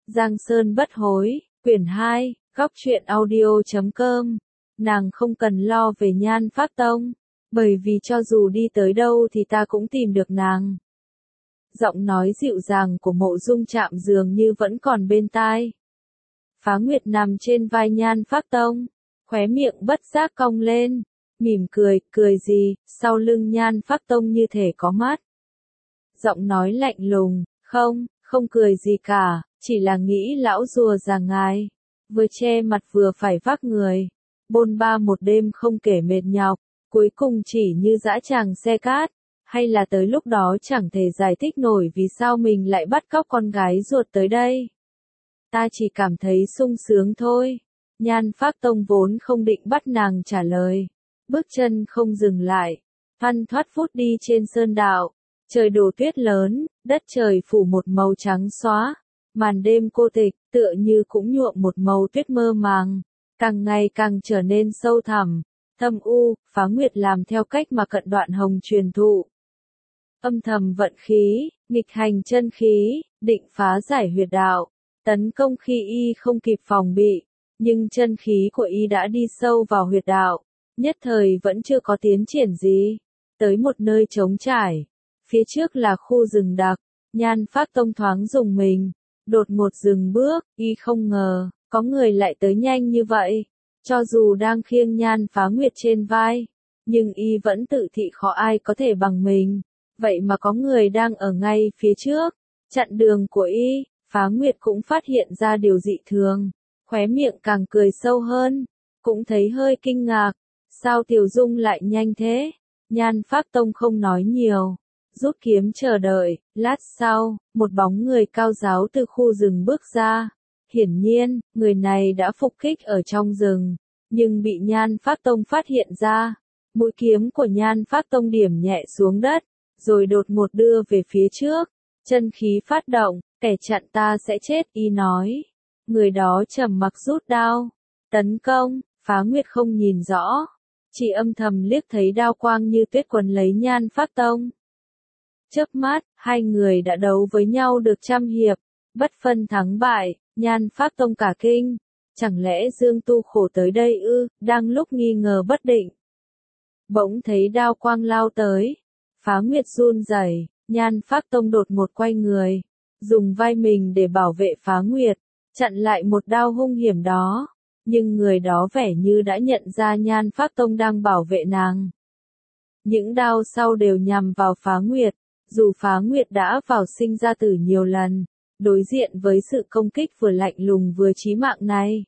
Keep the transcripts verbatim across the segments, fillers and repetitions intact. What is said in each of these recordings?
Giang Sơn bất hối, quyển hai, góc truyện audio chấm com. Nàng không cần lo về Nhan Phác Tông, bởi vì cho dù đi tới đâu thì ta cũng tìm được nàng. Giọng nói dịu dàng của Mộ Dung Trạm dường như vẫn còn bên tai. Phá Nguyệt nằm trên vai Nhan Phác Tông, khóe miệng bất giác cong lên, mỉm cười, cười gì, sau lưng Nhan Phác Tông như thể có mắt. Giọng nói lạnh lùng, không, không cười gì cả, chỉ là nghĩ lão rùa già ngài, vừa che mặt vừa phải vác người, bôn ba một đêm không kể mệt nhọc, cuối cùng chỉ như dã tràng xe cát, hay là tới lúc đó chẳng thể giải thích nổi vì sao mình lại bắt cóc con gái ruột tới đây. Ta chỉ cảm thấy sung sướng thôi. Nhan Phác Tông vốn không định bắt nàng trả lời, bước chân không dừng lại, thoăn thoắt phút đi trên sơn đạo. Trời đổ tuyết lớn, đất trời phủ một màu trắng xóa, màn đêm cô tịch, tựa như cũng nhuộm một màu tuyết mơ màng, càng ngày càng trở nên sâu thẳm, thâm u. Phá Nguyệt làm theo cách mà Cận Đoạn Hồng truyền thụ. Âm thầm vận khí, nghịch hành chân khí, định phá giải huyệt đạo, tấn công khi y không kịp phòng bị, nhưng chân khí của y đã đi sâu vào huyệt đạo, nhất thời vẫn chưa có tiến triển gì, tới một nơi trống trải. Phía trước là khu rừng đặc, Nhan Phác Tông thoáng rùng mình, đột ngột dừng bước, y không ngờ, có người lại tới nhanh như vậy. Cho dù đang khiêng Nhan Phá Nguyệt trên vai, nhưng y vẫn tự thị khó ai có thể bằng mình, vậy mà có người đang ở ngay phía trước, chặn đường của y. Phá Nguyệt cũng phát hiện ra điều dị thường, khóe miệng càng cười sâu hơn, cũng thấy hơi kinh ngạc, sao Tiểu Dung lại nhanh thế? Nhan Phác Tông không nói nhiều, rút kiếm chờ đợi. Lát sau, một bóng người cao ráo từ khu rừng bước ra. Hiển nhiên, người này đã phục kích ở trong rừng, nhưng bị Nhan Phác Tông phát hiện ra. Mũi kiếm của Nhan Phác Tông điểm nhẹ xuống đất, rồi đột ngột đưa về phía trước, chân khí phát động, kẻ chặn ta sẽ chết, y nói. Người đó trầm mặc rút đao, tấn công. Phá Nguyệt không nhìn rõ, chỉ âm thầm liếc thấy đao quang như tuyết quấn lấy Nhan Phác Tông. Chớp mắt, hai người đã đấu với nhau được trăm hiệp, bất phân thắng bại. Nhan Phác Tông cả kinh, chẳng lẽ Dương Tu Khổ tới đây ư? Đang lúc nghi ngờ bất định, bỗng thấy đao quang lao tới. Phá Nguyệt run rẩy, Nhan Phác Tông đột ngột quay người, dùng vai mình để bảo vệ Phá Nguyệt, chặn lại một đao hung hiểm đó, nhưng người đó vẻ như đã nhận ra Nhan Phác Tông đang bảo vệ nàng. Những đao sau đều nhằm vào Phá Nguyệt, dù Phá Nguyệt đã vào sinh ra tử nhiều lần, đối diện với sự công kích vừa lạnh lùng vừa chí mạng này,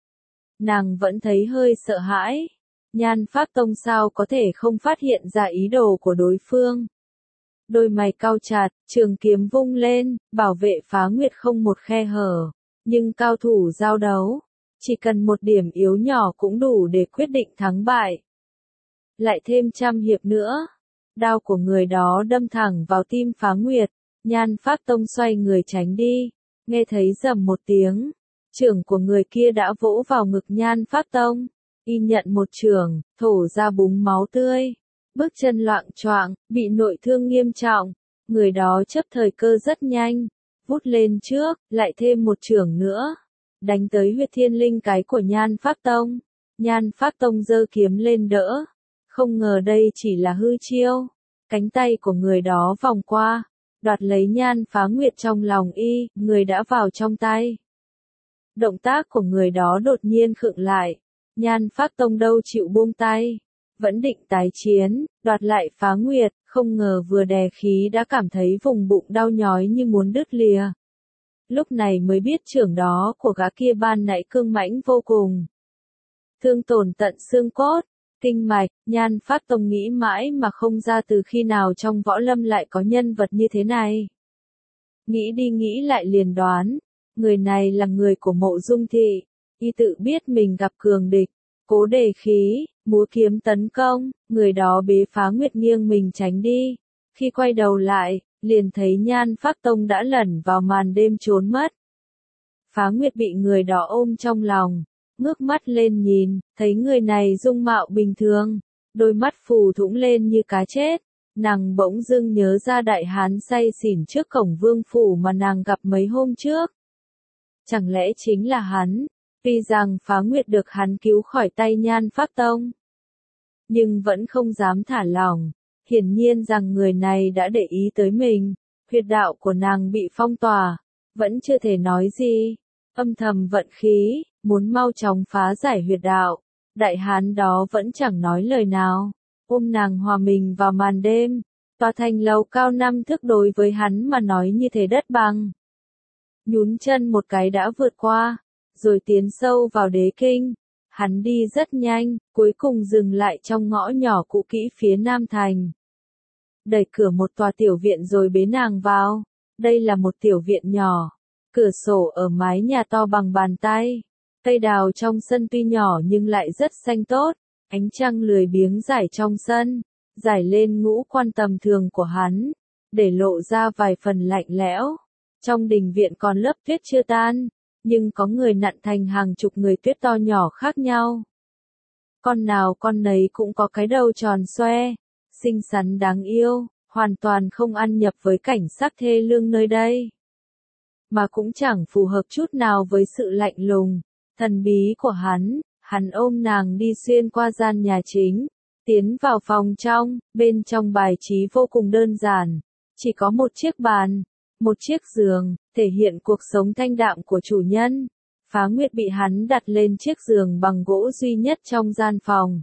nàng vẫn thấy hơi sợ hãi. Nhan Phác Tông sao có thể không phát hiện ra ý đồ của đối phương. Đôi mày cau chặt, trường kiếm vung lên, bảo vệ Phá Nguyệt không một khe hở, nhưng cao thủ giao đấu, chỉ cần một điểm yếu nhỏ cũng đủ để quyết định thắng bại. Lại thêm trăm hiệp nữa, đao của người đó đâm thẳng vào tim Phá Nguyệt. Nhan Phác Tông xoay người tránh đi, nghe thấy rầm một tiếng, chưởng của người kia đã vỗ vào ngực Nhan Phác Tông, y nhận một chưởng, thổ ra búng máu tươi, bước chân loạng choạng, bị nội thương nghiêm trọng. Người đó chấp thời cơ rất nhanh, vút lên trước, lại thêm một chưởng nữa, đánh tới huyệt thiên linh cái của Nhan Phác Tông. Nhan Phác Tông giơ kiếm lên đỡ, không ngờ đây chỉ là hư chiêu, cánh tay của người đó vòng qua, đoạt lấy Nhan Phá Nguyệt trong lòng y, người đã vào trong tay. Động tác của người đó đột nhiên khựng lại, Nhan Phác Tông đâu chịu buông tay, vẫn định tái chiến, đoạt lại Phá Nguyệt, không ngờ vừa đè khí đã cảm thấy vùng bụng đau nhói như muốn đứt lìa. Lúc này mới biết chưởng đó của gã kia ban nãy cương mãnh vô cùng, thương tổn tận xương cốt, kinh mạch. Nhan Phác Tông nghĩ mãi mà không ra từ khi nào trong võ lâm lại có nhân vật như thế này. Nghĩ đi nghĩ lại liền đoán, người này là người của Mộ Dung Thị. Y tự biết mình gặp cường địch, cố đề khí, múa kiếm tấn công. Người đó bế Phá Nguyệt nghiêng mình tránh đi, khi quay đầu lại, liền thấy Nhan Phác Tông đã lẩn vào màn đêm trốn mất. Phá Nguyệt bị người đó ôm trong lòng, ngước mắt lên nhìn, thấy người này dung mạo bình thường, đôi mắt phù thủng lên như cá chết. Nàng bỗng dưng nhớ ra đại hán say xỉn trước cổng vương phủ mà nàng gặp mấy hôm trước. Chẳng lẽ chính là hắn? Tuy rằng Phá Nguyệt được hắn cứu khỏi tay Nhan Pháp Tông, nhưng vẫn không dám thả lỏng. Hiển nhiên rằng người này đã để ý tới mình. Huyệt đạo của nàng bị phong tỏa, vẫn chưa thể nói gì. Âm thầm vận khí, muốn mau chóng phá giải huyệt đạo. Đại hán đó vẫn chẳng nói lời nào, ôm nàng hòa mình vào màn đêm. Tòa thành lầu cao năm thước đối với hắn mà nói như thế đất bằng. Nhún chân một cái đã vượt qua, rồi tiến sâu vào đế kinh. Hắn đi rất nhanh, cuối cùng dừng lại trong ngõ nhỏ cũ kỹ phía Nam Thành. Đẩy cửa một tòa tiểu viện rồi bế nàng vào. Đây là một tiểu viện nhỏ, cửa sổ ở mái nhà to bằng bàn tay. Cây đào trong sân tuy nhỏ nhưng lại rất xanh tốt. Ánh trăng lười biếng rải trong sân, rải lên ngũ quan tầm thường của hắn, để lộ ra vài phần lạnh lẽo. Trong đình viện còn lớp tuyết chưa tan, nhưng có người nặn thành hàng chục người tuyết to nhỏ khác nhau. Con nào con nấy cũng có cái đầu tròn xoe, xinh xắn đáng yêu, hoàn toàn không ăn nhập với cảnh sắc thê lương nơi đây. Mà cũng chẳng phù hợp chút nào với sự lạnh lùng, thần bí của hắn. Hắn ôm nàng đi xuyên qua gian nhà chính, tiến vào phòng trong, bên trong bài trí vô cùng đơn giản. Chỉ có một chiếc bàn, một chiếc giường, thể hiện cuộc sống thanh đạm của chủ nhân. Phá Nguyệt bị hắn đặt lên chiếc giường bằng gỗ duy nhất trong gian phòng.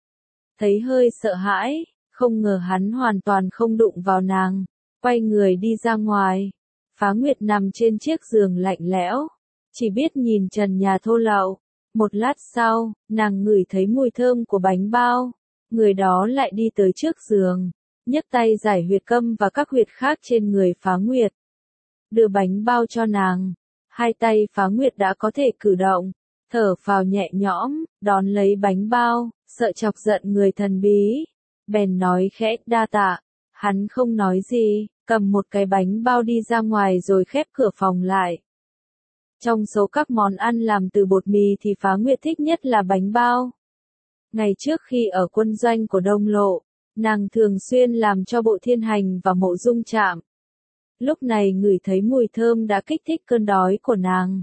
Thấy hơi sợ hãi, không ngờ hắn hoàn toàn không đụng vào nàng, quay người đi ra ngoài. Phá Nguyệt nằm trên chiếc giường lạnh lẽo, chỉ biết nhìn trần nhà thô lậu. Một lát sau, nàng ngửi thấy mùi thơm của bánh bao. Người đó lại đi tới trước giường, nhấc tay giải huyệt câm và các huyệt khác trên người Phá Nguyệt. Đưa bánh bao cho nàng. Hai tay Phá Nguyệt đã có thể cử động, thở phào nhẹ nhõm, đón lấy bánh bao, sợ chọc giận người thần bí. Bèn nói khẽ đa tạ. Hắn không nói gì, cầm một cái bánh bao đi ra ngoài rồi khép cửa phòng lại. Trong số các món ăn làm từ bột mì thì Phá Nguyệt thích nhất là bánh bao. Ngày trước khi ở quân doanh của Đông Lộ, nàng thường xuyên làm cho Bộ Thiên Hành và Mộ Dung Trạm. Lúc này ngửi thấy mùi thơm đã kích thích cơn đói của nàng.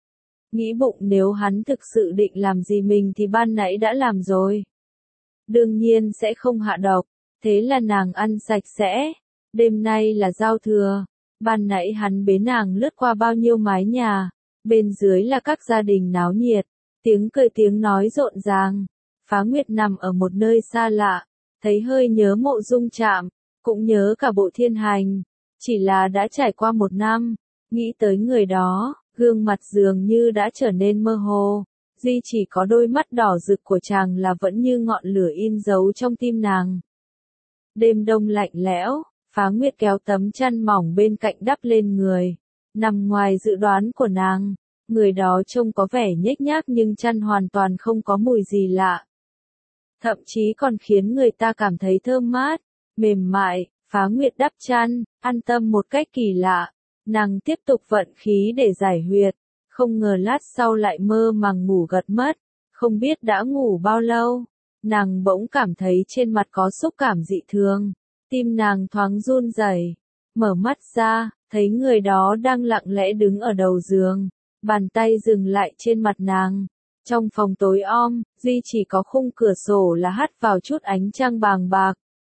Nghĩ bụng nếu hắn thực sự định làm gì mình thì ban nãy đã làm rồi. Đương nhiên sẽ không hạ độc, thế là nàng ăn sạch sẽ. Đêm nay là giao thừa, ban nãy hắn bế nàng lướt qua bao nhiêu mái nhà. Bên dưới là các gia đình náo nhiệt, tiếng cười tiếng nói rộn ràng. Phá Nguyệt nằm ở một nơi xa lạ, thấy hơi nhớ Mộ Dung Trạm, cũng nhớ cả Bộ Thiên Hành. Chỉ là đã trải qua một năm, nghĩ tới người đó, gương mặt dường như đã trở nên mơ hồ. Duy chỉ có đôi mắt đỏ rực của chàng là vẫn như ngọn lửa in dấu trong tim nàng. Đêm đông lạnh lẽo, Phá Nguyệt kéo tấm chăn mỏng bên cạnh đắp lên người. Nằm ngoài dự đoán của nàng, người đó trông có vẻ nhếch nhác nhưng chăn hoàn toàn không có mùi gì lạ. Thậm chí còn khiến người ta cảm thấy thơm mát, mềm mại. Phá Nguyệt đắp chăn, an tâm một cách kỳ lạ. Nàng tiếp tục vận khí để giải huyệt, không ngờ lát sau lại mơ màng ngủ gật mất. Không biết đã ngủ bao lâu, nàng bỗng cảm thấy trên mặt có xúc cảm dị thường. Tim nàng thoáng run rẩy, mở mắt ra, thấy người đó đang lặng lẽ đứng ở đầu giường, bàn tay dừng lại trên mặt nàng. Trong phòng tối om, duy chỉ có khung cửa sổ là hắt vào chút ánh trăng bàng bạc.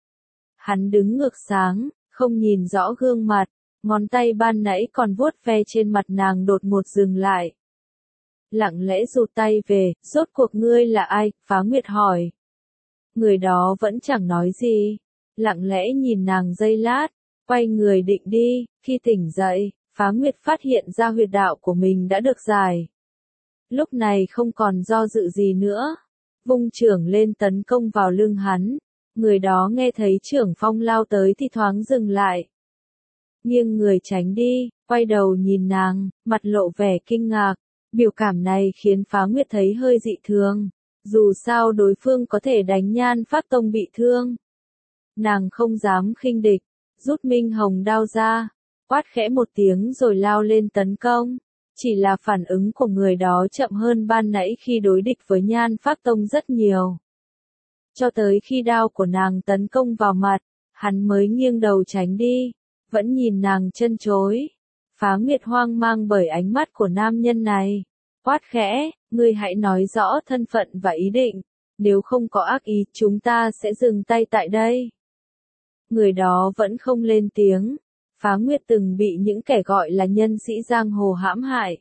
Hắn đứng ngược sáng, không nhìn rõ gương mặt, ngón tay ban nãy còn vuốt ve trên mặt nàng đột ngột dừng lại. Lặng lẽ rụt tay về, rốt cuộc ngươi là ai? Phá Nguyệt hỏi. Người đó vẫn chẳng nói gì, lặng lẽ nhìn nàng giây lát, quay người định đi. Khi tỉnh dậy, Phá Nguyệt phát hiện ra huyệt đạo của mình đã được giải. Lúc này không còn do dự gì nữa, vung chưởng lên tấn công vào lưng hắn. Người đó nghe thấy chưởng phong lao tới thì thoáng dừng lại, nghiêng người tránh đi, quay đầu nhìn nàng, mặt lộ vẻ kinh ngạc. Biểu cảm này khiến Phá Nguyệt thấy hơi dị thường, dù sao đối phương có thể đánh Nhan Pháp Tông bị thương. Nàng không dám khinh địch, rút minh hồng đao ra, quát khẽ một tiếng rồi lao lên tấn công. Chỉ là phản ứng của người đó chậm hơn ban nãy khi đối địch với Nhan Pháp Tông rất nhiều. Cho tới khi đao của nàng tấn công vào mặt, hắn mới nghiêng đầu tránh đi, vẫn nhìn nàng chân chối. Phá Nguyệt hoang mang bởi ánh mắt của nam nhân này. Quát khẽ, ngươi hãy nói rõ thân phận và ý định. Nếu không có ác ý, chúng ta sẽ dừng tay tại đây. Người đó vẫn không lên tiếng. Phá Nguyệt từng bị những kẻ gọi là nhân sĩ giang hồ hãm hại.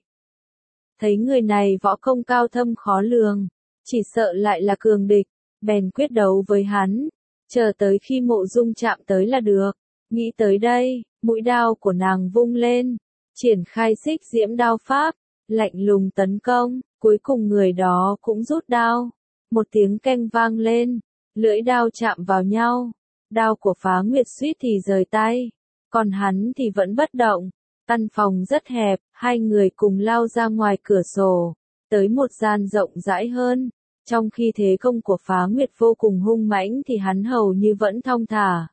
Thấy người này võ công cao thâm khó lường, chỉ sợ lại là cường địch, bèn quyết đấu với hắn. Chờ tới khi Mộ Dung chạm tới là được. Nghĩ tới đây, mũi đao của nàng vung lên, triển khai xích diễm đao pháp, lạnh lùng tấn công, cuối cùng người đó cũng rút đao. Một tiếng keng vang lên, lưỡi đao chạm vào nhau, đao của Phá Nguyệt suýt thì rời tay, còn hắn thì vẫn bất động. Căn phòng rất hẹp, hai người cùng lao ra ngoài cửa sổ, tới một gian rộng rãi hơn. Trong khi thế công của Phá Nguyệt vô cùng hung mãnh thì hắn hầu như vẫn thong thả,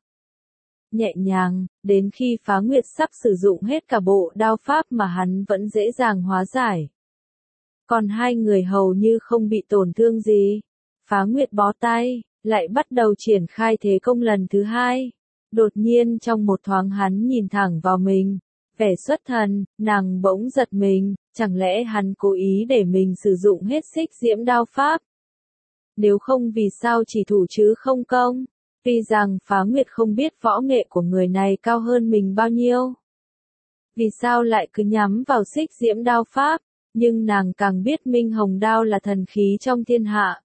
nhẹ nhàng, đến khi Phá Nguyệt sắp sử dụng hết cả bộ đao pháp mà hắn vẫn dễ dàng hóa giải. Còn hai người hầu như không bị tổn thương gì. Phá Nguyệt bó tay, lại bắt đầu triển khai thế công lần thứ hai. Đột nhiên trong một thoáng hắn nhìn thẳng vào mình, vẻ xuất thần, nàng bỗng giật mình, chẳng lẽ hắn cố ý để mình sử dụng hết xích diễm đao pháp? Nếu không vì sao chỉ thủ chứ không công? Tuy rằng Phá Nguyệt không biết võ nghệ của người này cao hơn mình bao nhiêu. Vì sao lại cứ nhắm vào xích diễm đao pháp, nhưng nàng càng biết Minh Hồng đao là thần khí trong thiên hạ.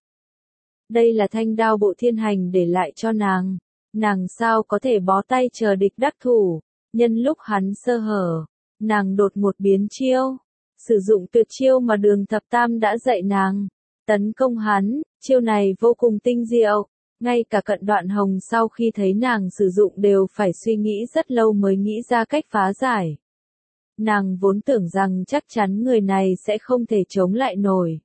Đây là thanh đao bộ thiên hành để lại cho nàng, nàng sao có thể bó tay chờ địch đắc thủ, nhân lúc hắn sơ hở, nàng đột ngột biến chiêu, sử dụng tuyệt chiêu mà Đường Thập Tam đã dạy nàng, tấn công hắn, chiêu này vô cùng tinh diệu. Ngay cả Cận Đoạn Hồng sau khi thấy nàng sử dụng đều phải suy nghĩ rất lâu mới nghĩ ra cách phá giải. Nàng vốn tưởng rằng chắc chắn người này sẽ không thể chống lại nổi.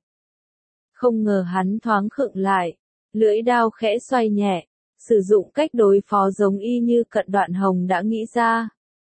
Không ngờ hắn thoáng khựng lại, lưỡi đao khẽ xoay nhẹ, sử dụng cách đối phó giống y như Cận Đoạn Hồng đã nghĩ ra.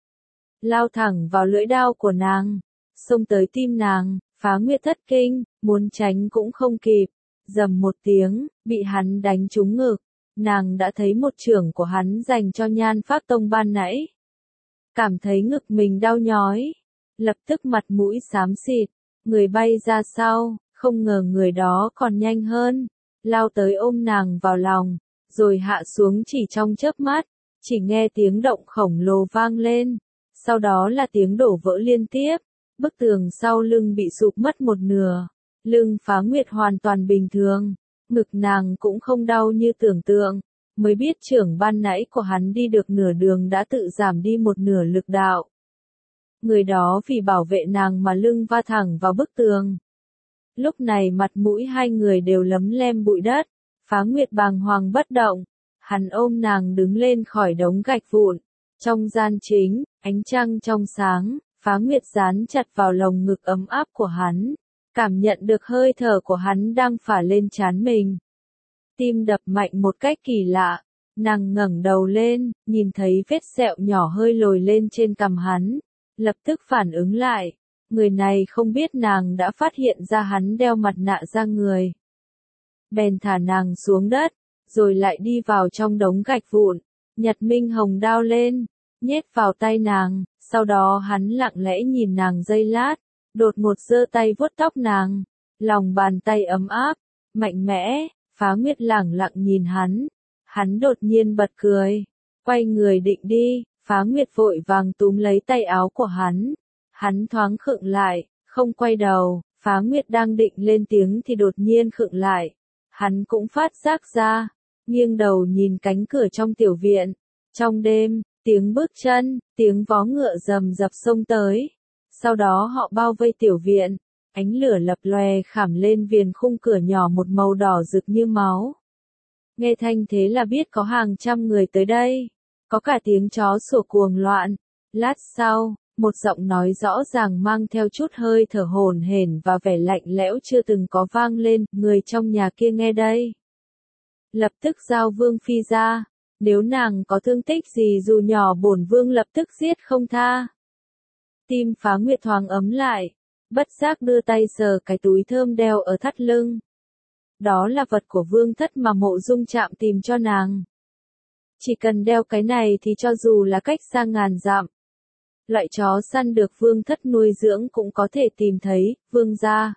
Lao thẳng vào lưỡi đao của nàng, xông tới tim nàng, Phá Nguyệt thất kinh, muốn tránh cũng không kịp. Rầm một tiếng, bị hắn đánh trúng ngực, nàng đã thấy một chưởng của hắn dành cho Nhan Phác Tông ban nãy. Cảm thấy ngực mình đau nhói, lập tức mặt mũi xám xịt, người bay ra sau, không ngờ người đó còn nhanh hơn, lao tới ôm nàng vào lòng, rồi hạ xuống chỉ trong chớp mắt, chỉ nghe tiếng động khổng lồ vang lên, sau đó là tiếng đổ vỡ liên tiếp, bức tường sau lưng bị sụp mất một nửa. Lưng Phá Nguyệt hoàn toàn bình thường, ngực nàng cũng không đau như tưởng tượng, mới biết trưởng ban nãy của hắn đi được nửa đường đã tự giảm đi một nửa lực đạo. Người đó vì bảo vệ nàng mà lưng va thẳng vào bức tường. Lúc này mặt mũi hai người đều lấm lem bụi đất, Phá Nguyệt bàng hoàng bất động, hắn ôm nàng đứng lên khỏi đống gạch vụn. Trong gian chính, ánh trăng trong sáng, Phá Nguyệt dán chặt vào lồng ngực ấm áp của hắn. Cảm nhận được hơi thở của hắn đang phả lên trán mình. Tim đập mạnh một cách kỳ lạ, nàng ngẩng đầu lên, nhìn thấy vết sẹo nhỏ hơi lồi lên trên cằm hắn, lập tức phản ứng lại, người này không biết nàng đã phát hiện ra hắn đeo mặt nạ ra người. Bèn thả nàng xuống đất, rồi lại đi vào trong đống gạch vụn, nhặt Minh Hồng đao lên, nhét vào tay nàng, sau đó hắn lặng lẽ nhìn nàng giây lát. Đột ngột giơ tay vuốt tóc nàng, lòng bàn tay ấm áp, mạnh mẽ. Phá Nguyệt lẳng lặng nhìn hắn, hắn đột nhiên bật cười, quay người định đi, Phá Nguyệt vội vàng túm lấy tay áo của hắn, hắn thoáng khựng lại, không quay đầu, Phá Nguyệt đang định lên tiếng thì đột nhiên khựng lại, hắn cũng phát giác ra, nghiêng đầu nhìn cánh cửa trong tiểu viện, trong đêm, tiếng bước chân, tiếng vó ngựa rầm rập xông tới. Sau đó họ bao vây tiểu viện, ánh lửa lập lòe khảm lên viền khung cửa nhỏ một màu đỏ rực như máu. Nghe thanh thế là biết có hàng trăm người tới đây, có cả tiếng chó sủa cuồng loạn. Lát sau, một giọng nói rõ ràng mang theo chút hơi thở hổn hển và vẻ lạnh lẽo chưa từng có vang lên, người trong nhà kia nghe đây. Lập tức giao Vương Phi ra, nếu nàng có thương tích gì dù nhỏ bổn Vương lập tức giết không tha. Tim Phá Nguyệt thoáng ấm lại, bất giác đưa tay sờ cái túi thơm đeo ở thắt lưng. Đó là vật của Vương Thất mà Mộ Dung Trạm tìm cho nàng. Chỉ cần đeo cái này thì cho dù là cách xa ngàn dặm, Loại chó săn được vương thất nuôi dưỡng cũng có thể tìm thấy, vương gia.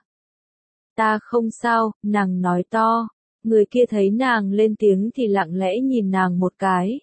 Ta không sao, nàng nói to. Người kia thấy nàng lên tiếng thì lặng lẽ nhìn nàng một cái.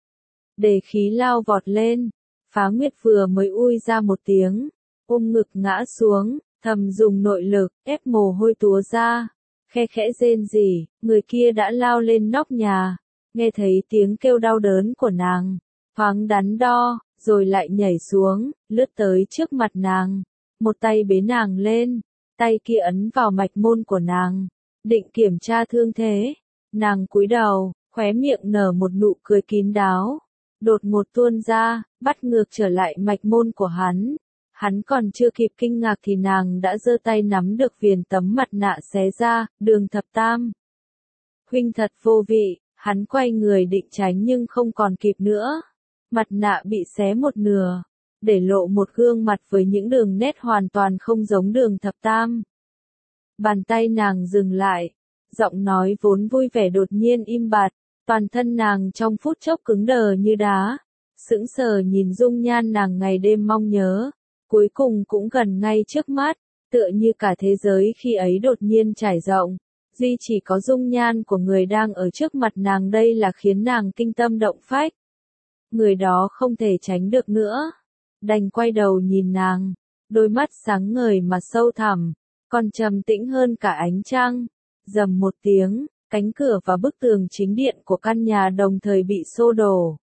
Để khí lao vọt lên. Phá Nguyệt vừa mới ui ra một tiếng, ôm ngực ngã xuống, thầm dùng nội lực, ép mồ hôi túa ra. Khe khẽ rên rỉ, người kia đã lao lên nóc nhà. Nghe thấy tiếng kêu đau đớn của nàng, thoáng đắn đo, rồi lại nhảy xuống, lướt tới trước mặt nàng. Một tay bế nàng lên, tay kia ấn vào mạch môn của nàng, định kiểm tra thương thế. Nàng cúi đầu, khóe miệng nở một nụ cười kín đáo. Đột ngột tuôn ra, bắt ngược trở lại mạch môn của hắn. Hắn còn chưa kịp kinh ngạc thì nàng đã giơ tay nắm được viền tấm mặt nạ xé ra, Đường Thập Tam. Huynh thật vô vị, hắn quay người định tránh nhưng không còn kịp nữa. Mặt nạ bị xé một nửa, để lộ một gương mặt với những đường nét hoàn toàn không giống Đường Thập Tam. Bàn tay nàng dừng lại, giọng nói vốn vui vẻ đột nhiên im bặt, toàn thân nàng trong phút chốc cứng đờ như đá, sững sờ nhìn dung nhan nàng ngày đêm mong nhớ, cuối cùng cũng gần ngay trước mắt, tựa như cả thế giới khi ấy đột nhiên trải rộng, duy chỉ có dung nhan của người đang ở trước mặt nàng đây là khiến nàng kinh tâm động phách. Người đó không thể tránh được nữa, đành quay đầu nhìn nàng, đôi mắt sáng ngời mà sâu thẳm, còn trầm tĩnh hơn cả ánh trăng. Rầm một tiếng, cánh cửa và bức tường chính điện của căn nhà đồng thời bị xô đổ.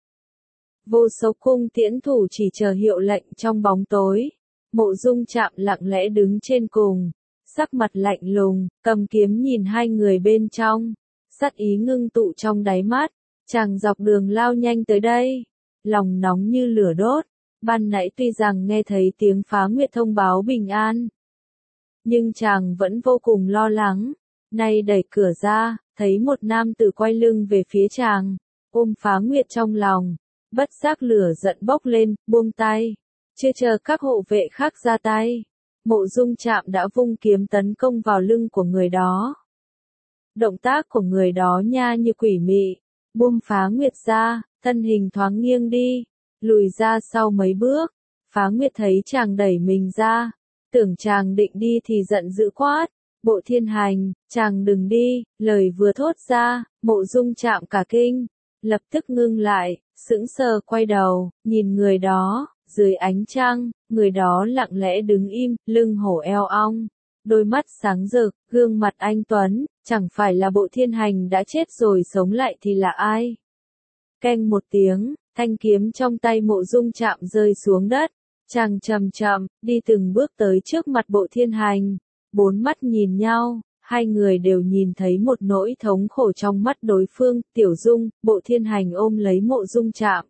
Vô số cung tiễn thủ chỉ chờ hiệu lệnh trong bóng tối. Mộ Dung Trạm lặng lẽ đứng trên cùng, sắc mặt lạnh lùng, cầm kiếm nhìn hai người bên trong, sát ý ngưng tụ trong đáy mắt. Chàng dọc đường lao nhanh tới đây, lòng nóng như lửa đốt. Ban nãy tuy rằng nghe thấy tiếng Phá Nguyệt thông báo bình an, nhưng chàng vẫn vô cùng lo lắng. Nay đẩy cửa ra, thấy một nam tử quay lưng về phía chàng, ôm Phá Nguyệt trong lòng, bất giác lửa giận bốc lên, buông tay. Chưa chờ các hộ vệ khác ra tay, Mộ Dung Trạm đã vung kiếm tấn công vào lưng của người đó. Động tác của người đó nha như quỷ mị, buông Phá Nguyệt ra, thân hình thoáng nghiêng đi, lùi ra sau mấy bước. Phá Nguyệt thấy chàng đẩy mình ra, tưởng chàng định đi thì giận dữ quát, Bộ Thiên Hành, chàng đừng đi. Lời vừa thốt ra, Mộ Dung Trạm cả kinh, lập tức ngưng lại, sững sờ quay đầu, nhìn người đó. Dưới ánh trăng, người đó lặng lẽ đứng im, lưng hổ eo ong, đôi mắt sáng rực, gương mặt anh tuấn, chẳng phải là Bộ Thiên Hành đã chết rồi sống lại thì là ai? Keng một tiếng, thanh kiếm trong tay Mộ Dung Trạm rơi xuống đất, chàng chậm chậm đi từng bước tới trước mặt Bộ Thiên Hành, bốn mắt nhìn nhau, hai người đều nhìn thấy một nỗi thống khổ trong mắt đối phương. Tiểu Dung, Bộ Thiên Hành ôm lấy Mộ Dung Trạm.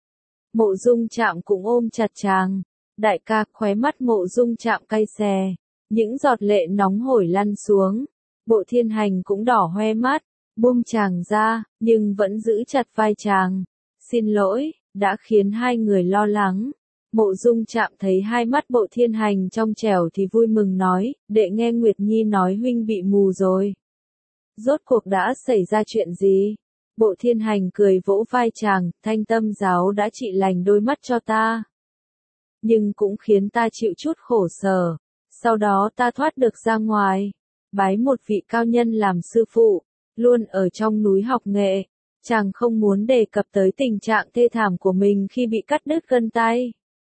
Mộ Dung Trạm cũng ôm chặt chàng. Đại ca, khóe mắt Mộ Dung Trạm cay xè, những giọt lệ nóng hổi lăn xuống. Bộ Thiên Hành cũng đỏ hoe mắt, buông chàng ra, nhưng vẫn giữ chặt vai chàng. Xin lỗi, đã khiến hai người lo lắng. Mộ Dung Trạm thấy hai mắt Bộ Thiên Hành trong trẻo thì vui mừng nói, đệ nghe Nguyệt Nhi nói huynh bị mù rồi. Rốt cuộc đã xảy ra chuyện gì? Bộ Thiên Hành cười vỗ vai chàng, Thanh Tâm giáo đã trị lành đôi mắt cho ta, nhưng cũng khiến ta chịu chút khổ sở. Sau đó ta thoát được ra ngoài, bái một vị cao nhân làm sư phụ, luôn ở trong núi học nghệ. Chàng không muốn đề cập tới tình trạng thê thảm của mình khi bị cắt đứt gân tay,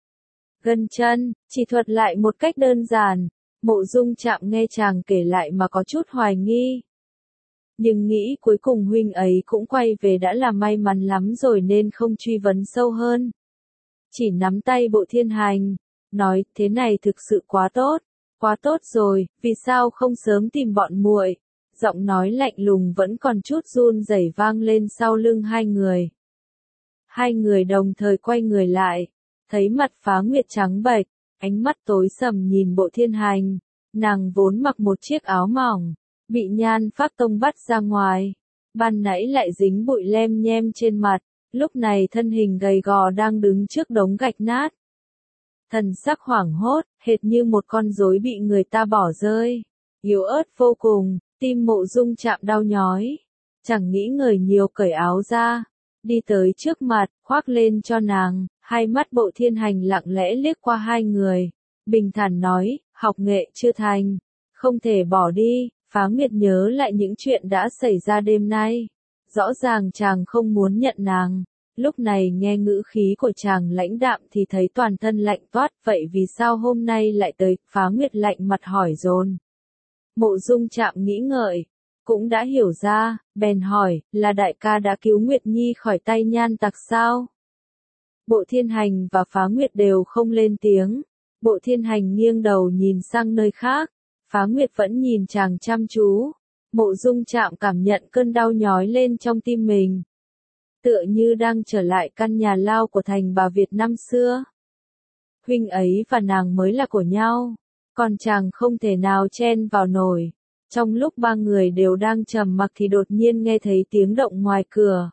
gân chân, chỉ thuật lại một cách đơn giản. Mộ Dung Trạm nghe chàng kể lại mà có chút hoài nghi. Nhưng nghĩ cuối cùng huynh ấy cũng quay về đã là may mắn lắm rồi nên không truy vấn sâu hơn. Chỉ nắm tay Bộ Thiên Hành, nói, thế này thực sự quá tốt, quá tốt rồi, vì sao không sớm tìm bọn muội? Giọng nói lạnh lùng vẫn còn chút run rẩy vang lên sau lưng hai người. Hai người đồng thời quay người lại, thấy mặt Phá Nguyệt trắng bệch, ánh mắt tối sầm nhìn Bộ Thiên Hành. Nàng vốn mặc một chiếc áo mỏng, bị Nhan Phác Tông bắt ra ngoài, ban nãy lại dính bụi lem nhem trên mặt, lúc này thân hình gầy gò đang đứng trước đống gạch nát. Thần sắc hoảng hốt, hệt như một con rối bị người ta bỏ rơi, yếu ớt vô cùng, tim Mộ Dung Trạm đau nhói, chẳng nghĩ ngợi nhiều cởi áo ra, đi tới trước mặt, khoác lên cho nàng, Hai mắt Bộ Thiên Hành lặng lẽ liếc qua hai người, bình thản nói, học nghệ chưa thành, không thể bỏ đi. Phá Nguyệt nhớ lại những chuyện đã xảy ra đêm nay. Rõ ràng chàng không muốn nhận nàng. Lúc này nghe ngữ khí của chàng lãnh đạm thì thấy toàn thân lạnh toát, vậy vì sao hôm nay lại tới? Phá Nguyệt lạnh mặt hỏi dồn. Mộ Dung Trạm nghĩ ngợi, cũng đã hiểu ra, bèn hỏi, là đại ca đã cứu Nguyệt Nhi khỏi tay nhan tặc sao? Bộ Thiên Hành và Phá Nguyệt đều không lên tiếng. Bộ Thiên Hành nghiêng đầu nhìn sang nơi khác, Phá Nguyệt vẫn nhìn chàng chăm chú. Mộ Dung Trạm cảm nhận cơn đau nhói lên trong tim mình. Tựa như đang trở lại căn nhà lao của thành bà Việt năm xưa. Huynh ấy và nàng mới là của nhau, còn chàng không thể nào chen vào nổi. Trong lúc ba người đều đang trầm mặc thì đột nhiên nghe thấy tiếng động ngoài cửa.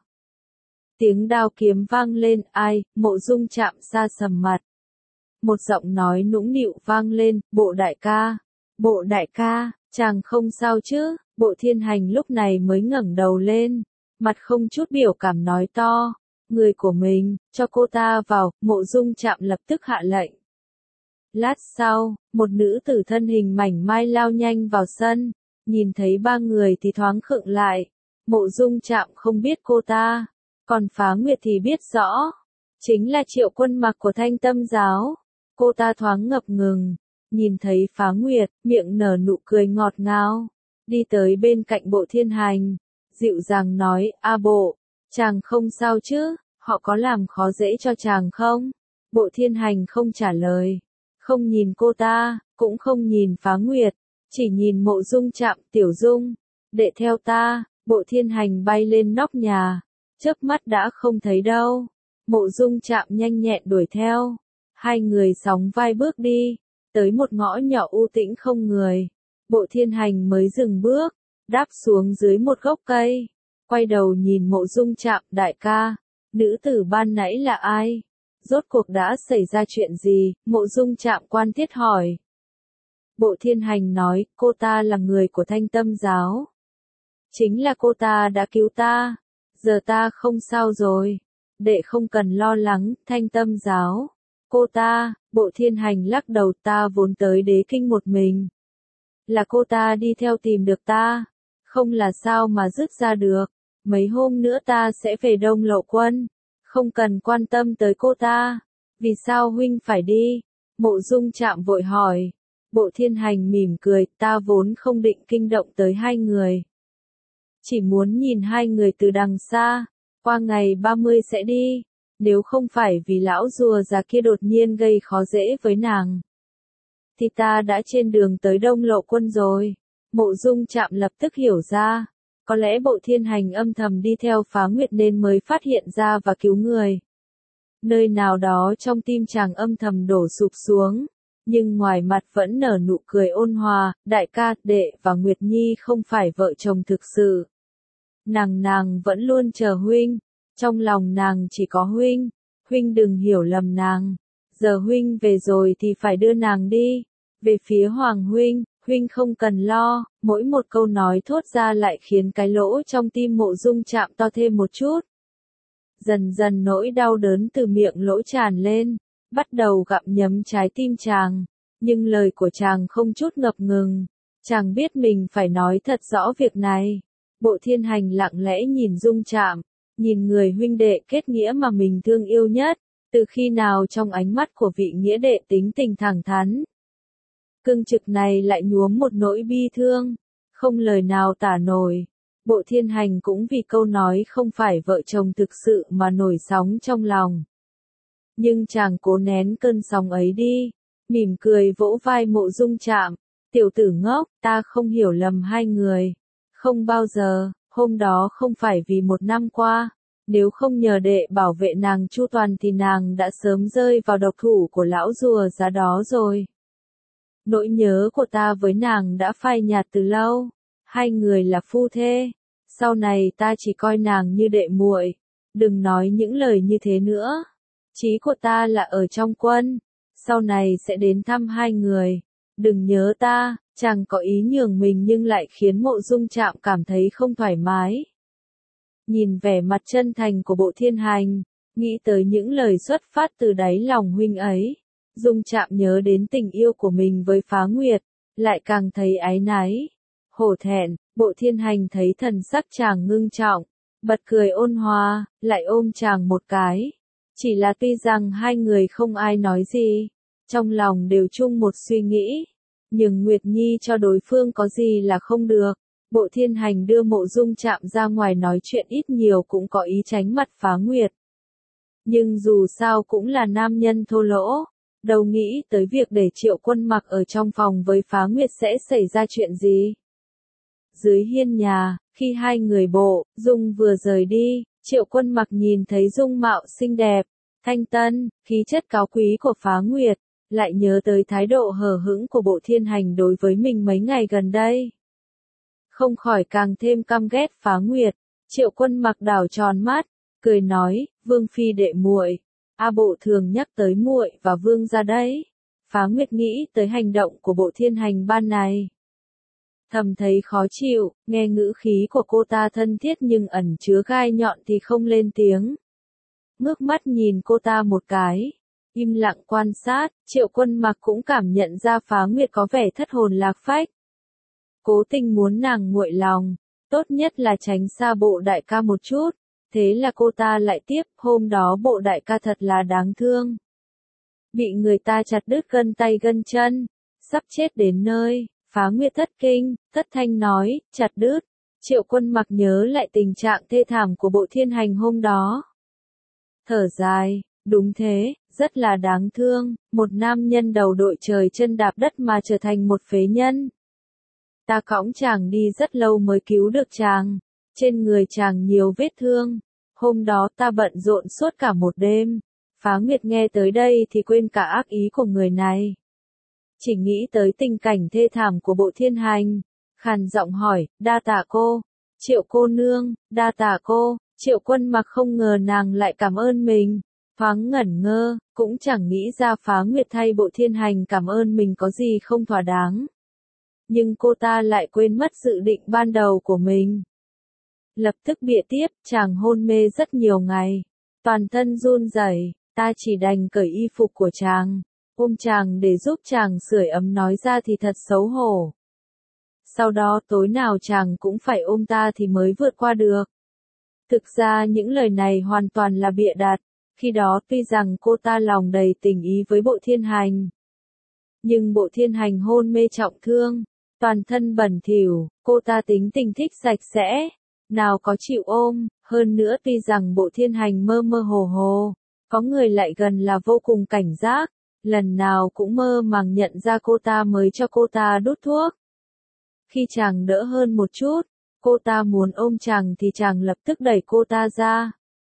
Tiếng đao kiếm vang lên, ai? Mộ Dung Trạm xa sầm mặt. Một giọng nói nũng nịu vang lên, Bộ đại ca, Bộ đại ca, chàng không sao chứ? Bộ Thiên Hành lúc này mới ngẩng đầu lên, mặt không chút biểu cảm nói to, người của mình, cho cô ta vào. Mộ Dung Trạm lập tức hạ lệnh. Lát sau, một nữ tử thân hình mảnh mai lao nhanh vào sân, nhìn thấy ba người thì thoáng khựng lại. Mộ Dung Trạm không biết cô ta, còn Phá Nguyệt thì biết rõ, chính là Triệu Quân Mặc của Thanh Tâm giáo. Cô ta thoáng ngập ngừng, nhìn thấy Phá Nguyệt, miệng nở nụ cười ngọt ngào, đi tới bên cạnh Bộ Thiên Hành, dịu dàng nói, a Bộ, chàng không sao chứ, họ có làm khó dễ cho chàng không? Bộ Thiên Hành không trả lời, không nhìn cô ta, cũng không nhìn Phá Nguyệt, chỉ nhìn Mộ Dung Trạm. Tiểu Dung, đệ theo ta. Bộ Thiên Hành bay lên nóc nhà, chớp mắt đã không thấy đâu. Mộ Dung Trạm nhanh nhẹn đuổi theo, hai người sóng vai bước đi, tới một ngõ nhỏ u tĩnh không người. Bộ Thiên Hành mới dừng bước, đáp xuống dưới một gốc cây, quay đầu nhìn Mộ Dung Trạm, đại ca, nữ tử ban nãy là ai? Rốt cuộc đã xảy ra chuyện gì? Mộ Dung Trạm quan thiết hỏi. Bộ Thiên Hành nói, cô ta là người của Thanh Tâm giáo. Chính là cô ta đã cứu ta, giờ ta không sao rồi, đệ không cần lo lắng. Thanh Tâm giáo, cô ta. Bộ Thiên Hành lắc đầu, ta vốn tới Đế Kinh một mình, là cô ta đi theo tìm được ta, không là sao mà dứt ra được. Mấy hôm nữa ta sẽ về Đông Lộ Quân, không cần quan tâm tới cô ta. Vì sao huynh phải đi? Mộ Dung Trạm vội hỏi. Bộ Thiên Hành mỉm cười, ta vốn không định kinh động tới hai người, chỉ muốn nhìn hai người từ đằng xa, qua ngày ba mươi sẽ đi, nếu không phải vì lão rùa già kia đột nhiên gây khó dễ với nàng, thì ta đã trên đường tới Đông Lộ Quân rồi. Mộ Dung Trạm lập tức hiểu ra, có lẽ Bộ Thiên Hành âm thầm đi theo Phá Nguyệt nên mới phát hiện ra và cứu người. Nơi nào đó trong tim chàng âm thầm đổ sụp xuống, nhưng ngoài mặt vẫn nở nụ cười ôn hòa, đại ca, đệ và Nguyệt Nhi không phải vợ chồng thực sự. Nàng nàng vẫn luôn chờ huynh, trong lòng nàng chỉ có huynh, huynh đừng hiểu lầm nàng. Giờ huynh về rồi thì phải đưa nàng đi. Về phía Hoàng huynh, huynh không cần lo. Mỗi một câu nói thốt ra lại khiến cái lỗ trong tim Mộ Dung Trạm to thêm một chút. Dần dần nỗi đau đớn từ miệng lỗ tràn lên, bắt đầu gặm nhấm trái tim chàng, nhưng lời của chàng không chút ngập ngừng. Chàng biết mình phải nói thật rõ việc này. Bộ Thiên Hành lặng lẽ nhìn Dung Trạm, nhìn người huynh đệ kết nghĩa mà mình thương yêu nhất, từ khi nào trong ánh mắt của vị nghĩa đệ tính tình thẳng thắn cương trực này lại nhuốm một nỗi bi thương, không lời nào tả nổi. Bộ Thiên Hành cũng vì câu nói không phải vợ chồng thực sự mà nổi sóng trong lòng. Nhưng chàng cố nén cơn sóng ấy đi, mỉm cười vỗ vai Mộ Dung Trạm, tiểu tử ngốc, ta không hiểu lầm hai người. Không bao giờ, hôm đó không phải vì một năm qua, nếu không nhờ đệ bảo vệ nàng chu toàn thì nàng đã sớm rơi vào độc thủ của lão rùa già đó rồi. Nỗi nhớ của ta với nàng đã phai nhạt từ lâu, hai người là phu thê, sau này ta chỉ coi nàng như đệ muội, đừng nói những lời như thế nữa. Chí của ta là ở trong quân, sau này sẽ đến thăm hai người, đừng nhớ ta. Chàng có ý nhường mình nhưng lại khiến Mộ Dung Trạm cảm thấy không thoải mái. Nhìn vẻ mặt chân thành của Bộ Thiên Hành, Nghĩ tới những lời xuất phát từ đáy lòng huynh ấy, Dung Trạm nhớ đến tình yêu của mình với Phá Nguyệt, lại càng thấy áy náy, hổ thẹn. Bộ Thiên Hành thấy thần sắc chàng ngưng trọng, bật cười ôn hòa, lại ôm chàng một cái. Chỉ là tuy rằng hai người không ai nói gì, trong lòng đều chung một suy nghĩ, nhưng Nguyệt Nhi cho đối phương có gì là không được. Bộ Thiên Hành đưa Mộ Dung Trạm ra ngoài nói chuyện ít nhiều cũng có ý tránh mặt Phá Nguyệt. Nhưng dù sao cũng là nam nhân thô lỗ, đâu nghĩ tới việc để Triệu Quân Mặc ở trong phòng với Phá Nguyệt sẽ xảy ra chuyện gì. Dưới hiên nhà, khi hai người Bộ, Dung vừa rời đi, Triệu Quân Mặc nhìn thấy dung mạo xinh đẹp, thanh tân, khí chất cao quý của Phá Nguyệt, lại nhớ tới thái độ hờ hững của Bộ Thiên Hành đối với mình mấy ngày gần đây. Không khỏi càng thêm căm ghét Phá Nguyệt. Triệu Quân Mặc đảo tròn mắt, cười nói, Vương phi đệ muội, A Bộ thường nhắc tới muội và Vương gia đấy. Phá Nguyệt nghĩ tới hành động của Bộ Thiên Hành ban này, thầm thấy khó chịu, nghe ngữ khí của cô ta thân thiết nhưng ẩn chứa gai nhọn thì không lên tiếng. Ngước mắt nhìn cô ta một cái, im lặng quan sát. Triệu Quân Mặc cũng cảm nhận ra Phá Nguyệt có vẻ thất hồn lạc phách. Cố tình muốn nàng nguội lòng, tốt nhất là tránh xa Bộ đại ca một chút. Thế là cô ta lại tiếp, hôm đó Bộ đại ca thật là đáng thương. Bị người ta chặt đứt gân tay gân chân, sắp chết đến nơi. Phá Nguyệt thất kinh, thất thanh nói, chặt đứt. Triệu Quân Mặc nhớ lại tình trạng thê thảm của Bộ Thiên Hành hôm đó. Thở dài, đúng thế, rất là đáng thương, một nam nhân đầu đội trời chân đạp đất mà trở thành một phế nhân. Ta cõng chàng đi rất lâu mới cứu được chàng, trên người chàng nhiều vết thương, hôm đó ta bận rộn suốt cả một đêm. Phá Nguyệt nghe tới đây thì quên cả ác ý của người này. Chỉ nghĩ tới tình cảnh thê thảm của Bộ Thiên Hành, khàn giọng hỏi, đa tạ cô, Triệu cô nương, đa tạ cô. Triệu Quân Mặc không ngờ nàng lại cảm ơn mình, thoáng ngẩn ngơ, cũng chẳng nghĩ ra Phá Nguyệt thay Bộ Thiên Hành cảm ơn mình có gì không thỏa đáng. Nhưng cô ta lại quên mất dự định ban đầu của mình. Lập tức bịa tiếp, chàng hôn mê rất nhiều ngày, toàn thân run rẩy, ta chỉ đành cởi y phục của chàng, ôm chàng để giúp chàng sưởi ấm, nói ra thì thật xấu hổ. Sau đó tối nào chàng cũng phải ôm ta thì mới vượt qua được. Thực ra những lời này hoàn toàn là bịa đặt, khi đó tuy rằng cô ta lòng đầy tình ý với Bộ Thiên Hành. Nhưng Bộ Thiên Hành hôn mê trọng thương, toàn thân bẩn thỉu, cô ta tính tình thích sạch sẽ, nào có chịu ôm, hơn nữa tuy rằng Bộ Thiên Hành mơ mơ hồ hồ, có người lại gần là vô cùng cảnh giác, lần nào cũng mơ màng nhận ra cô ta mới cho cô ta đút thuốc. Khi chàng đỡ hơn một chút, cô ta muốn ôm chàng thì chàng lập tức đẩy cô ta ra.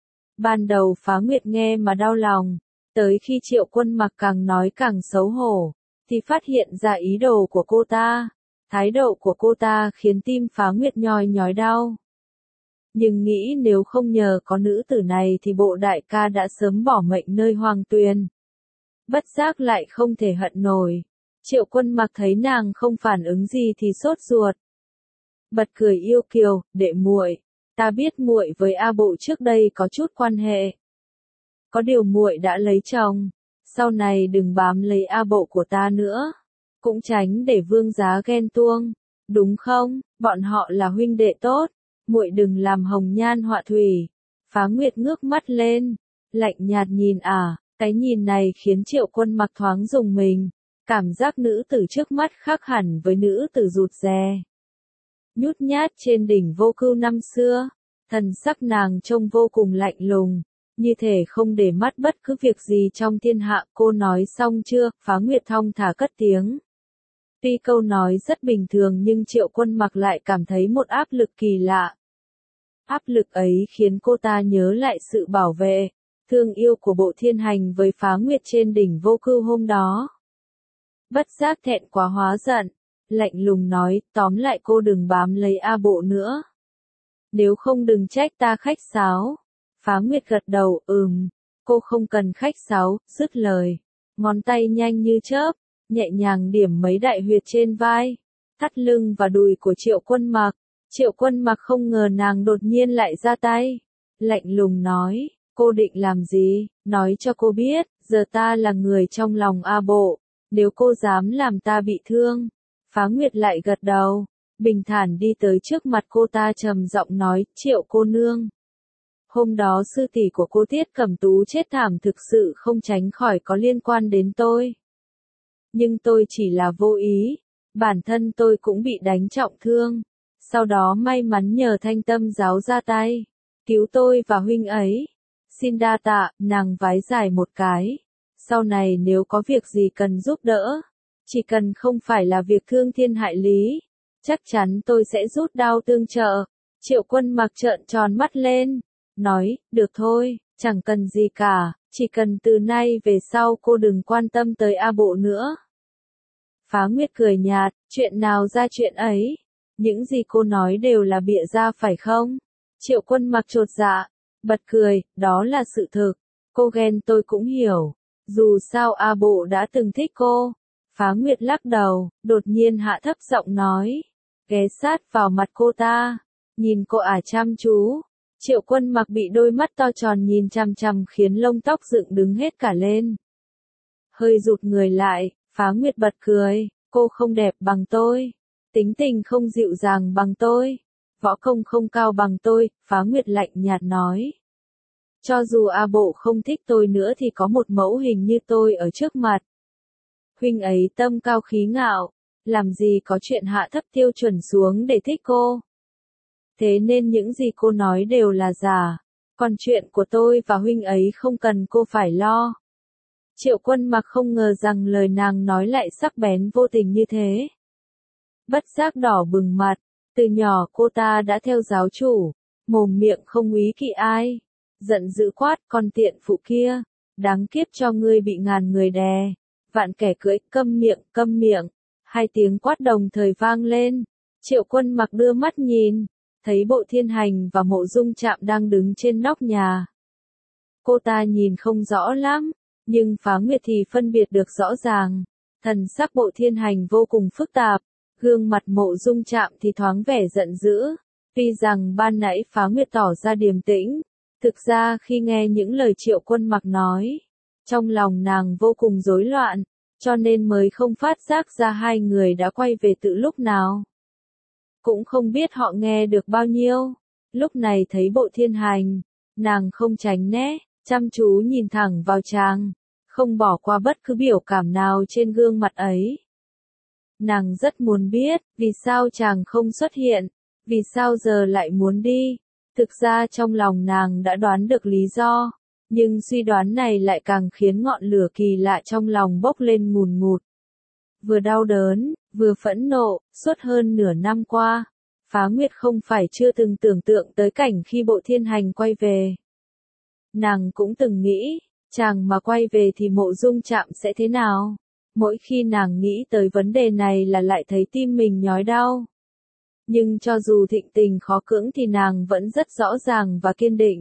Ban đầu Phá Nguyệt nghe mà đau lòng, tới khi Triệu Quân Mặc càng nói càng xấu hổ, thì phát hiện ra ý đồ của cô ta. Thái độ của cô ta khiến tim Phá Nguyệt nhói nhói đau. Nhưng nghĩ nếu không nhờ có nữ tử này thì Bộ đại ca đã sớm bỏ mệnh nơi Hoàng Tuyền. Bất giác lại không thể hận nổi. Triệu Quân Mặc thấy nàng không phản ứng gì thì sốt ruột. Bật cười yêu kiều, đệ muội, ta biết muội với A Bộ trước đây có chút quan hệ. Có điều muội đã lấy chồng, sau này đừng bám lấy A Bộ của ta nữa, cũng tránh để vương giá ghen tuông, đúng không? Bọn họ là huynh đệ tốt, muội đừng làm hồng nhan họa thủy. Phá Nguyệt ngước mắt lên, lạnh nhạt nhìn à, cái nhìn này khiến Triệu Quân Mặc thoáng rùng mình, cảm giác nữ tử trước mắt khác hẳn với nữ tử rụt rè, nhút nhát trên đỉnh Vô Cưu năm xưa. Thần sắc nàng trông vô cùng lạnh lùng, như thể không để mắt bất cứ việc gì trong thiên hạ. Cô nói xong chưa? Phá Nguyệt thong thả cất tiếng. Tuy câu nói rất bình thường nhưng Triệu Quân Mặc lại cảm thấy một áp lực kỳ lạ. Áp lực ấy khiến cô ta nhớ lại sự bảo vệ, thương yêu của Bộ Thiên Hành với Phá Nguyệt trên đỉnh Vô Cưu hôm đó. Bất giác thẹn quá hóa giận, lạnh lùng nói, tóm lại cô đừng bám lấy A Bộ nữa. Nếu không đừng trách ta khách sáo. Phá Nguyệt gật đầu, ừm, cô không cần khách sáo, dứt lời. Ngón tay nhanh như chớp, nhẹ nhàng điểm mấy đại huyệt trên vai, thắt lưng và đùi của Triệu Quân Mặc. Triệu Quân Mặc không ngờ nàng đột nhiên lại ra tay. Lạnh lùng nói, Cô định làm gì? Nói cho cô biết, giờ ta là người trong lòng A Bộ, nếu cô dám làm ta bị thương. Phá Nguyệt lại gật đầu, bình thản đi tới trước mặt cô ta trầm giọng nói, Triệu cô nương. Hôm đó sư tỷ của cô Tiết Cẩm Tú chết thảm thực sự không tránh khỏi có liên quan đến tôi. Nhưng tôi chỉ là vô ý, bản thân tôi cũng bị đánh trọng thương. Sau đó may mắn nhờ Thanh Tâm giáo ra tay, cứu tôi và huynh ấy. Xin đa tạ, nàng vái dài một cái. Sau này nếu có việc gì cần giúp đỡ, chỉ cần không phải là việc thương thiên hại lý, chắc chắn tôi sẽ rút đao tương trợ. Triệu Quân Mặc trợn tròn mắt lên, nói, được thôi, chẳng cần gì cả, chỉ cần từ nay về sau cô đừng quan tâm tới A Bộ nữa. Phá Nguyệt cười nhạt, chuyện nào ra chuyện ấy, những gì cô nói đều là bịa ra phải không? Triệu Quân Mặc chột dạ, bật cười, đó là sự thực, cô ghen tôi cũng hiểu, dù sao A Bộ đã từng thích cô. Phá Nguyệt lắc đầu, đột nhiên hạ thấp giọng nói, ghé sát vào mặt cô ta, nhìn cô ả chăm chú. Triệu Quân Mặc bị đôi mắt to tròn nhìn chằm chằm khiến lông tóc dựng đứng hết cả lên. Hơi rụt người lại, Phá Nguyệt bật cười, cô không đẹp bằng tôi, tính tình không dịu dàng bằng tôi, võ công không cao bằng tôi. Phá Nguyệt lạnh nhạt nói, cho dù A Bộ không thích tôi nữa thì có một mẫu hình như tôi ở trước mặt. Huynh ấy tâm cao khí ngạo, làm gì có chuyện hạ thấp tiêu chuẩn xuống để thích cô. Thế nên những gì cô nói đều là giả, còn chuyện của tôi và huynh ấy không cần cô phải lo. Triệu Quân Mặc không ngờ rằng lời nàng nói lại sắc bén vô tình như thế. Bất giác đỏ bừng mặt, từ nhỏ cô ta đã theo giáo chủ, mồm miệng không úy kỵ ai. Giận dữ quát, con tiện phụ kia, đáng kiếp cho ngươi bị ngàn người đè, vạn kẻ cưỡi, câm miệng, câm miệng. Hai tiếng quát đồng thời vang lên, Triệu Quân Mặc đưa mắt nhìn, thấy Bộ Thiên Hành và Mộ Dung Trạm đang đứng trên nóc nhà. Cô ta nhìn không rõ lắm, nhưng Phá Nguyệt thì phân biệt được rõ ràng, thần sắc Bộ Thiên Hành vô cùng phức tạp, gương mặt Mộ Dung Trạm thì thoáng vẻ giận dữ. Tuy rằng ban nãy Phá Nguyệt tỏ ra điềm tĩnh, thực ra khi nghe những lời Triệu Quân Mặc nói, trong lòng nàng vô cùng rối loạn, cho nên mới không phát giác ra hai người đã quay về từ lúc nào. Cũng không biết họ nghe được bao nhiêu. Lúc này thấy Bộ Thiên Hành, nàng không tránh né, chăm chú nhìn thẳng vào chàng, không bỏ qua bất cứ biểu cảm nào trên gương mặt ấy. Nàng rất muốn biết, vì sao chàng không xuất hiện, vì sao giờ lại muốn đi. Thực ra trong lòng nàng đã đoán được lý do, nhưng suy đoán này lại càng khiến ngọn lửa kỳ lạ trong lòng bốc lên ngùn ngụt. Vừa đau đớn, vừa phẫn nộ, suốt hơn nửa năm qua, Phá Nguyệt không phải chưa từng tưởng tượng tới cảnh khi Bộ Thiên Hành quay về. Nàng cũng từng nghĩ, chàng mà quay về thì Mộ Dung Trạm sẽ thế nào? Mỗi khi nàng nghĩ tới vấn đề này là lại thấy tim mình nhói đau. Nhưng cho dù thịnh tình khó cưỡng thì nàng vẫn rất rõ ràng và kiên định.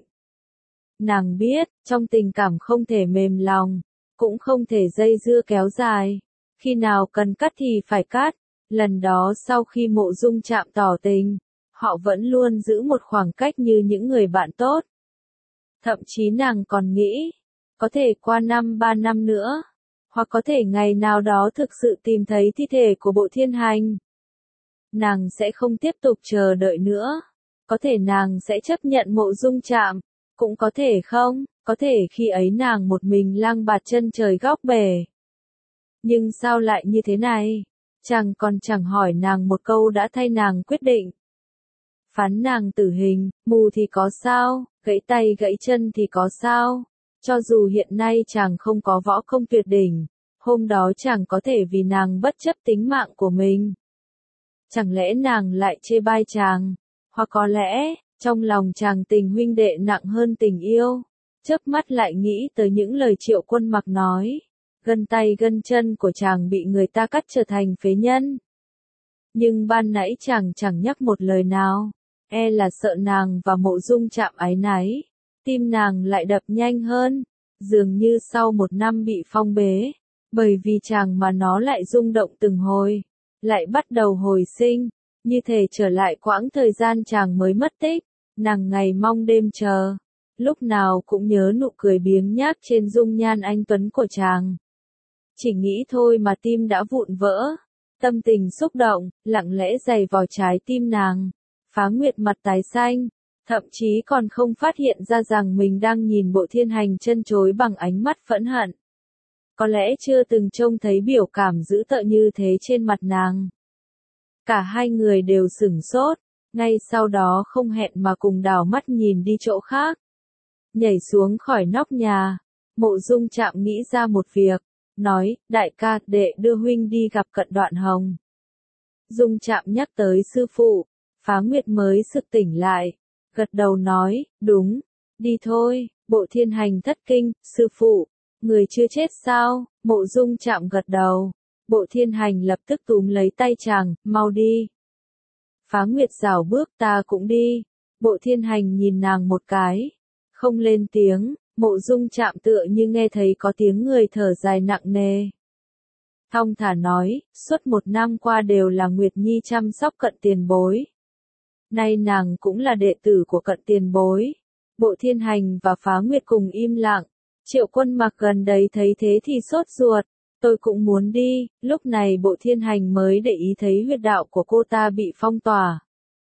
Nàng biết, trong tình cảm không thể mềm lòng, cũng không thể dây dưa kéo dài. Khi nào cần cắt thì phải cắt. Lần đó sau khi Mộ Dung Trạm tỏ tình, họ vẫn luôn giữ một khoảng cách như những người bạn tốt. Thậm chí nàng còn nghĩ, có thể qua năm ba năm nữa, hoặc có thể ngày nào đó thực sự tìm thấy thi thể của Bộ Thiên Hành. Nàng sẽ không tiếp tục chờ đợi nữa. Có thể nàng sẽ chấp nhận Mộ Dung Trạm, cũng có thể không, có thể khi ấy nàng một mình lang bạt chân trời góc bể. Nhưng sao lại như thế này? Chàng còn chẳng hỏi nàng một câu đã thay nàng quyết định. Phán nàng tử hình, mù thì có sao, gãy tay gãy chân thì có sao. Cho dù hiện nay chàng không có võ công tuyệt đỉnh, hôm đó chàng có thể vì nàng bất chấp tính mạng của mình. Chẳng lẽ nàng lại chê bai chàng? Hoặc có lẽ, trong lòng chàng tình huynh đệ nặng hơn tình yêu. Chớp mắt lại nghĩ tới những lời Triệu Quân Mặc nói. Gân tay gân chân của chàng bị người ta cắt trở thành phế nhân. Nhưng ban nãy chàng chẳng nhắc một lời nào, e là sợ nàng và Mộ Dung Trạm áy náy. Tim nàng lại đập nhanh hơn, dường như sau một năm bị phong bế, bởi vì chàng mà nó lại rung động từng hồi, lại bắt đầu hồi sinh, như thể trở lại quãng thời gian chàng mới mất tích. Nàng ngày mong đêm chờ, lúc nào cũng nhớ nụ cười biếng nhác trên dung nhan anh tuấn của chàng. Chỉ nghĩ thôi mà tim đã vụn vỡ, tâm tình xúc động, lặng lẽ giày vào trái tim nàng. Phá Nguyệt mặt tái xanh, thậm chí còn không phát hiện ra rằng mình đang nhìn Bộ Thiên Hành chân chối bằng ánh mắt phẫn hận. Có lẽ chưa từng trông thấy biểu cảm dữ tợn như thế trên mặt nàng. Cả hai người đều sửng sốt, ngay sau đó không hẹn mà cùng đảo mắt nhìn đi chỗ khác. Nhảy xuống khỏi nóc nhà, Mộ Dung Trạm nghĩ ra một việc, nói, đại ca, đệ đưa huynh đi gặp Cận Đoạn Hồng. Dung Trạm nhắc tới sư phụ, Phá Nguyệt mới sực tỉnh lại, gật đầu nói, đúng, đi thôi. Bộ Thiên Hành thất kinh, sư phụ, người chưa chết sao? Mộ Dung Trạm gật đầu. Bộ Thiên Hành lập tức túm lấy tay chàng, mau đi. Phá Nguyệt rảo bước, ta cũng đi. Bộ Thiên Hành nhìn nàng một cái, không lên tiếng. Mộ Dung Trạm tựa như nghe thấy có tiếng người thở dài nặng nề. Thong thả nói, suốt một năm qua đều là Nguyệt Nhi chăm sóc Cận tiền bối. Nay nàng cũng là đệ tử của Cận tiền bối. Bộ Thiên Hành và Phá Nguyệt cùng im lặng. Triệu Quân Mặc gần đấy thấy thế thì sốt ruột. Tôi cũng muốn đi. Lúc này Bộ Thiên Hành mới để ý thấy huyệt đạo của cô ta bị phong tỏa.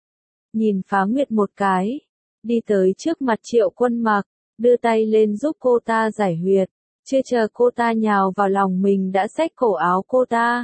Nhìn Phá Nguyệt một cái, đi tới trước mặt Triệu Quân Mặc, đưa tay lên giúp cô ta giải huyệt. Chưa chờ cô ta nhào vào lòng mình đã xách cổ áo cô ta.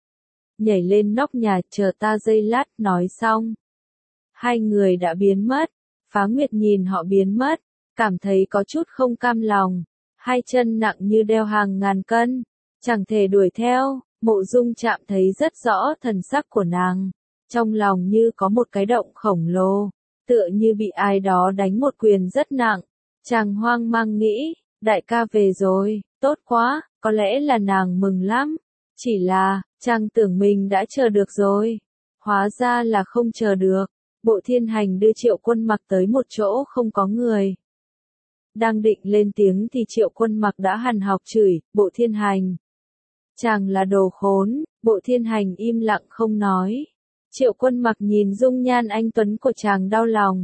Nhảy lên nóc nhà, chờ ta giây lát, nói xong. Hai người đã biến mất. Phá Nguyệt nhìn họ biến mất, cảm thấy có chút không cam lòng. Hai chân nặng như đeo hàng ngàn cân, chẳng thể đuổi theo. Mộ Dung Trạm thấy rất rõ thần sắc của nàng, trong lòng như có một cái động khổng lồ, tựa như bị ai đó đánh một quyền rất nặng. Chàng hoang mang nghĩ, đại ca về rồi, tốt quá, có lẽ là nàng mừng lắm. Chỉ là, chàng tưởng mình đã chờ được rồi, hóa ra là không chờ được. Bộ Thiên Hành đưa Triệu Quân Mặc tới một chỗ không có người. Đang định lên tiếng thì Triệu Quân Mặc đã hằn học chửi, Bộ Thiên Hành. Chàng là đồ khốn. Bộ Thiên Hành im lặng không nói. Triệu Quân Mặc nhìn dung nhan anh tuấn của chàng đau lòng.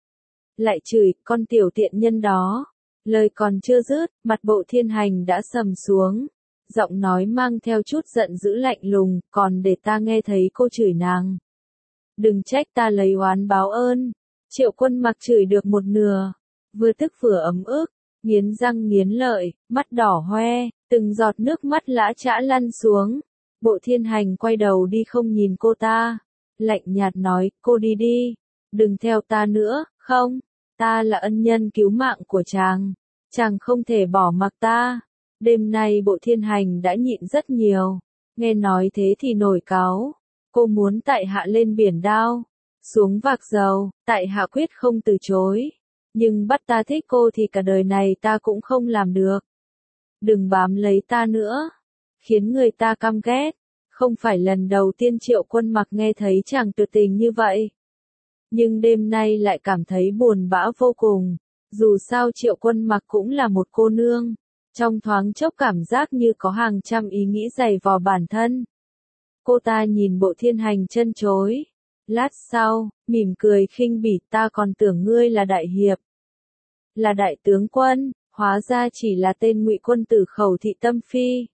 Lại chửi, con tiểu tiện nhân đó. Lời còn chưa dứt, mặt Bộ Thiên Hành đã sầm xuống. Giọng nói mang theo chút giận dữ lạnh lùng, còn để ta nghe thấy cô chửi nàng. Đừng trách ta lấy oán báo ơn. Triệu Quân Mặc chửi được một nửa, vừa tức vừa ấm ức, nghiến răng nghiến lợi, mắt đỏ hoe, từng giọt nước mắt lã chã lăn xuống. Bộ Thiên Hành quay đầu đi không nhìn cô ta, lạnh nhạt nói, cô đi đi, đừng theo ta nữa, không, ta là ân nhân cứu mạng của chàng, chàng không thể bỏ mặc ta. Đêm nay Bộ Thiên Hành đã nhịn rất nhiều, nghe nói thế thì nổi cáu. Cô muốn tại hạ lên biển đao, xuống vạc dầu, tại hạ quyết không từ chối. Nhưng bắt ta thích cô thì cả đời này ta cũng không làm được. Đừng bám lấy ta nữa, khiến người ta căm ghét. Không phải lần đầu tiên Triệu Quân Mặc nghe thấy chàng tuyệt tình như vậy. Nhưng đêm nay lại cảm thấy buồn bã vô cùng. Dù sao Triệu Quân Mặc cũng là một cô nương. Trong thoáng chốc cảm giác như có hàng trăm ý nghĩ dày vò bản thân. Cô ta nhìn Bộ Thiên Hành chân chối. Lát sau, mỉm cười khinh bỉ, ta còn tưởng ngươi là đại hiệp. Là đại tướng quân, hóa ra chỉ là tên ngụy quân tử Khẩu Thị Tâm Phi.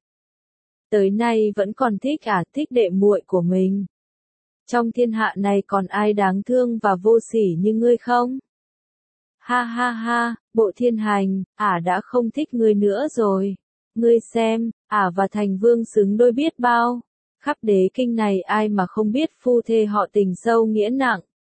Tới nay vẫn còn thích à, thích đệ muội của mình. Trong thiên hạ này còn ai đáng thương và vô sỉ như ngươi không? Ha ha ha, Bộ Thiên Hành, ả đã không thích ngươi nữa rồi. Ngươi xem, ả và Thành Vương xứng đôi biết bao. Khắp đế kinh này ai mà không biết phu thê họ tình sâu nghĩa nặng.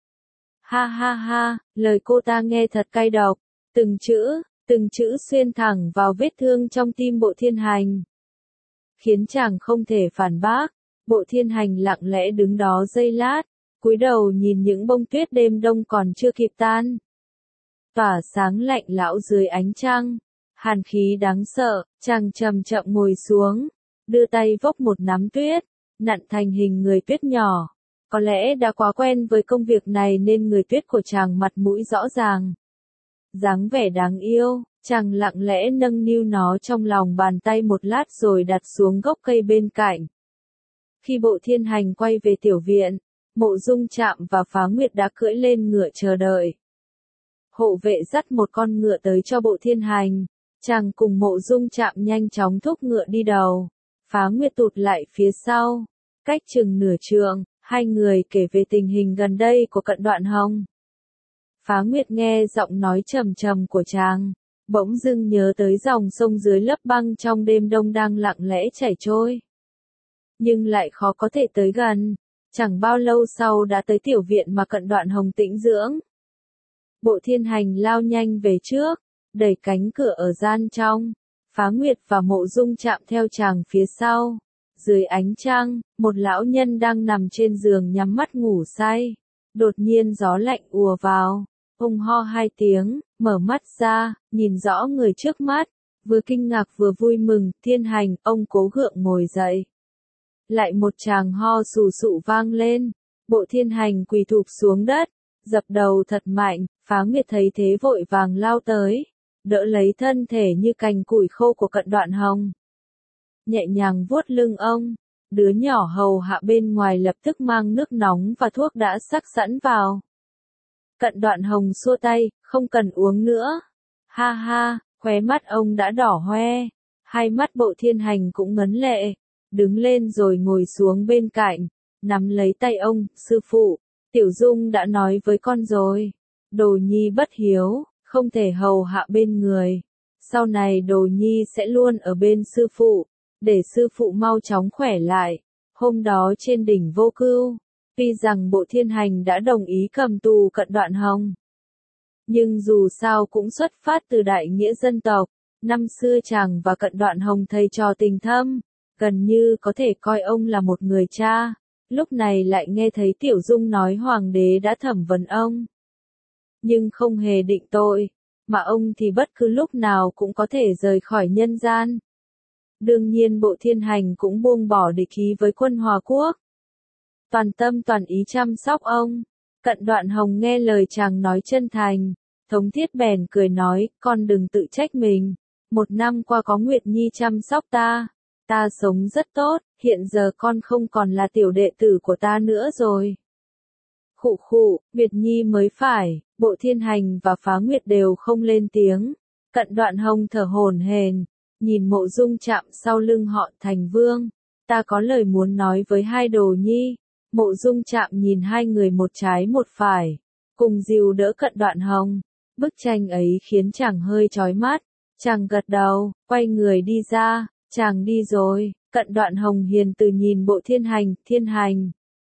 Ha ha ha, lời cô ta nghe thật cay độc, từng chữ, từng chữ xuyên thẳng vào vết thương trong tim Bộ Thiên Hành. Khiến chàng không thể phản bác. Bộ Thiên Hành lặng lẽ đứng đó giây lát, cúi đầu nhìn những bông tuyết đêm đông còn chưa kịp tan. Tỏa sáng lạnh lão dưới ánh trăng, hàn khí đáng sợ, chàng chậm chậm ngồi xuống, đưa tay vốc một nắm tuyết, nặn thành hình người tuyết nhỏ. Có lẽ đã quá quen với công việc này nên người tuyết của chàng mặt mũi rõ ràng. Dáng vẻ đáng yêu, chàng lặng lẽ nâng niu nó trong lòng bàn tay một lát rồi đặt xuống gốc cây bên cạnh. Khi Bộ Thiên Hành quay về tiểu viện, Mộ Dung Trạm và Phá Nguyệt đã cưỡi lên ngựa chờ đợi. Hộ vệ dắt một con ngựa tới cho Bộ Thiên Hành. Chàng cùng Mộ Dung Trạm nhanh chóng thúc ngựa đi đầu. Phá Nguyệt tụt lại phía sau. Cách chừng nửa trượng, hai người kể về tình hình gần đây của Cận Đoạn Hồng. Phá Nguyệt nghe giọng nói trầm trầm của chàng, bỗng dưng nhớ tới dòng sông dưới lớp băng trong đêm đông đang lặng lẽ chảy trôi. Nhưng lại khó có thể tới gần, chẳng bao lâu sau đã tới tiểu viện mà Cận Đoạn Hồng tĩnh dưỡng. Bộ Thiên Hành lao nhanh về trước, đẩy cánh cửa ở gian trong, Phá Nguyệt và Mộ Dung Trạm theo chàng phía sau. Dưới ánh trăng, một lão nhân đang nằm trên giường nhắm mắt ngủ say. Đột nhiên gió lạnh ùa vào, ông ho hai tiếng, mở mắt ra, nhìn rõ người trước mắt, vừa kinh ngạc vừa vui mừng. Thiên Hành, ông cố gượng ngồi dậy. Lại một tràng ho sù sụ vang lên, Bộ Thiên Hành quỳ thụp xuống đất, dập đầu thật mạnh. Phá Nguyệt thấy thế vội vàng lao tới, đỡ lấy thân thể như cành củi khô của Cận Đoạn Hồng. Nhẹ nhàng vuốt lưng ông, đứa nhỏ hầu hạ bên ngoài lập tức mang nước nóng và thuốc đã sắc sẵn vào. Cận Đoạn Hồng xua tay, không cần uống nữa. Ha ha, khóe mắt ông đã đỏ hoe, hai mắt Bộ Thiên Hành cũng ngấn lệ, đứng lên rồi ngồi xuống bên cạnh, nắm lấy tay ông. Sư phụ, Tiểu Dung đã nói với con rồi, Đồ Nhi bất hiếu, không thể hầu hạ bên người. Sau này Đồ Nhi sẽ luôn ở bên sư phụ, để sư phụ mau chóng khỏe lại. Hôm đó trên đỉnh Vô Cưu, tuy rằng Bộ Thiên Hành đã đồng ý cầm tù Cận Đoạn Hồng, nhưng dù sao cũng xuất phát từ đại nghĩa dân tộc. Năm xưa chàng và Cận Đoạn Hồng thầy trò tình thâm, gần như có thể coi ông là một người cha. Lúc này lại nghe thấy Tiểu Dung nói hoàng đế đã thẩm vấn ông, nhưng không hề định tội, mà ông thì bất cứ lúc nào cũng có thể rời khỏi nhân gian. Đương nhiên Bộ Thiên Hành cũng buông bỏ địch ý với quân Hòa Quốc, toàn tâm toàn ý chăm sóc ông. Cận Đoạn Hồng nghe lời chàng nói chân thành, thống thiết bèn cười nói, con đừng tự trách mình. Một năm qua có Nguyệt Nhi chăm sóc ta, ta sống rất tốt, hiện giờ con không còn là tiểu đệ tử của ta nữa rồi. Khụ khụ, Nguyệt Nhi mới phải. Bộ Thiên Hành và Phá Nguyệt đều không lên tiếng. Cận Đoạn Hồng thở hổn hển, nhìn Mộ Dung Trạm sau lưng họ. Thành Vương, ta có lời muốn nói với hai Đồ Nhi. Mộ Dung Trạm nhìn hai người một trái một phải, cùng dìu đỡ Cận Đoạn Hồng. Bức tranh ấy khiến chàng hơi chói mắt, chàng gật đầu, quay người đi ra. Chàng đi rồi. Cận Đoạn Hồng hiền từ nhìn Bộ Thiên Hành. Thiên Hành,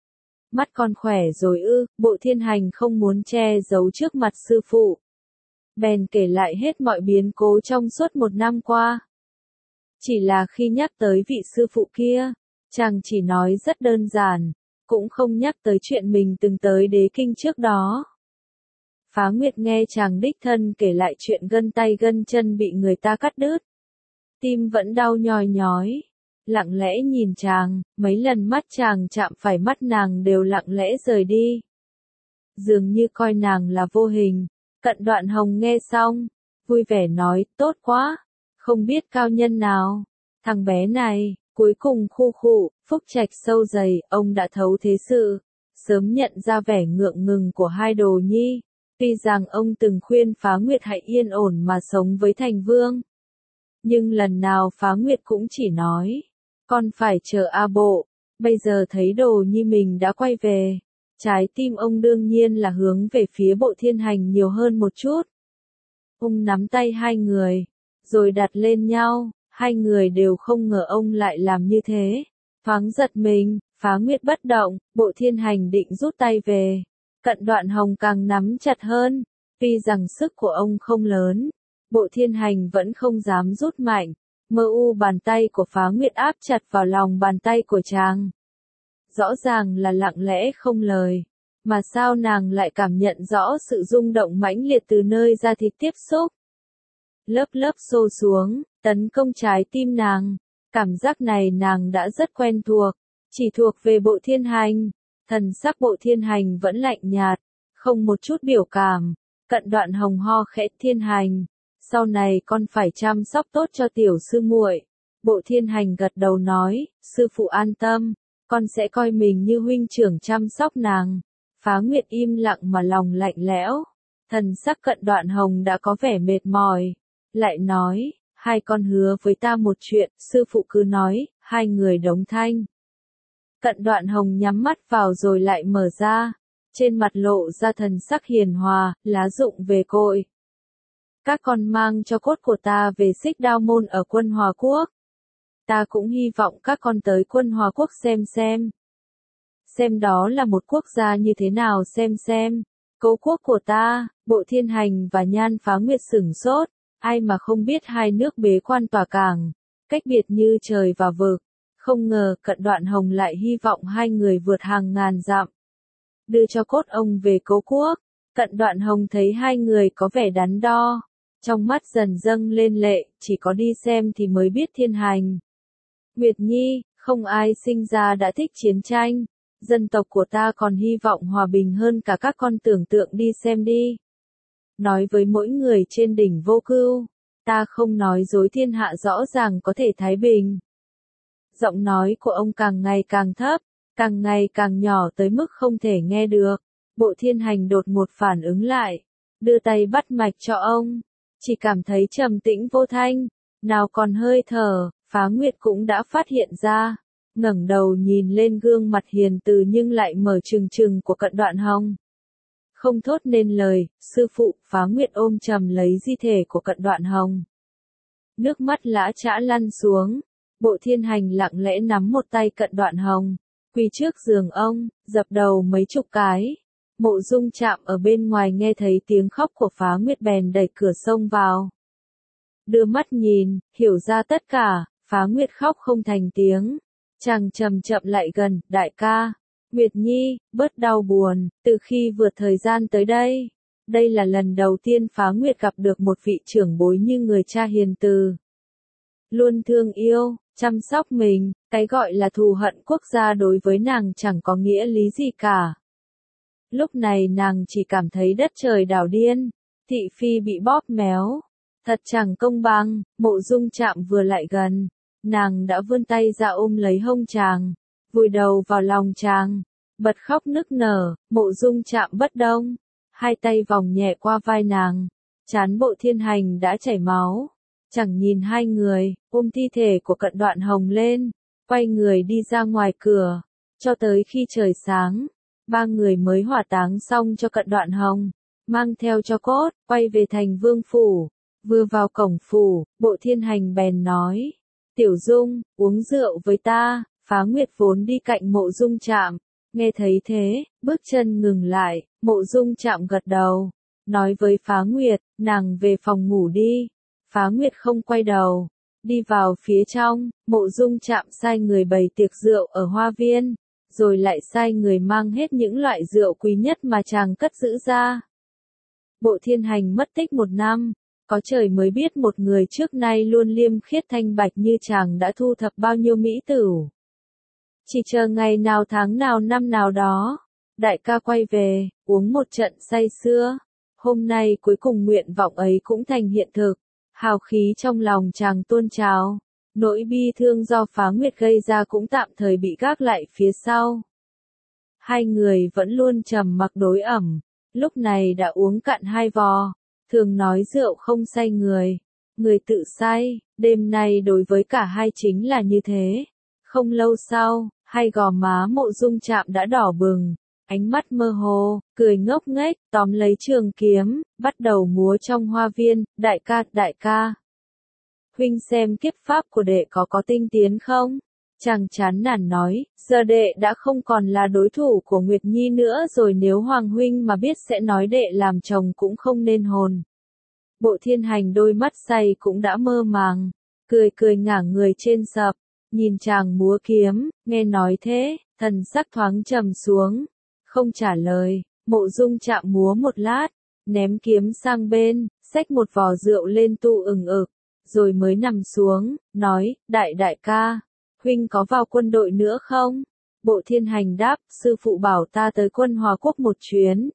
mắt con khỏe rồi ư? Bộ Thiên Hành không muốn che giấu trước mặt sư phụ, bèn kể lại hết mọi biến cố trong suốt một năm qua. Chỉ là khi nhắc tới vị sư phụ kia, chàng chỉ nói rất đơn giản, cũng không nhắc tới chuyện mình từng tới Đế Kinh trước đó. Phá Nguyệt nghe chàng đích thân kể lại chuyện gân tay gân chân bị người ta cắt đứt, tim vẫn đau nhói nhói, lặng lẽ nhìn chàng. Mấy lần mắt chàng chạm phải mắt nàng đều lặng lẽ rời đi, dường như coi nàng là vô hình. Cận Đoạn Hồng nghe xong, vui vẻ nói, tốt quá, không biết cao nhân nào, thằng bé này. Cuối cùng khu khụ, phúc trạch sâu dày, ông đã thấu thế sự, sớm nhận ra vẻ ngượng ngùng của hai Đồ Nhi. Tuy rằng ông từng khuyên Phá Nguyệt hãy yên ổn mà sống với Thành Vương, nhưng lần nào Phá Nguyệt cũng chỉ nói, con phải chờ A Bộ. Bây giờ thấy Đồ Nhi mình đã quay về, trái tim ông đương nhiên là hướng về phía Bộ Thiên Hành nhiều hơn một chút. Ông nắm tay hai người, rồi đặt lên nhau. Hai người đều không ngờ ông lại làm như thế, thoáng giật mình. Phá Nguyệt bất động, Bộ Thiên Hành định rút tay về. Cận Đoạn Hồng càng nắm chặt hơn, tuy rằng sức của ông không lớn, Bộ Thiên Hành vẫn không dám rút mạnh. Mơ u bàn tay của Phá Nguyệt áp chặt vào lòng bàn tay của chàng. Rõ ràng là lặng lẽ không lời, mà sao nàng lại cảm nhận rõ sự rung động mãnh liệt từ nơi da thịt tiếp xúc. Lớp lớp xô xuống, tấn công trái tim nàng. Cảm giác này nàng đã rất quen thuộc, chỉ thuộc về Bộ Thiên Hành. Thần sắc Bộ Thiên Hành vẫn lạnh nhạt, không một chút biểu cảm. Cận Đoạn Hồng ho khẽ, Thiên Hành, sau này con phải chăm sóc tốt cho tiểu sư muội. Bộ Thiên Hành gật đầu nói, sư phụ an tâm, con sẽ coi mình như huynh trưởng chăm sóc nàng. Phá Nguyệt im lặng mà lòng lạnh lẽo. Thần sắc Cận Đoạn Hồng đã có vẻ mệt mỏi, lại nói, hai con hứa với ta một chuyện, sư phụ cứ nói, hai người đồng thanh. Cận Đoạn Hồng nhắm mắt vào rồi lại mở ra, trên mặt lộ ra thần sắc hiền hòa, lá dụng về cội. Các con mang cho cốt của ta về Xích Đao Môn ở Quân Hòa Quốc. Ta cũng hy vọng các con tới Quân Hòa Quốc xem xem. Xem đó là một quốc gia như thế nào xem xem. Cấu quốc của ta, Bộ Thiên Hành và Nhan Phá Nguyệt sửng sốt, ai mà không biết hai nước bế quan tỏa cảng, cách biệt như trời và vực. Không ngờ Cận Đoạn Hồng lại hy vọng hai người vượt hàng ngàn dặm. Đưa cho cốt ông về Cấu quốc. Cận Đoạn Hồng thấy hai người có vẻ đắn đo. Trong mắt dần dâng lên lệ, chỉ có đi xem thì mới biết Thiên Hành. Nguyệt Nhi, không ai sinh ra đã thích chiến tranh. Dân tộc của ta còn hy vọng hòa bình hơn cả các con tưởng tượng, đi xem đi. Nói với mỗi người trên đỉnh Vô Cưu, ta không nói dối, thiên hạ rõ ràng có thể thái bình. Giọng nói của ông càng ngày càng thấp, càng ngày càng nhỏ tới mức không thể nghe được. Bộ Thiên Hành đột ngột phản ứng lại, đưa tay bắt mạch cho ông, chỉ cảm thấy trầm tĩnh vô thanh, nào còn hơi thở. Phá Nguyệt cũng đã phát hiện ra, ngẩng đầu nhìn lên gương mặt hiền từ nhưng lại mở trừng trừng của Cận Đoạn Hồng. Không thốt nên lời, sư phụ. Phá Nguyệt ôm chầm lấy di thể của Cận Đoạn Hồng. Nước mắt lã chã lăn xuống. Bộ Thiên Hành lặng lẽ nắm một tay Cận Đoạn Hồng, quỳ trước giường ông, dập đầu mấy chục cái. Mộ Dung Trạm ở bên ngoài nghe thấy tiếng khóc của Phá Nguyệt bèn đẩy cửa xông vào. Đưa mắt nhìn, hiểu ra tất cả. Phá Nguyệt khóc không thành tiếng. Chàng chậm chậm lại gần, đại ca. Nguyệt Nhi, bớt đau buồn, từ khi vượt thời gian tới đây. Đây là lần đầu tiên Phá Nguyệt gặp được một vị trưởng bối như người cha hiền từ. Luôn thương yêu, chăm sóc mình, cái gọi là thù hận quốc gia đối với nàng chẳng có nghĩa lý gì cả. Lúc này nàng chỉ cảm thấy đất trời đảo điên, thị phi bị bóp méo. Thật chẳng công bằng. Mộ Dung Trạm vừa lại gần, nàng đã vươn tay ra ôm lấy hông chàng, vùi đầu vào lòng chàng, bật khóc nức nở. Mộ Dung Trạm bất động, hai tay vòng nhẹ qua vai nàng, trán Bộ Thiên Hành đã chảy máu, chẳng nhìn hai người, ôm thi thể của Cận Đoạn Hồng lên, quay người đi ra ngoài cửa, cho tới khi trời sáng, ba người mới hỏa táng xong cho Cận Đoạn Hồng, mang theo cho cốt, quay về thành Vương phủ. Vừa vào cổng phủ, Bộ Thiên Hành bèn nói, Tiểu Dung, uống rượu với ta. Phá Nguyệt vốn đi cạnh Mộ Dung Trạm, nghe thấy thế, bước chân ngừng lại. Mộ Dung Trạm gật đầu, nói với Phá Nguyệt, nàng về phòng ngủ đi. Phá Nguyệt không quay đầu, đi vào phía trong. Mộ Dung Trạm sai người bày tiệc rượu ở hoa viên, rồi lại sai người mang hết những loại rượu quý nhất mà chàng cất giữ ra. Bộ Thiên Hành mất tích một năm. Có trời mới biết một người trước nay luôn liêm khiết thanh bạch như chàng đã thu thập bao nhiêu mỹ tửu. Chỉ chờ ngày nào tháng nào năm nào đó, đại ca quay về, uống một trận say sưa. Hôm nay cuối cùng nguyện vọng ấy cũng thành hiện thực. Hào khí trong lòng chàng tuôn trào. Nỗi bi thương do Phá Nguyệt gây ra cũng tạm thời bị gác lại phía sau. Hai người vẫn luôn trầm mặc đối ẩm, lúc này đã uống cạn hai vò. Thường nói rượu không say người, người tự say. Đêm nay đối với cả hai chính là như thế. Không lâu sau, hai gò má Mộ Dung Trạm đã đỏ bừng, ánh mắt mơ hồ, cười ngốc nghếch, tóm lấy trường kiếm, bắt đầu múa trong hoa viên. Đại ca, đại ca, huynh xem kiếp pháp của đệ có có tinh tiến không? Chàng chán nản nói, giờ đệ đã không còn là đối thủ của Nguyệt Nhi nữa rồi, nếu Hoàng huynh mà biết sẽ nói đệ làm chồng cũng không nên hồn. Bộ Thiên Hành đôi mắt say cũng đã mơ màng, cười cười ngả người trên sập, nhìn chàng múa kiếm, nghe nói thế, thần sắc thoáng trầm xuống, không trả lời. Mộ Dung Trạm múa một lát, ném kiếm sang bên, xách một vò rượu lên tu ừng ực, rồi mới nằm xuống, nói, đại đại ca, huynh có vào quân đội nữa không? Bộ Thiên Hành đáp, sư phụ bảo ta tới Quân Hòa Quốc một chuyến.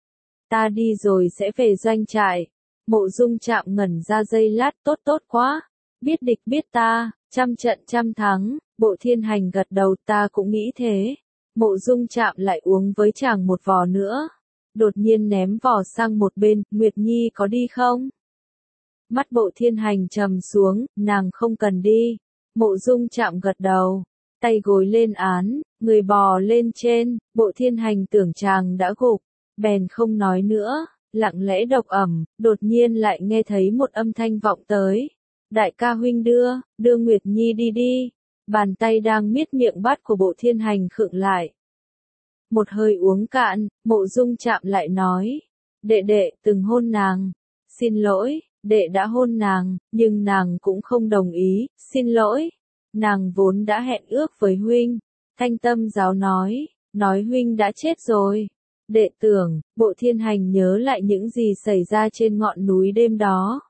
Ta đi rồi sẽ về doanh trại. Mộ Dung Trạm ngẩn ra giây lát, tốt tốt quá, biết địch biết ta, trăm trận trăm thắng. Bộ Thiên Hành gật đầu, ta cũng nghĩ thế. Mộ Dung Trạm lại uống với chàng một vò nữa, đột nhiên ném vỏ sang một bên, Nguyệt Nhi có đi không? Mắt Bộ Thiên Hành trầm xuống, nàng không cần đi. Mộ Dung Trạm gật đầu, tay gối lên án, người bò lên trên, Bộ Thiên Hành tưởng chàng đã gục, bèn không nói nữa, lặng lẽ độc ẩm, đột nhiên lại nghe thấy một âm thanh vọng tới. Đại ca huynh đưa, đưa Nguyệt Nhi đi đi. Bàn tay đang miết miệng bát của Bộ Thiên Hành khựng lại. Một hơi uống cạn, Mộ Dung Trạm lại nói, đệ đệ từng hôn nàng. Xin lỗi, đệ đã hôn nàng, nhưng nàng cũng không đồng ý, xin lỗi. Nàng vốn đã hẹn ước với huynh. Thanh Tâm giáo nói, nói huynh đã chết rồi. Đệ tưởng, Bộ Thiên Hành nhớ lại những gì xảy ra trên ngọn núi đêm đó.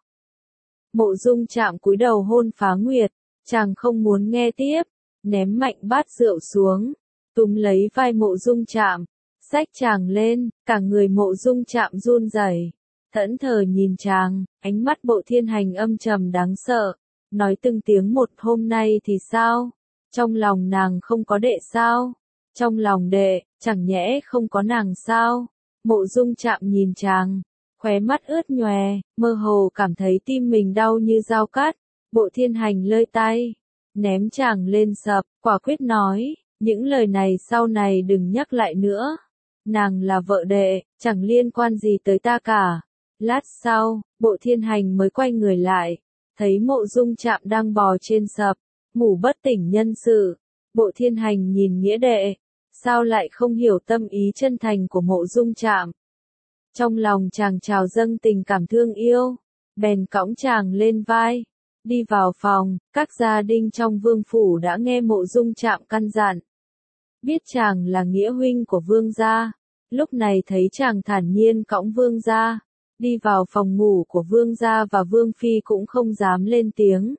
Mộ Dung Trạm cúi đầu hôn Phá Nguyệt, chàng không muốn nghe tiếp, ném mạnh bát rượu xuống, túm lấy vai Mộ Dung Trạm, xách chàng lên, cả người Mộ Dung Trạm run rẩy, thẫn thờ nhìn chàng, ánh mắt Bộ Thiên Hành âm trầm đáng sợ, nói từng tiếng một, hôm nay thì sao? Trong lòng nàng không có đệ sao? Trong lòng đệ, chẳng nhẽ không có nàng sao? Mộ Dung Trạm nhìn chàng, khóe mắt ướt nhòe, mơ hồ cảm thấy tim mình đau như dao cắt. Bộ Thiên Hành lơi tay, ném chàng lên sập, quả quyết nói, những lời này sau này đừng nhắc lại nữa. Nàng là vợ đệ, chẳng liên quan gì tới ta cả. Lát sau, Bộ Thiên Hành mới quay người lại, thấy Mộ Dung Trạm đang bò trên sập, ngủ bất tỉnh nhân sự. Bộ Thiên Hành nhìn nghĩa đệ, sao lại không hiểu tâm ý chân thành của Mộ Dung Trạm. Trong lòng chàng trào dâng tình cảm thương yêu, bèn cõng chàng lên vai, đi vào phòng, các gia đình trong vương phủ đã nghe Mộ Dung Trạm căn dặn. Biết chàng là nghĩa huynh của vương gia, lúc này thấy chàng thản nhiên cõng vương gia, đi vào phòng ngủ của vương gia và vương phi cũng không dám lên tiếng.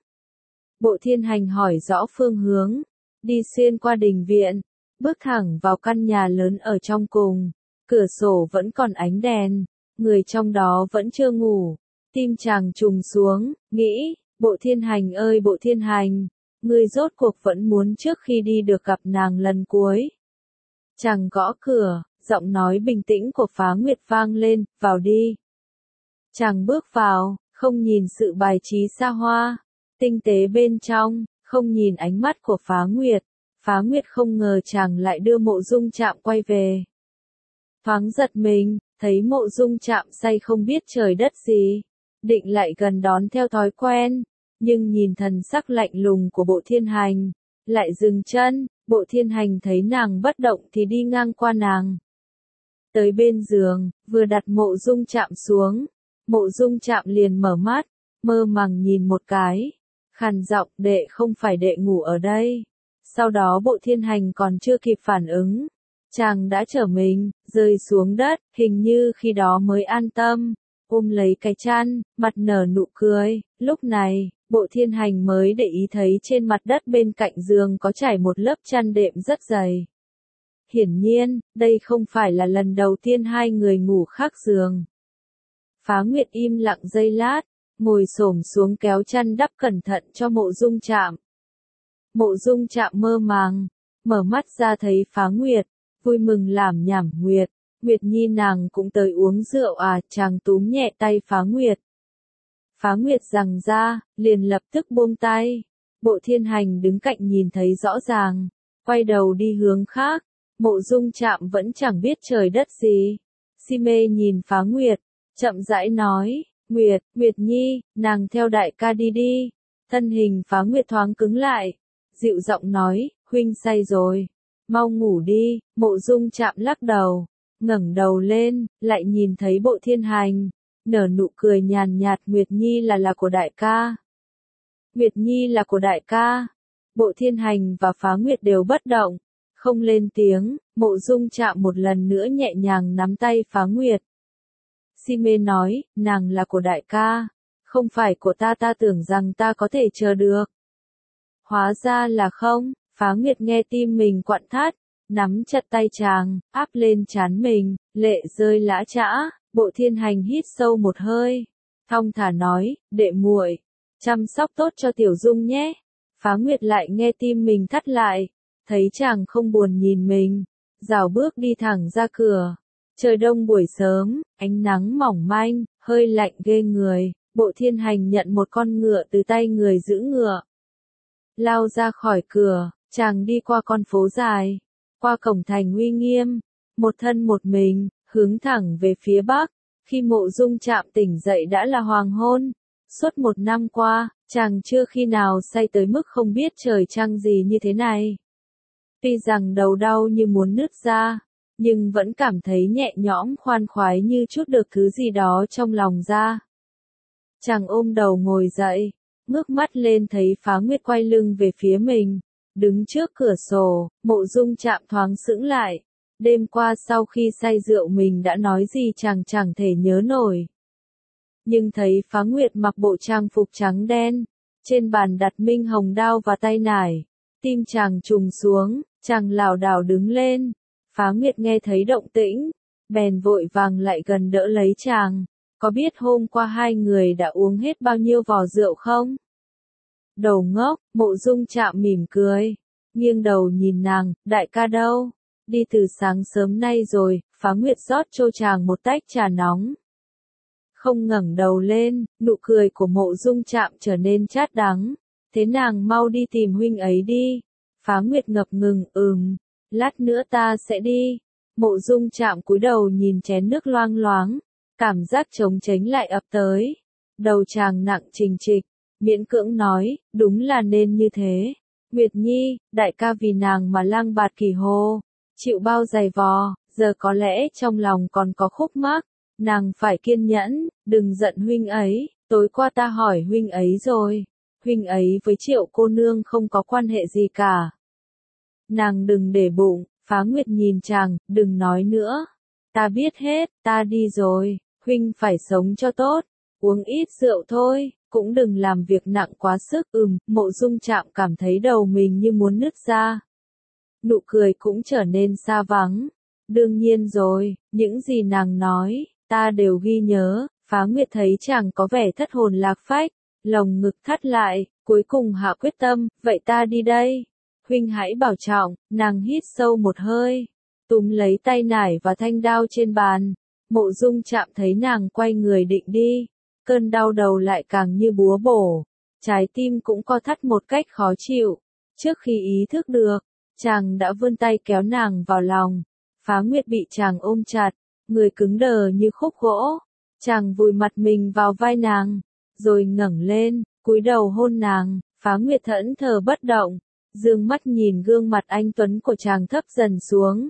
Bộ Thiên Hành hỏi rõ phương hướng, đi xuyên qua đình viện, bước thẳng vào căn nhà lớn ở trong cùng. Cửa sổ vẫn còn ánh đèn, người trong đó vẫn chưa ngủ. Tim chàng trùng xuống, nghĩ, Bộ Thiên Hành ơi Bộ Thiên Hành, ngươi rốt cuộc vẫn muốn trước khi đi được gặp nàng lần cuối. Chàng gõ cửa, giọng nói bình tĩnh của Phá Nguyệt vang lên, vào đi. Chàng bước vào, không nhìn sự bài trí xa hoa, tinh tế bên trong, không nhìn ánh mắt của Phá Nguyệt. Phá Nguyệt không ngờ chàng lại đưa Mộ Dung Trạm quay về. Thoáng giật mình, thấy Mộ Dung Trạm say không biết trời đất gì, định lại gần đón theo thói quen, nhưng nhìn thần sắc lạnh lùng của Bộ Thiên Hành, lại dừng chân. Bộ Thiên Hành thấy nàng bất động thì đi ngang qua nàng. Tới bên giường, vừa đặt Mộ Dung Trạm xuống, Mộ Dung Trạm liền mở mắt, mơ màng nhìn một cái, khàn giọng, đệ không phải đệ ngủ ở đây. Sau đó Bộ Thiên Hành còn chưa kịp phản ứng, chàng đã trở mình, rơi xuống đất, hình như khi đó mới an tâm, ôm lấy cái chăn, mặt nở nụ cười. Lúc này, Bộ Thiên Hành mới để ý thấy trên mặt đất bên cạnh giường có trải một lớp chăn đệm rất dày. Hiển nhiên, đây không phải là lần đầu tiên hai người ngủ khác giường. Phá Nguyệt im lặng giây lát, ngồi xổm xuống kéo chăn đắp cẩn thận cho Mộ Dung Trạm. Mộ Dung Trạm mơ màng, mở mắt ra thấy Phá Nguyệt, vui mừng làm nhảm, Nguyệt, Nguyệt Nhi nàng cũng tới uống rượu à? Chàng túm nhẹ tay Phá Nguyệt. Phá Nguyệt giằng ra, liền lập tức buông tay. Bộ Thiên Hành đứng cạnh nhìn thấy rõ ràng, quay đầu đi hướng khác. Mộ Dung Trạm vẫn chẳng biết trời đất gì, si mê nhìn Phá Nguyệt, chậm rãi nói, Nguyệt, Nguyệt Nhi, nàng theo đại ca đi đi. Thân hình Phá Nguyệt thoáng cứng lại, dịu giọng nói, huynh say rồi, mau ngủ đi. Mộ Dung Trạm lắc đầu, ngẩng đầu lên, lại nhìn thấy Bộ Thiên Hành, nở nụ cười nhàn nhạt, Nguyệt Nhi là là của đại ca. Nguyệt Nhi là của đại ca. Bộ Thiên Hành và Phá Nguyệt đều bất động, không lên tiếng. Mộ Dung Trạm một lần nữa nhẹ nhàng nắm tay Phá Nguyệt. Si mê nói, nàng là của đại ca, không phải của ta, ta tưởng rằng ta có thể chờ được. Hóa ra là không. Phá Nguyệt nghe tim mình quặn thắt, nắm chặt tay chàng, áp lên trán mình, lệ rơi lã chã. Bộ Thiên Hành hít sâu một hơi, thong thả nói, đệ muội, chăm sóc tốt cho Tiểu Dung nhé. Phá Nguyệt lại nghe tim mình thắt lại, thấy chàng không buồn nhìn mình, rảo bước đi thẳng ra cửa. Trời đông buổi sớm, ánh nắng mỏng manh, hơi lạnh ghê người, Bộ Thiên Hành nhận một con ngựa từ tay người giữ ngựa. Lao ra khỏi cửa, chàng đi qua con phố dài, qua cổng thành uy nghiêm, một thân một mình, hướng thẳng về phía bắc. Khi Mộ Dung Trạm tỉnh dậy đã là hoàng hôn. Suốt một năm qua, chàng chưa khi nào say tới mức không biết trời trăng gì như thế này. Tuy rằng đầu đau như muốn nứt ra, nhưng vẫn cảm thấy nhẹ nhõm khoan khoái như trút được thứ gì đó trong lòng ra. Chàng ôm đầu ngồi dậy, ngước mắt lên thấy Phá Nguyệt quay lưng về phía mình, đứng trước cửa sổ. Mộ Dung Trạm thoáng sững lại. Đêm qua sau khi say rượu mình đã nói gì chàng chẳng thể nhớ nổi. Nhưng thấy Phá Nguyệt mặc bộ trang phục trắng đen, trên bàn đặt minh hồng đao và tay nải, tim chàng trùng xuống, chàng lảo đảo đứng lên. Phá Nguyệt nghe thấy động tĩnh, bèn vội vàng lại gần đỡ lấy chàng. Có biết hôm qua hai người đã uống hết bao nhiêu vò rượu không? Đầu ngốc, Mộ Dung Trạm mỉm cười, nghiêng đầu nhìn nàng, đại ca đâu? Đi từ sáng sớm nay rồi. Phá Nguyệt rót cho chàng một tách trà nóng. Không ngẩng đầu lên, nụ cười của Mộ Dung Trạm trở nên chát đắng. Thế nàng mau đi tìm huynh ấy đi. Phá Nguyệt ngập ngừng, ừm, lát nữa ta sẽ đi. Mộ Dung Trạm cúi đầu nhìn chén nước loang loáng, cảm giác trống tránh lại ập tới. Đầu chàng nặng trịch trịch, miễn cưỡng nói, đúng là nên như thế. Nguyệt Nhi, đại ca vì nàng mà lang bạt kỳ hồ, chịu bao giày vò, giờ có lẽ trong lòng còn có khúc mắc. Nàng phải kiên nhẫn, đừng giận huynh ấy. Tối qua ta hỏi huynh ấy rồi, huynh ấy với Triệu cô nương không có quan hệ gì cả. Nàng đừng để bụng. Phá Nguyệt nhìn chàng, đừng nói nữa. Ta biết hết, ta đi rồi. Huynh phải sống cho tốt, uống ít rượu thôi, cũng đừng làm việc nặng quá sức. Ừm, Mộ Dung Trạm cảm thấy đầu mình như muốn nứt ra. Nụ cười cũng trở nên xa vắng. Đương nhiên rồi, những gì nàng nói, ta đều ghi nhớ. Phá Nguyệt thấy chàng có vẻ thất hồn lạc phách, lồng ngực thắt lại, cuối cùng hạ quyết tâm, vậy ta đi đây. Huynh hãy bảo trọng. Nàng hít sâu một hơi, túm lấy tay nải và thanh đao trên bàn. Mộ Dung Trạm thấy nàng quay người định đi, cơn đau đầu lại càng như búa bổ, trái tim cũng co thắt một cách khó chịu. Trước khi ý thức được, chàng đã vươn tay kéo nàng vào lòng. Phá Nguyệt bị chàng ôm chặt, người cứng đờ như khúc gỗ. Chàng vùi mặt mình vào vai nàng, rồi ngẩng lên, cúi đầu hôn nàng. Phá Nguyệt thẫn thờ bất động, dương mắt nhìn gương mặt anh tuấn của chàng thấp dần xuống.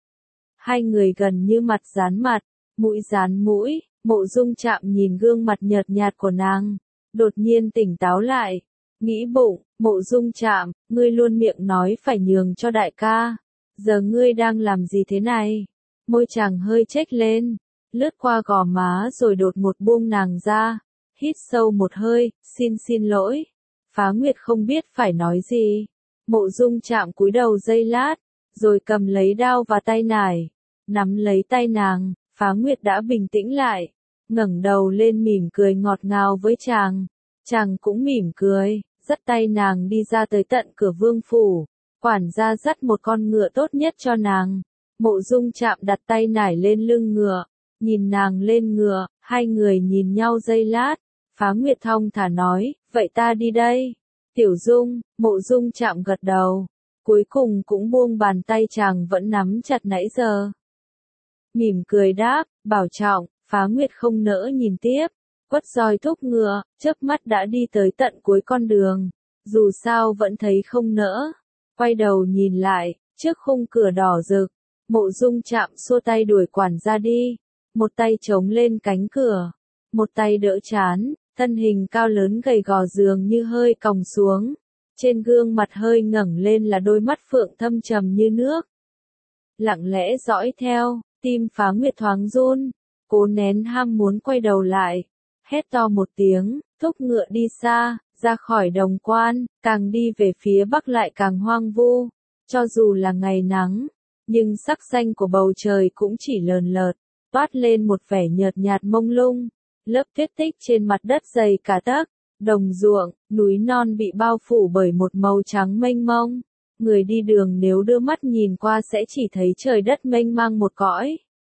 Hai người gần như mặt dán mặt, mũi dán mũi. Mộ Dung Trạm nhìn gương mặt nhợt nhạt của nàng, đột nhiên tỉnh táo lại, nghĩ bụng, Mộ Dung Trạm, ngươi luôn miệng nói phải nhường cho đại ca, giờ ngươi đang làm gì thế này? Môi chàng hơi chếch lên, lướt qua gò má rồi đột một buông nàng ra, hít sâu một hơi, xin xin lỗi. Phá Nguyệt không biết phải nói gì. Mộ Dung Trạm cúi đầu giây lát, rồi cầm lấy đao và tay nải, nắm lấy tay nàng. Phá Nguyệt đã bình tĩnh lại, ngẩng đầu lên mỉm cười ngọt ngào với chàng. Chàng cũng mỉm cười, dắt tay nàng đi ra tới tận cửa vương phủ. Quản gia dắt một con ngựa tốt nhất cho nàng. Mộ Dung Trạm đặt tay nải lên lưng ngựa, nhìn nàng lên ngựa, hai người nhìn nhau giây lát. Phá Nguyệt thong thả nói, vậy ta đi đây. Tiểu Dung. Mộ Dung Trạm gật đầu, cuối cùng cũng buông bàn tay chàng vẫn nắm chặt nãy giờ. Mỉm cười đáp, bảo trọng. Phá Nguyệt không nỡ nhìn tiếp, quất roi thúc ngựa, chớp mắt đã đi tới tận cuối con đường. Dù sao vẫn thấy không nỡ, quay đầu nhìn lại, trước khung cửa đỏ rực, Mộ Dung Trạm xua tay đuổi quản gia đi, một tay chống lên cánh cửa, một tay đỡ trán, thân hình cao lớn gầy gò dường như hơi còng xuống, trên gương mặt hơi ngẩng lên là đôi mắt phượng thâm trầm như nước. Lặng lẽ dõi theo, tim Phá Nguyệt thoáng run, cố nén ham muốn quay đầu lại, hét to một tiếng, thúc ngựa đi xa, ra khỏi đồng quan. Càng đi về phía bắc lại càng hoang vu, cho dù là ngày nắng, nhưng sắc xanh của bầu trời cũng chỉ lờn lợt, toát lên một vẻ nhợt nhạt mông lung. Lớp tuyết tích trên mặt đất dày cả tấc, đồng ruộng, núi non bị bao phủ bởi một màu trắng mênh mông. Người đi đường nếu đưa mắt nhìn qua sẽ chỉ thấy trời đất mênh mang một cõi.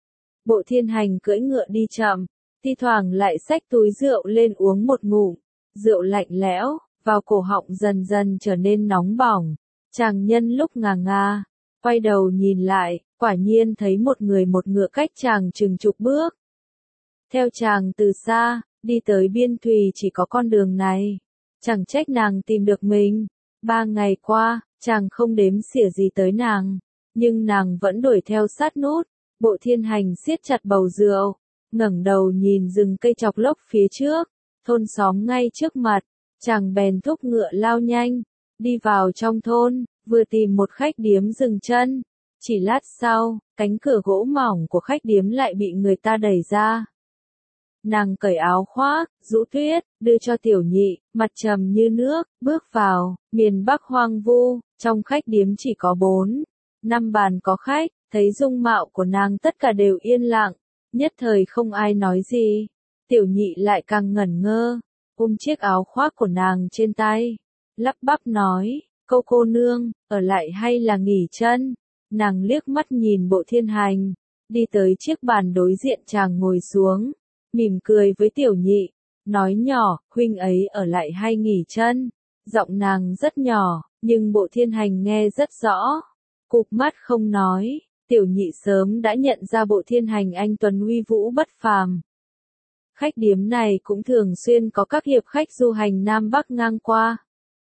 Bộ Thiên Hành cưỡi ngựa đi chậm, thi thoảng lại xách túi rượu lên uống một ngụm, rượu lạnh lẽo, vào cổ họng dần dần trở nên nóng bỏng. Chàng nhân lúc ngà ngà, quay đầu nhìn lại, quả nhiên thấy một người một ngựa cách chàng chừng chục bước. Theo chàng từ xa, đi tới Biên Thùy chỉ có con đường này. Chẳng trách nàng tìm được mình. Ba ngày qua, chàng không đếm xỉa gì tới nàng, nhưng nàng vẫn đuổi theo sát nút. Bộ Thiên Hành siết chặt bầu rượu, ngẩng đầu nhìn rừng cây chọc lốc phía trước, thôn xóm ngay trước mặt, chàng bèn thúc ngựa lao nhanh, đi vào trong thôn, vừa tìm một khách điếm dừng chân. Chỉ lát sau, cánh cửa gỗ mỏng của khách điếm lại bị người ta đẩy ra. Nàng cởi áo khoác, rũ tuyết, đưa cho Tiểu Nhị, mặt trầm như nước, bước vào. Miền Bắc hoang vu, trong khách điếm chỉ có bốn, năm bàn có khách, thấy dung mạo của nàng tất cả đều yên lặng, nhất thời không ai nói gì. Tiểu Nhị lại càng ngẩn ngơ, ôm chiếc áo khoác của nàng trên tay, lắp bắp nói, cô cô nương, ở lại hay là nghỉ chân? Nàng liếc mắt nhìn Bộ Thiên Hành, đi tới chiếc bàn đối diện chàng ngồi xuống, mỉm cười với Tiểu Nhị, nói nhỏ, huynh ấy ở lại hay nghỉ chân? Giọng nàng rất nhỏ, nhưng Bộ Thiên Hành nghe rất rõ, cụp mắt không nói. Tiểu Nhị sớm đã nhận ra Bộ Thiên Hành anh tuấn uy vũ bất phàm. Khách điếm này cũng thường xuyên có các hiệp khách du hành Nam Bắc ngang qua.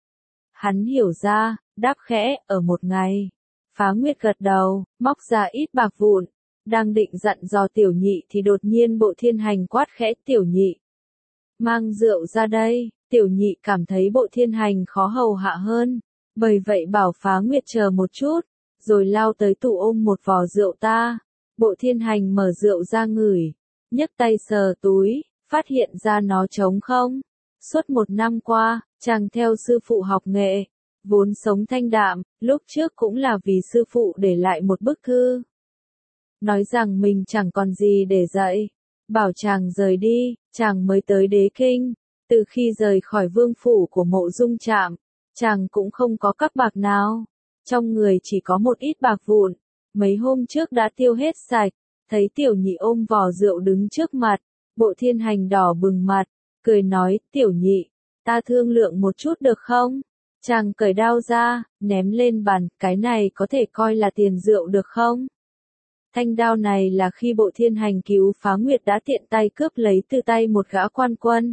Hắn hiểu ra, đáp khẽ, ở một ngày. Phá Nguyệt gật đầu, móc ra ít bạc vụn, đang định dặn dò Tiểu Nhị thì đột nhiên Bộ Thiên Hành quát khẽ, Tiểu Nhị, mang rượu ra đây. Tiểu Nhị cảm thấy Bộ Thiên Hành khó hầu hạ hơn, bởi vậy bảo Phá Nguyệt chờ một chút, rồi lao tới tủ ôm một vò rượu ta. Bộ Thiên Hành mở rượu ra ngửi, nhấc tay sờ túi, phát hiện ra nó trống không. Suốt một năm qua, chàng theo sư phụ học nghệ, vốn sống thanh đạm, lúc trước cũng là vì sư phụ để lại một bức thư. Nói rằng mình chẳng còn gì để dạy, bảo chàng rời đi, chàng mới tới Đế Kinh. Từ khi rời khỏi vương phủ của Mộ Dung Trạm, chàng cũng không có các bạc nào. Trong người chỉ có một ít bạc vụn, mấy hôm trước đã tiêu hết sạch. Thấy Tiểu Nhị ôm vò rượu đứng trước mặt, Bộ Thiên Hành đỏ bừng mặt, cười nói, Tiểu Nhị, ta thương lượng một chút được không? Chàng cởi đao ra, ném lên bàn, cái này có thể coi là tiền rượu được không? Thanh đao này là khi Bộ Thiên Hành cứu Phá Nguyệt đã tiện tay cướp lấy từ tay một gã quan quân.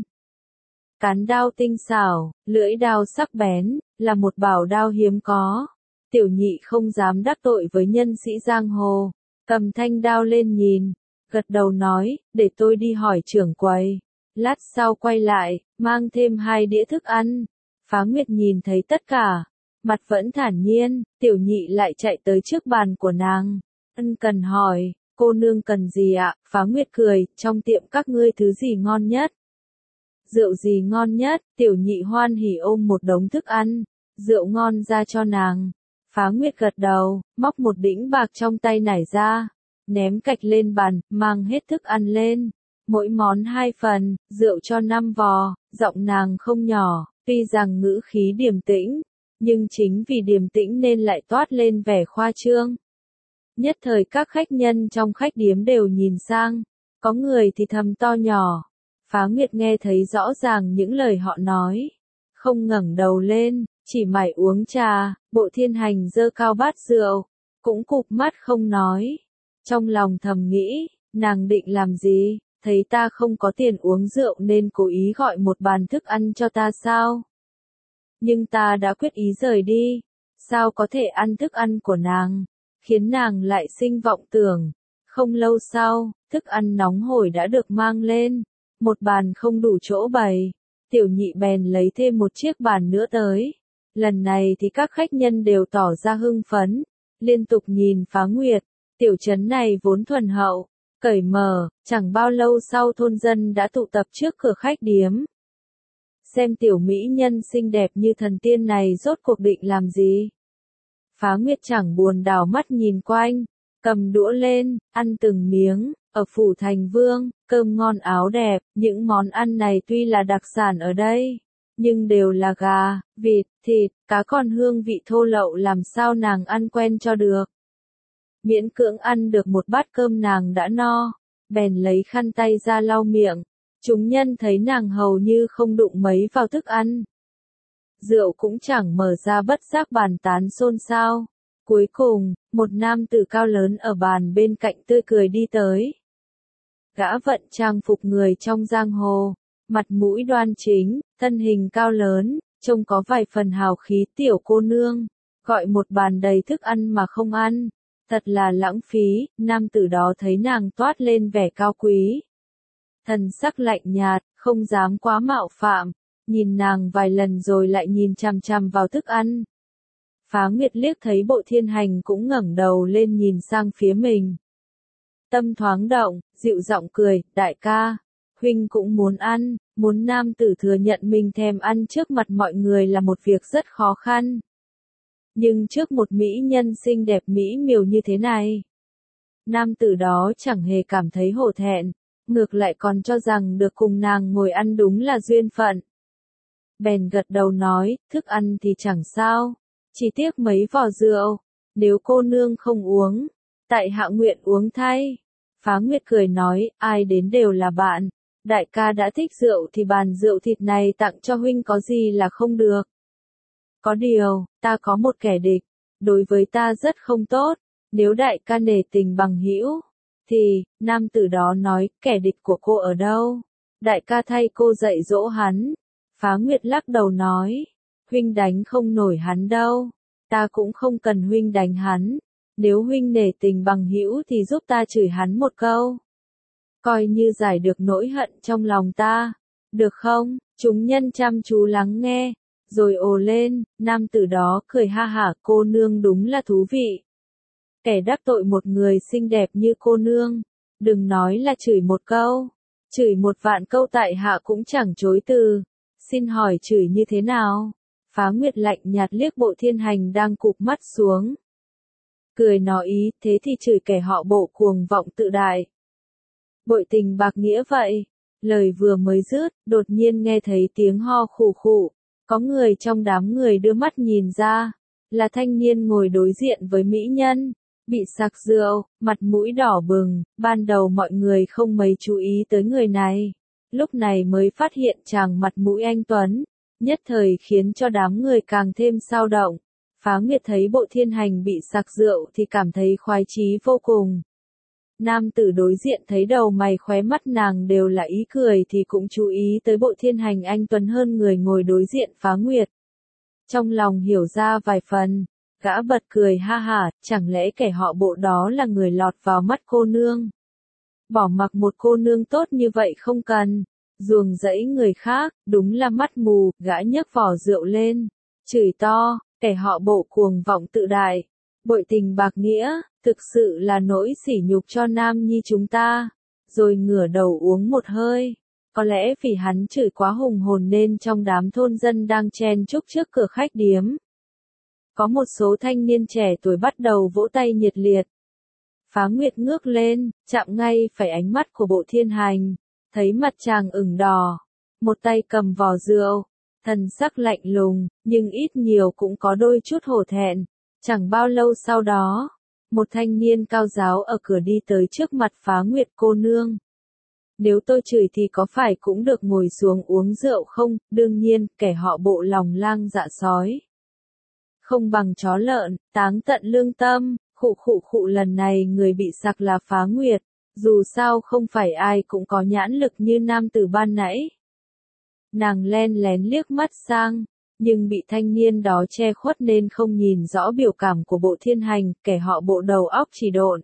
Cán đao tinh xảo, lưỡi đao sắc bén, là một bảo đao hiếm có. Tiểu Nhị không dám đắc tội với nhân sĩ giang hồ, cầm thanh đao lên nhìn, gật đầu nói, để tôi đi hỏi trưởng quầy. Lát sau quay lại, mang thêm hai đĩa thức ăn. Phá Nguyệt nhìn thấy tất cả, mặt vẫn thản nhiên. Tiểu Nhị lại chạy tới trước bàn của nàng, ân cần hỏi, cô nương cần gì ạ? Phá Nguyệt cười, trong tiệm các ngươi thứ gì ngon nhất? Rượu gì ngon nhất? Tiểu Nhị hoan hỉ ôm một đống thức ăn, rượu ngon ra cho nàng. Phá Nguyệt gật đầu, móc một đĩnh bạc trong tay nải ra, ném cạch lên bàn, mang hết thức ăn lên. Mỗi món hai phần, rượu cho năm vò. Giọng nàng không nhỏ, tuy rằng ngữ khí điềm tĩnh, nhưng chính vì điềm tĩnh nên lại toát lên vẻ khoa trương. Nhất thời các khách nhân trong khách điếm đều nhìn sang, có người thì thầm to nhỏ. Phá Nguyệt nghe thấy rõ ràng những lời họ nói, không ngẩng đầu lên, chỉ mải uống trà. Bộ Thiên Hành giơ cao bát rượu, cũng cụp mắt không nói. Trong lòng thầm nghĩ, nàng định làm gì, thấy ta không có tiền uống rượu nên cố ý gọi một bàn thức ăn cho ta sao? Nhưng ta đã quyết ý rời đi, sao có thể ăn thức ăn của nàng, khiến nàng lại sinh vọng tưởng. Không lâu sau, thức ăn nóng hổi đã được mang lên, một bàn không đủ chỗ bày. Tiểu Nhị bèn lấy thêm một chiếc bàn nữa tới. Lần này thì các khách nhân đều tỏ ra hưng phấn, liên tục nhìn Phá Nguyệt. Tiểu trấn này vốn thuần hậu, cởi mở, chẳng bao lâu sau thôn dân đã tụ tập trước cửa khách điếm. Xem tiểu mỹ nhân xinh đẹp như thần tiên này rốt cuộc định làm gì? Phá Nguyệt chẳng buồn đảo mắt nhìn quanh, cầm đũa lên, ăn từng miếng. Ở phủ thành vương, cơm ngon áo đẹp, những món ăn này tuy là đặc sản ở đây, nhưng đều là gà, vịt, thịt, cá, còn hương vị thô lậu làm sao nàng ăn quen cho được. miễn cưỡng ăn được một bát cơm nàng đã no, bèn lấy khăn tay ra lau miệng. Chúng nhân thấy nàng hầu như không đụng mấy vào thức ăn. Rượu cũng chẳng mở ra, bất giác bàn tán xôn xao. Cuối cùng, một nam tử cao lớn ở bàn bên cạnh tươi cười đi tới. Gã vận trang phục người trong giang hồ, mặt mũi đoan chính, thân hình cao lớn, trông có vài phần hào khí. Tiểu cô nương, gọi một bàn đầy thức ăn mà không ăn, thật là lãng phí. Nam tử đó thấy nàng toát lên vẻ cao quý, thần sắc lạnh nhạt, không dám quá mạo phạm, nhìn nàng vài lần rồi lại nhìn chằm chằm vào thức ăn. Phá Nguyệt liếc thấy Bộ Thiên Hành cũng ngẩng đầu lên nhìn sang phía mình. Tâm thoáng động, dịu giọng cười, đại ca, huynh cũng muốn ăn. Muốn nam tử thừa nhận mình thèm ăn trước mặt mọi người là một việc rất khó khăn. Nhưng trước một mỹ nhân xinh đẹp mỹ miều như thế này, nam tử đó chẳng hề cảm thấy hổ thẹn, ngược lại còn cho rằng được cùng nàng ngồi ăn đúng là duyên phận. Bèn gật đầu nói, thức ăn thì chẳng sao, chỉ tiếc mấy vò rượu, nếu cô nương không uống, tại hạ nguyện uống thay. Phá Nguyệt cười nói, ai đến đều là bạn, đại ca đã thích rượu thì bàn rượu thịt này tặng cho huynh có gì là không được. Có điều, ta có một kẻ địch, đối với ta rất không tốt, nếu đại ca nể tình bằng hữu, thì, nam tử đó nói, kẻ địch của cô ở đâu? Đại ca thay cô dạy dỗ hắn. Phá Nguyệt lắc đầu nói, huynh đánh không nổi hắn đâu, ta cũng không cần huynh đánh hắn, nếu huynh nể tình bằng hữu thì giúp ta chửi hắn một câu, coi như giải được nỗi hận trong lòng ta, được không? Chúng nhân chăm chú lắng nghe, rồi ồ lên. Nam tử đó cười ha hả, cô nương đúng là thú vị. Kẻ đắc tội một người xinh đẹp như cô nương, đừng nói là chửi một câu, chửi một vạn câu tại hạ cũng chẳng chối từ. Xin hỏi chửi như thế nào? Phá Nguyệt lạnh nhạt liếc Bộ Thiên Hành đang cụp mắt xuống, cười nói ý, thế thì chửi kẻ họ Bộ cuồng vọng tự đại, bội tình bạc nghĩa vậy. Lời vừa mới dứt, đột nhiên nghe thấy tiếng ho khủ khủ, có người trong đám người đưa mắt nhìn ra, là thanh niên ngồi đối diện với mỹ nhân, bị sặc rượu, mặt mũi đỏ bừng. Ban đầu mọi người không mấy chú ý tới người này, lúc này mới phát hiện chàng mặt mũi anh tuấn, nhất thời khiến cho đám người càng thêm sao động. Phá Nguyệt thấy Bộ Thiên Hành bị sặc rượu thì cảm thấy khoái chí vô cùng. Nam tử đối diện thấy đầu mày khóe mắt nàng đều là ý cười thì cũng chú ý tới Bộ Thiên Hành anh tuấn hơn người ngồi đối diện Phá Nguyệt. Trong lòng hiểu ra vài phần, gã bật cười ha hả, chẳng lẽ kẻ họ Bộ đó là người lọt vào mắt cô nương? Bỏ mặc một cô nương tốt như vậy không cần, ruồng rẫy người khác, đúng là mắt mù. Gã nhấc vỏ rượu lên, chửi to, kẻ họ Bộ cuồng vọng tự đại, bội tình bạc nghĩa, thực sự là nỗi sỉ nhục cho nam nhi chúng ta. Rồi ngửa đầu uống một hơi, có lẽ vì hắn chửi quá hùng hồn nên trong đám thôn dân đang chen chúc trước cửa khách điếm, có một số thanh niên trẻ tuổi bắt đầu vỗ tay nhiệt liệt. Phá Nguyệt ngước lên, chạm ngay phải ánh mắt của Bộ Thiên Hành, thấy mặt chàng ửng đỏ, một tay cầm vò rượu, thần sắc lạnh lùng, nhưng ít nhiều cũng có đôi chút hổ thẹn. Chẳng bao lâu sau đó, một thanh niên cao giáo ở cửa đi tới trước mặt Phá Nguyệt, cô nương, nếu tôi chửi thì có phải cũng được ngồi xuống uống rượu không? Đương nhiên, kẻ họ Bộ lòng lang dạ sói, không bằng chó lợn, táng tận lương tâm. Khụ khụ khụ, lần này người bị sặc là Phá Nguyệt, dù sao không phải ai cũng có nhãn lực như nam tử ban nãy. Nàng len lén liếc mắt sang, nhưng bị thanh niên đó che khuất nên không nhìn rõ biểu cảm của Bộ Thiên Hành. Kẻ họ Bộ đầu óc chỉ độn,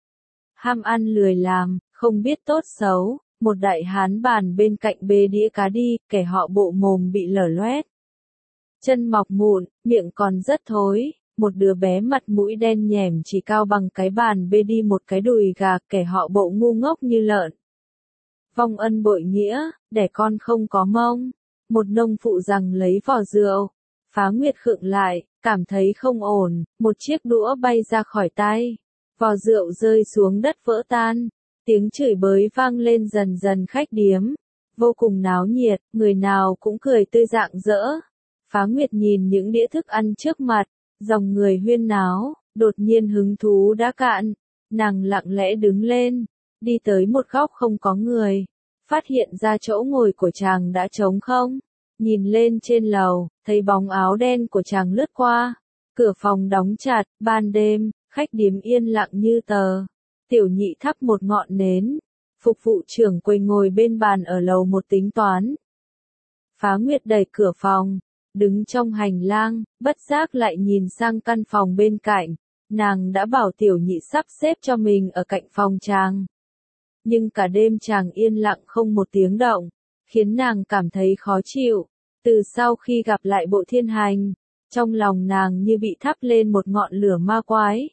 ham ăn lười làm, không biết tốt xấu. Một đại hán bàn bên cạnh bê đĩa cá đi, kẻ họ Bộ mồm bị lở loét, chân mọc mụn, miệng còn rất thối. Một đứa bé mặt mũi đen nhẻm chỉ cao bằng cái bàn bê đi một cái đùi gà, kẻ họ Bộ ngu ngốc như lợn. Vong ân bội nghĩa, đẻ con không có mông. Một nông phụ rằng lấy vò rượu. Phá Nguyệt khựng lại, cảm thấy không ổn, một chiếc đũa bay ra khỏi tay. Vò rượu rơi xuống đất vỡ tan. Tiếng chửi bới vang lên dần dần khách điếm. Vô cùng náo nhiệt, người nào cũng cười tươi rạng rỡ. Phá Nguyệt nhìn những đĩa thức ăn trước mặt, dòng người huyên náo, Đột nhiên hứng thú đã cạn, nàng lặng lẽ đứng lên, đi tới một góc không có người, phát hiện ra chỗ ngồi của chàng đã trống không, nhìn lên trên lầu, thấy bóng áo đen của chàng lướt qua, cửa phòng đóng chặt, ban đêm, khách điếm yên lặng như tờ. Tiểu nhị thắp một ngọn nến, phục vụ trưởng quầy ngồi bên bàn ở lầu một tính toán. Phá Nguyệt đẩy cửa phòng, đứng trong hành lang, bất giác lại nhìn sang căn phòng bên cạnh, nàng đã bảo tiểu nhị sắp xếp cho mình ở cạnh phòng chàng. Nhưng cả đêm chàng yên lặng không một tiếng động, khiến nàng cảm thấy khó chịu. Từ sau khi gặp lại Bộ Thiên Hành, trong lòng nàng như bị thắp lên một ngọn lửa ma quái.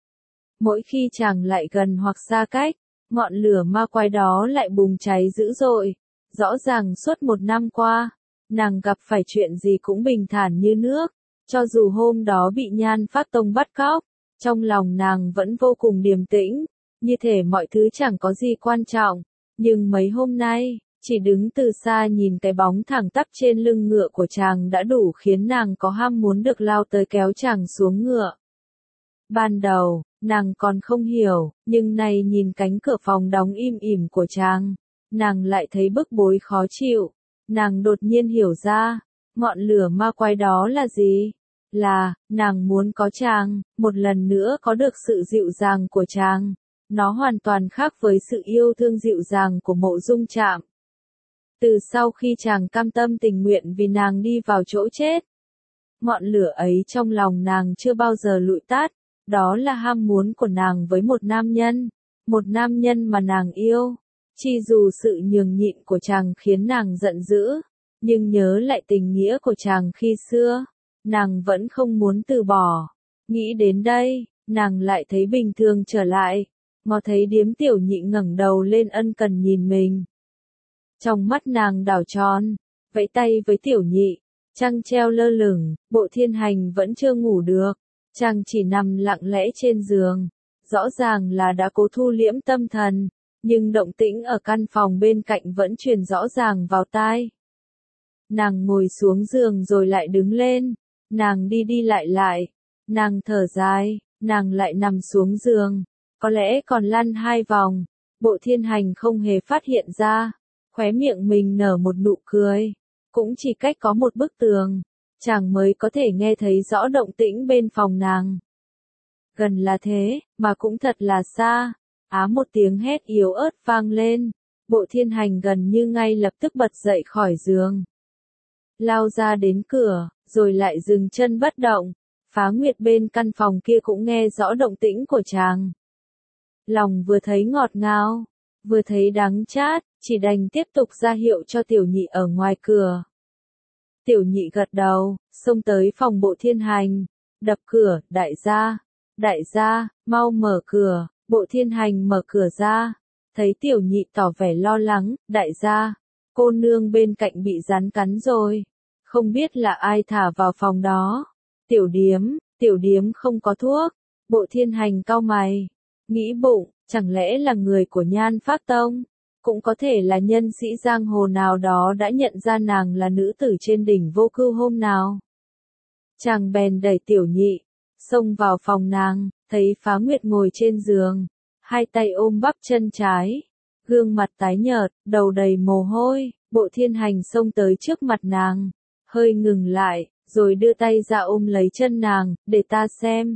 Mỗi khi chàng lại gần hoặc xa cách, ngọn lửa ma quái đó lại bùng cháy dữ dội. Rõ ràng suốt một năm qua, nàng gặp phải chuyện gì cũng bình thản như nước, cho dù hôm đó bị Nhan Phát Tông bắt cóc, trong lòng nàng vẫn vô cùng điềm tĩnh, như thể mọi thứ chẳng có gì quan trọng. Nhưng mấy hôm nay, chỉ đứng từ xa nhìn cái bóng thẳng tắp trên lưng ngựa của chàng đã đủ khiến nàng có ham muốn được lao tới kéo chàng xuống ngựa. Ban đầu, nàng còn không hiểu, nhưng nay nhìn cánh cửa phòng đóng im ỉm của chàng, nàng lại thấy bức bối khó chịu. Nàng đột nhiên hiểu ra, ngọn lửa ma quái đó là gì? Là, nàng muốn có chàng, một lần nữa có được sự dịu dàng của chàng. Nó hoàn toàn khác với sự yêu thương dịu dàng của Mộ Dung Trạm. Từ sau khi chàng cam tâm tình nguyện vì nàng đi vào chỗ chết, ngọn lửa ấy trong lòng nàng chưa bao giờ lụi tắt, đó là ham muốn của nàng với một nam nhân, một nam nhân mà nàng yêu. Chi dù sự nhường nhịn của chàng khiến nàng giận dữ, nhưng nhớ lại tình nghĩa của chàng khi xưa, nàng vẫn không muốn từ bỏ. Nghĩ đến đây, nàng lại thấy bình thường trở lại, ngó thấy điếm tiểu nhị ngẩng đầu lên ân cần nhìn mình. Trong mắt nàng đảo tròn, vẫy tay với tiểu nhị, trăng treo lơ lửng, Bộ Thiên Hành vẫn chưa ngủ được, chàng chỉ nằm lặng lẽ trên giường, rõ ràng là đã cố thu liễm tâm thần, nhưng động tĩnh ở căn phòng bên cạnh vẫn truyền rõ ràng vào tai. Nàng ngồi xuống giường rồi lại đứng lên, nàng đi đi lại lại, nàng thở dài, nàng lại nằm xuống giường, có lẽ còn lăn hai vòng, Bộ Thiên Hành không hề phát hiện ra, khóe miệng mình nở một nụ cười, cũng chỉ cách có một bức tường, chàng mới có thể nghe thấy rõ động tĩnh bên phòng nàng. Gần là thế, mà cũng thật là xa. Á một tiếng hét yếu ớt vang lên, Bộ Thiên Hành gần như ngay lập tức bật dậy khỏi giường. Lao ra đến cửa, rồi lại dừng chân bất động. Phá Nguyệt bên căn phòng kia cũng nghe rõ động tĩnh của chàng. Lòng vừa thấy ngọt ngào, vừa thấy đắng chát, chỉ đành tiếp tục ra hiệu cho tiểu nhị ở ngoài cửa. Tiểu nhị gật đầu, xông tới phòng Bộ Thiên Hành, đập cửa, đại gia, đại gia, mau mở cửa. Bộ Thiên Hành mở cửa ra, thấy tiểu nhị tỏ vẻ lo lắng, đại gia, cô nương bên cạnh bị rắn cắn rồi, không biết là ai thả vào phòng đó. Tiểu điếm, tiểu điếm không có thuốc. Bộ Thiên Hành cau mày, nghĩ bụng, chẳng lẽ là người của Nhan Phát Tông, cũng có thể là nhân sĩ giang hồ nào đó đã nhận ra nàng là nữ tử trên đỉnh Vô Cưu hôm nào. Chàng bèn đẩy tiểu nhị, xông vào phòng nàng, thấy Phá Nguyệt ngồi trên giường, hai tay ôm bắp chân trái, gương mặt tái nhợt, đầu đầy mồ hôi. Bộ Thiên Hành xông tới trước mặt nàng, hơi ngừng lại, rồi đưa tay ra ôm lấy chân nàng, để ta xem.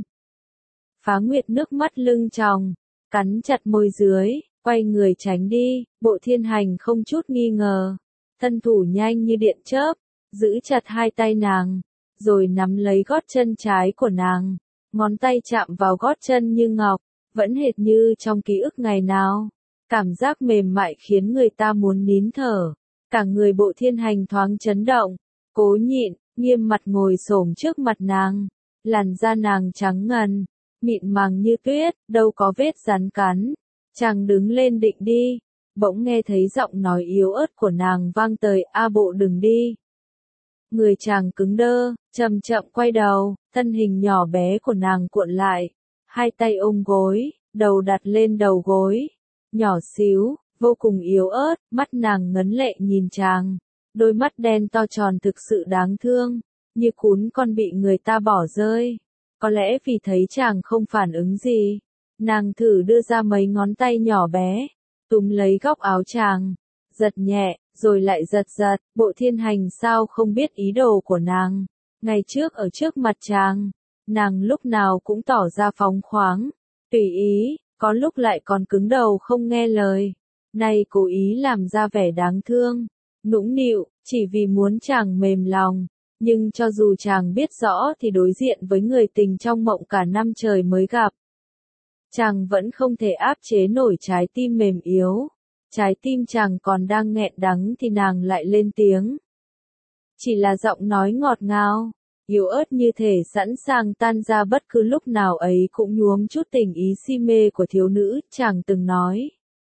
Phá Nguyệt nước mắt lưng tròng, cắn chặt môi dưới, quay người tránh đi. Bộ Thiên Hành không chút nghi ngờ, thân thủ nhanh như điện chớp, giữ chặt hai tay nàng, rồi nắm lấy gót chân trái của nàng, ngón tay chạm vào gót chân như ngọc, vẫn hệt như trong ký ức ngày nào. Cảm giác mềm mại khiến người ta muốn nín thở, cả người Bộ Thiên Hành thoáng chấn động, cố nhịn, nghiêm mặt ngồi xổm trước mặt nàng, làn da nàng trắng ngần, mịn màng như tuyết, đâu có vết rắn cắn. Chàng đứng lên định đi, bỗng nghe thấy giọng nói yếu ớt của nàng vang tới, a Bộ đừng đi. Người chàng cứng đơ, chậm chậm quay đầu, thân hình nhỏ bé của nàng cuộn lại, hai tay ôm gối, đầu đặt lên đầu gối, nhỏ xíu, vô cùng yếu ớt, mắt nàng ngấn lệ nhìn chàng, đôi mắt đen to tròn thực sự đáng thương, như cún con bị người ta bỏ rơi. Có lẽ vì thấy chàng không phản ứng gì, nàng thử đưa ra mấy ngón tay nhỏ bé, túm lấy góc áo chàng, giật nhẹ, rồi lại giật giật. Bộ Thiên Hành sao không biết ý đồ của nàng. Ngày trước ở trước mặt chàng, nàng lúc nào cũng tỏ ra phóng khoáng, tùy ý, có lúc lại còn cứng đầu không nghe lời. Nay cố ý làm ra vẻ đáng thương, nũng nịu, chỉ vì muốn chàng mềm lòng. Nhưng cho dù chàng biết rõ thì đối diện với người tình trong mộng cả năm trời mới gặp, chàng vẫn không thể áp chế nổi trái tim mềm yếu. Trái tim chàng còn đang nghẹn đắng thì nàng lại lên tiếng. Chỉ là giọng nói ngọt ngào, yếu ớt như thể sẵn sàng tan ra bất cứ lúc nào ấy, cũng nhuốm chút tình ý si mê của thiếu nữ. Chàng từng nói,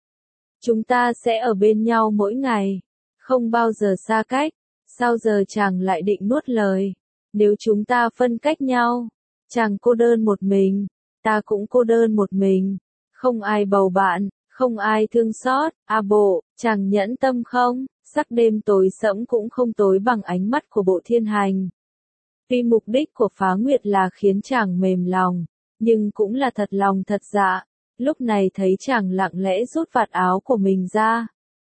chúng ta sẽ ở bên nhau mỗi ngày, không bao giờ xa cách. Sao giờ chàng lại định nuốt lời? Nếu chúng ta phân cách nhau, chàng cô đơn một mình, ta cũng cô đơn một mình, không ai bầu bạn, không ai thương xót. À bộ, chàng nhẫn tâm không? Sắc đêm tối sẫm cũng không tối bằng ánh mắt của Bộ Thiên Hành. Tuy mục đích của Phá Nguyệt là khiến chàng mềm lòng, nhưng cũng là thật lòng thật dạ. Lúc này thấy chàng lặng lẽ rút vạt áo của mình ra,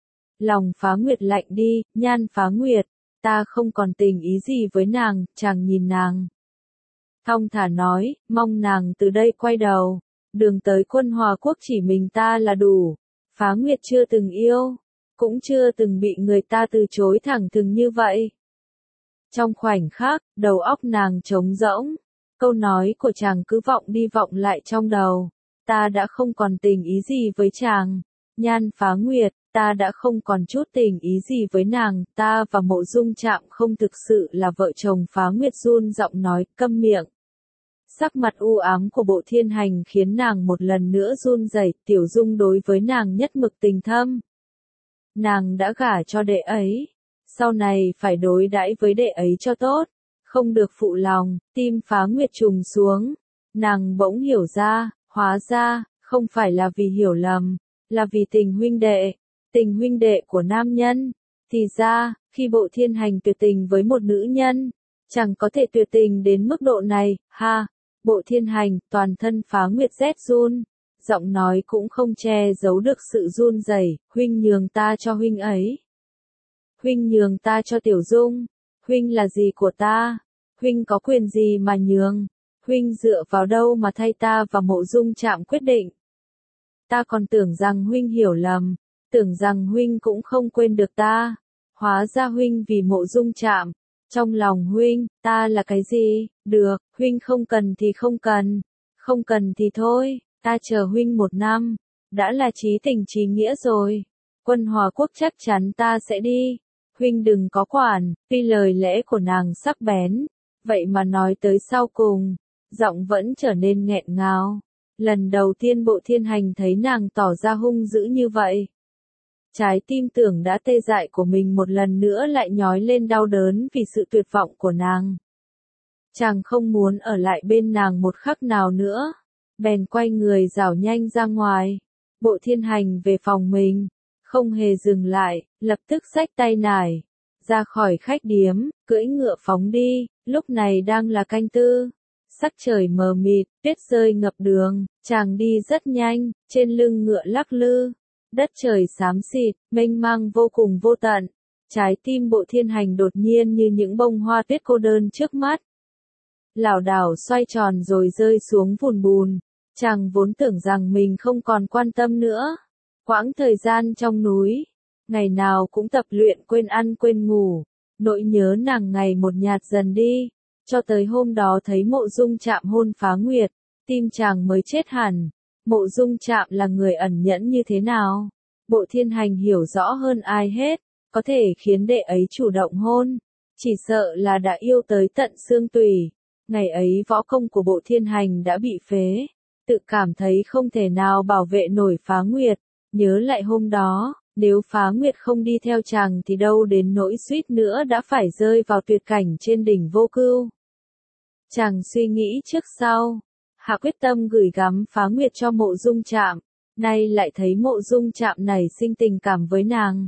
lòng Phá Nguyệt lạnh đi. Nhan Phá Nguyệt, ta không còn tình ý gì với nàng. Chàng nhìn nàng, thong thả nói, mong nàng từ đây quay đầu, đường tới Quân Hòa Quốc chỉ mình ta là đủ. Phá Nguyệt chưa từng yêu, cũng chưa từng bị người ta từ chối thẳng thừng như vậy. Trong khoảnh khắc, đầu óc nàng trống rỗng, câu nói của chàng cứ vọng đi vọng lại trong đầu. Ta đã không còn tình ý gì với chàng. Nhan Phá Nguyệt, ta đã không còn chút tình ý gì với nàng. Ta và Mộ Dung Trạm không thực sự là vợ chồng. Phá Nguyệt run giọng nói, câm miệng. Sắc mặt u ám của Bộ Thiên Hành khiến nàng một lần nữa run rẩy. Tiểu Dung đối với nàng nhất mực tình thâm. Nàng đã gả cho đệ ấy, sau này phải đối đãi với đệ ấy cho tốt, không được phụ lòng. Tim Phá Nguyệt trùng xuống, nàng bỗng hiểu ra, hóa ra, không phải là vì hiểu lầm, là vì tình huynh đệ, tình huynh đệ của nam nhân. Thì ra, khi Bộ Thiên Hành tuyệt tình với một nữ nhân, chẳng có thể tuyệt tình đến mức độ này. Ha, Bộ Thiên Hành, toàn thân Phá Nguyệt rét run, giọng nói cũng không che giấu được sự run rẩy. Huynh nhường ta cho huynh ấy, huynh nhường ta cho Tiểu Dung, huynh là gì của ta, huynh có quyền gì mà nhường, huynh dựa vào đâu mà thay ta và Mộ Dung Trạm quyết định. Ta còn tưởng rằng huynh hiểu lầm, tưởng rằng huynh cũng không quên được ta, hóa ra huynh vì Mộ Dung Trạm. Trong lòng huynh, ta là cái gì? Được, huynh không cần thì không cần, không cần thì thôi, ta chờ huynh một năm, đã là chí tình chí nghĩa rồi. Quân Hòa Quốc chắc chắn ta sẽ đi, huynh đừng có quản. Tuy lời lẽ của nàng sắc bén, vậy mà nói tới sau cùng, giọng vẫn trở nên nghẹn ngào. Lần đầu tiên Bộ Thiên Hành thấy nàng tỏ ra hung dữ như vậy, trái tim tưởng đã tê dại của mình một lần nữa lại nhói lên đau đớn vì sự tuyệt vọng của nàng. Chàng không muốn ở lại bên nàng một khắc nào nữa, bèn quay người rảo nhanh ra ngoài. Bộ Thiên Hành về phòng mình, không hề dừng lại, lập tức xách tay nải, ra khỏi khách điếm, cưỡi ngựa phóng đi. Lúc này đang là canh tư, sắc trời mờ mịt, tuyết rơi ngập đường, chàng đi rất nhanh, trên lưng ngựa lắc lư, đất trời xám xịt, mênh mang vô cùng vô tận. Trái tim Bộ Thiên Hành đột nhiên như những bông hoa tuyết cô đơn trước mắt, lảo đảo xoay tròn rồi rơi xuống vùn bùn. Chàng vốn tưởng rằng mình không còn quan tâm nữa. Quãng thời gian trong núi, ngày nào cũng tập luyện quên ăn quên ngủ, nỗi nhớ nàng ngày một nhạt dần đi, cho tới hôm đó thấy Mộ Dung Trạm hôn Phá Nguyệt, tim chàng mới chết hẳn. Mộ Dung Trạm là người ẩn nhẫn như thế nào? Bộ Thiên Hành hiểu rõ hơn ai hết, có thể khiến đệ ấy chủ động hôn, chỉ sợ là đã yêu tới tận xương tủy. Ngày ấy võ công của Bộ Thiên Hành đã bị phế, tự cảm thấy không thể nào bảo vệ nổi Phá Nguyệt. Nhớ lại hôm đó, nếu Phá Nguyệt không đi theo chàng thì đâu đến nỗi suýt nữa đã phải rơi vào tuyệt cảnh trên đỉnh Vô Cưu. Chàng suy nghĩ trước sau, hạ quyết tâm gửi gắm Phá Nguyệt cho Mộ Dung Trạm, nay lại thấy Mộ Dung Trạm này sinh tình cảm với nàng.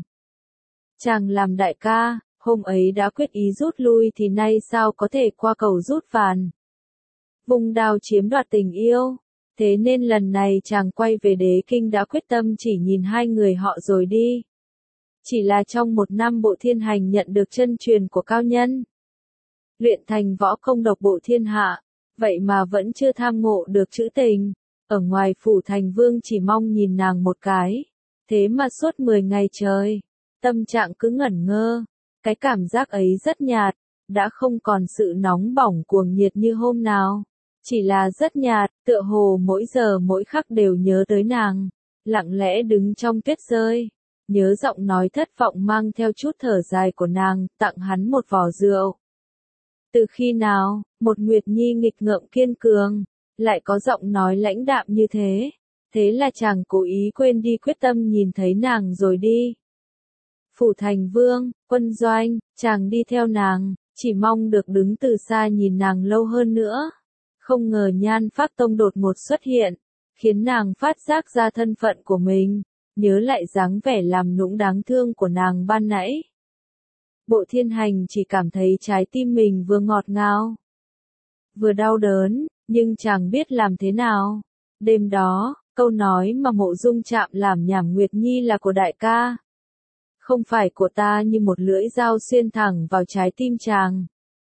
Chàng làm đại ca, hôm ấy đã quyết ý rút lui thì nay sao có thể qua cầu rút ván. vung đao chiếm đoạt tình yêu. Thế nên lần này chàng quay về đế kinh đã quyết tâm chỉ nhìn hai người họ rồi đi. Chỉ là trong một năm Bộ Thiên Hành nhận được chân truyền của cao nhân, luyện thành võ công độc bộ thiên hạ, vậy mà vẫn chưa tham ngộ được chữ tình. Ở ngoài phủ thành vương chỉ mong nhìn nàng một cái, thế mà suốt mười ngày trời, tâm trạng cứ ngẩn ngơ. Cái cảm giác ấy rất nhạt, đã không còn sự nóng bỏng cuồng nhiệt như hôm nào. Chỉ là rất nhạt, tựa hồ mỗi giờ mỗi khắc đều nhớ tới nàng, lặng lẽ đứng trong tuyết rơi, nhớ giọng nói thất vọng mang theo chút thở dài của nàng, tặng hắn một vò rượu. Từ khi nào, một Nguyệt Nhi nghịch ngợm kiên cường, lại có giọng nói lãnh đạm như thế? Thế là chàng cố ý quên đi quyết tâm nhìn thấy nàng rồi đi. Phủ thành vương, quân doanh, chàng đi theo nàng, chỉ mong được đứng từ xa nhìn nàng lâu hơn nữa. Không ngờ Nhan Phác Tông đột ngột xuất hiện, khiến nàng phát giác ra thân phận của mình, nhớ lại dáng vẻ làm nũng đáng thương của nàng ban nãy. Bộ Thiên Hành chỉ cảm thấy trái tim mình vừa ngọt ngào, vừa đau đớn, nhưng chàng biết làm thế nào. Đêm đó, câu nói mà Mộ Dung Trạm làm nhảm Nguyệt Nhi là của đại ca, không phải của ta, như một lưỡi dao xuyên thẳng vào trái tim chàng.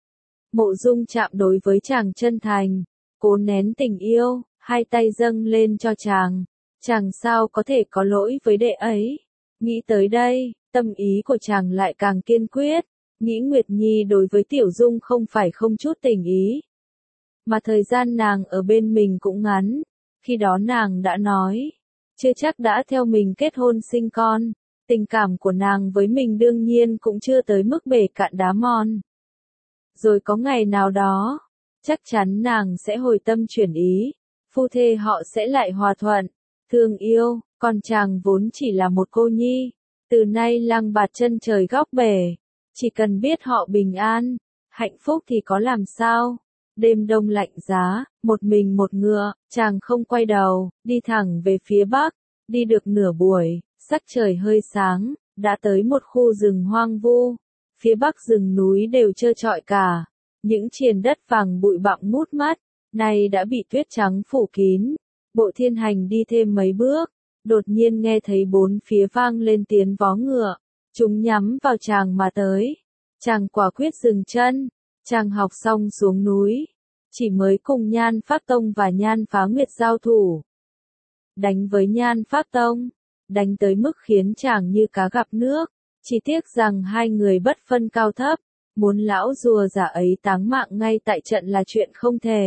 Mộ Dung Trạm đối với chàng chân thành, cố nén tình yêu, hai tay dâng lên cho chàng. Chàng sao có thể có lỗi với đệ ấy? Nghĩ tới đây, tâm ý của chàng lại càng kiên quyết. Nghĩ Nguyệt Nhi đối với Tiểu Dung không phải không chút tình ý, mà thời gian nàng ở bên mình cũng ngắn. Khi đó nàng đã nói, chưa chắc đã theo mình kết hôn sinh con. Tình cảm của nàng với mình đương nhiên cũng chưa tới mức bể cạn đá mòn. Rồi có ngày nào đó, chắc chắn nàng sẽ hồi tâm chuyển ý, phu thê họ sẽ lại hòa thuận, thương yêu, còn chàng vốn chỉ là một cô nhi, từ nay lang bạt chân trời góc bể, chỉ cần biết họ bình an, hạnh phúc thì có làm sao. Đêm đông lạnh giá, một mình một ngựa, chàng không quay đầu, đi thẳng về phía bắc, đi được nửa buổi, sắc trời hơi sáng, đã tới một khu rừng hoang vu. Phía bắc rừng núi đều trơ trọi cả, những triền đất vàng bụi bặm mút mắt, nay đã bị tuyết trắng phủ kín. Bộ Thiên Hành đi thêm mấy bước, đột nhiên nghe thấy bốn phía vang lên tiếng vó ngựa, chúng nhắm vào chàng mà tới. Chàng quả quyết dừng chân, chàng học xong xuống núi, chỉ mới cùng Nhan Phác Tông và Nhan Phá Nguyệt giao thủ. Đánh với Nhan Phác Tông, đánh tới mức khiến chàng như cá gặp nước, chỉ tiếc rằng hai người bất phân cao thấp, muốn lão rùa giả ấy táng mạng ngay tại trận là chuyện không thể.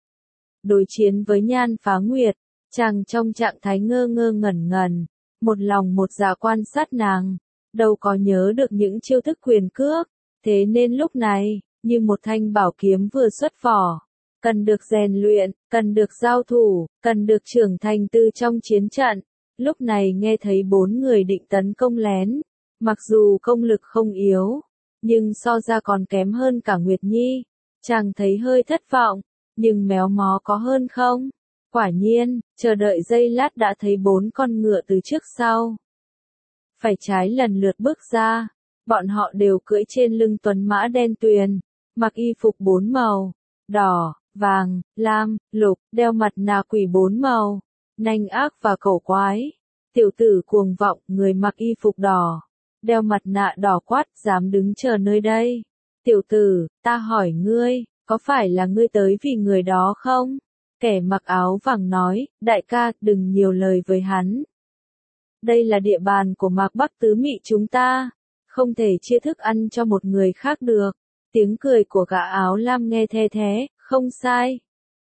Đối chiến với Nhan Phá Nguyệt, chàng trong trạng thái ngơ ngơ ngẩn ngẩn, một lòng một dạ quan sát nàng, đâu có nhớ được những chiêu thức quyền cước, thế nên lúc này, như một thanh bảo kiếm vừa xuất vỏ, cần được rèn luyện, cần được giao thủ, cần được trưởng thành từ trong chiến trận. Lúc này nghe thấy bốn người định tấn công lén, mặc dù công lực không yếu, nhưng so ra còn kém hơn cả Nguyệt Nhi, chàng thấy hơi thất vọng, nhưng méo mó có hơn không? Quả nhiên, chờ đợi giây lát đã thấy bốn con ngựa từ trước sau, phải trái lần lượt bước ra, bọn họ đều cưỡi trên lưng tuấn mã đen tuyền, mặc y phục bốn màu, đỏ, vàng, lam, lục, đeo mặt nạ quỷ bốn màu, nanh ác và cẩu quái. Tiểu tử cuồng vọng, người mặc y phục đỏ, đeo mặt nạ đỏ quát, dám đứng chờ nơi đây. Tiểu tử, ta hỏi ngươi, có phải là ngươi tới vì người đó không? Kẻ mặc áo vàng nói, đại ca, đừng nhiều lời với hắn. Đây là địa bàn của Mạc Bắc Tứ Mị chúng ta, không thể chia thức ăn cho một người khác được. Tiếng cười của gã áo lam nghe the thế, không sai.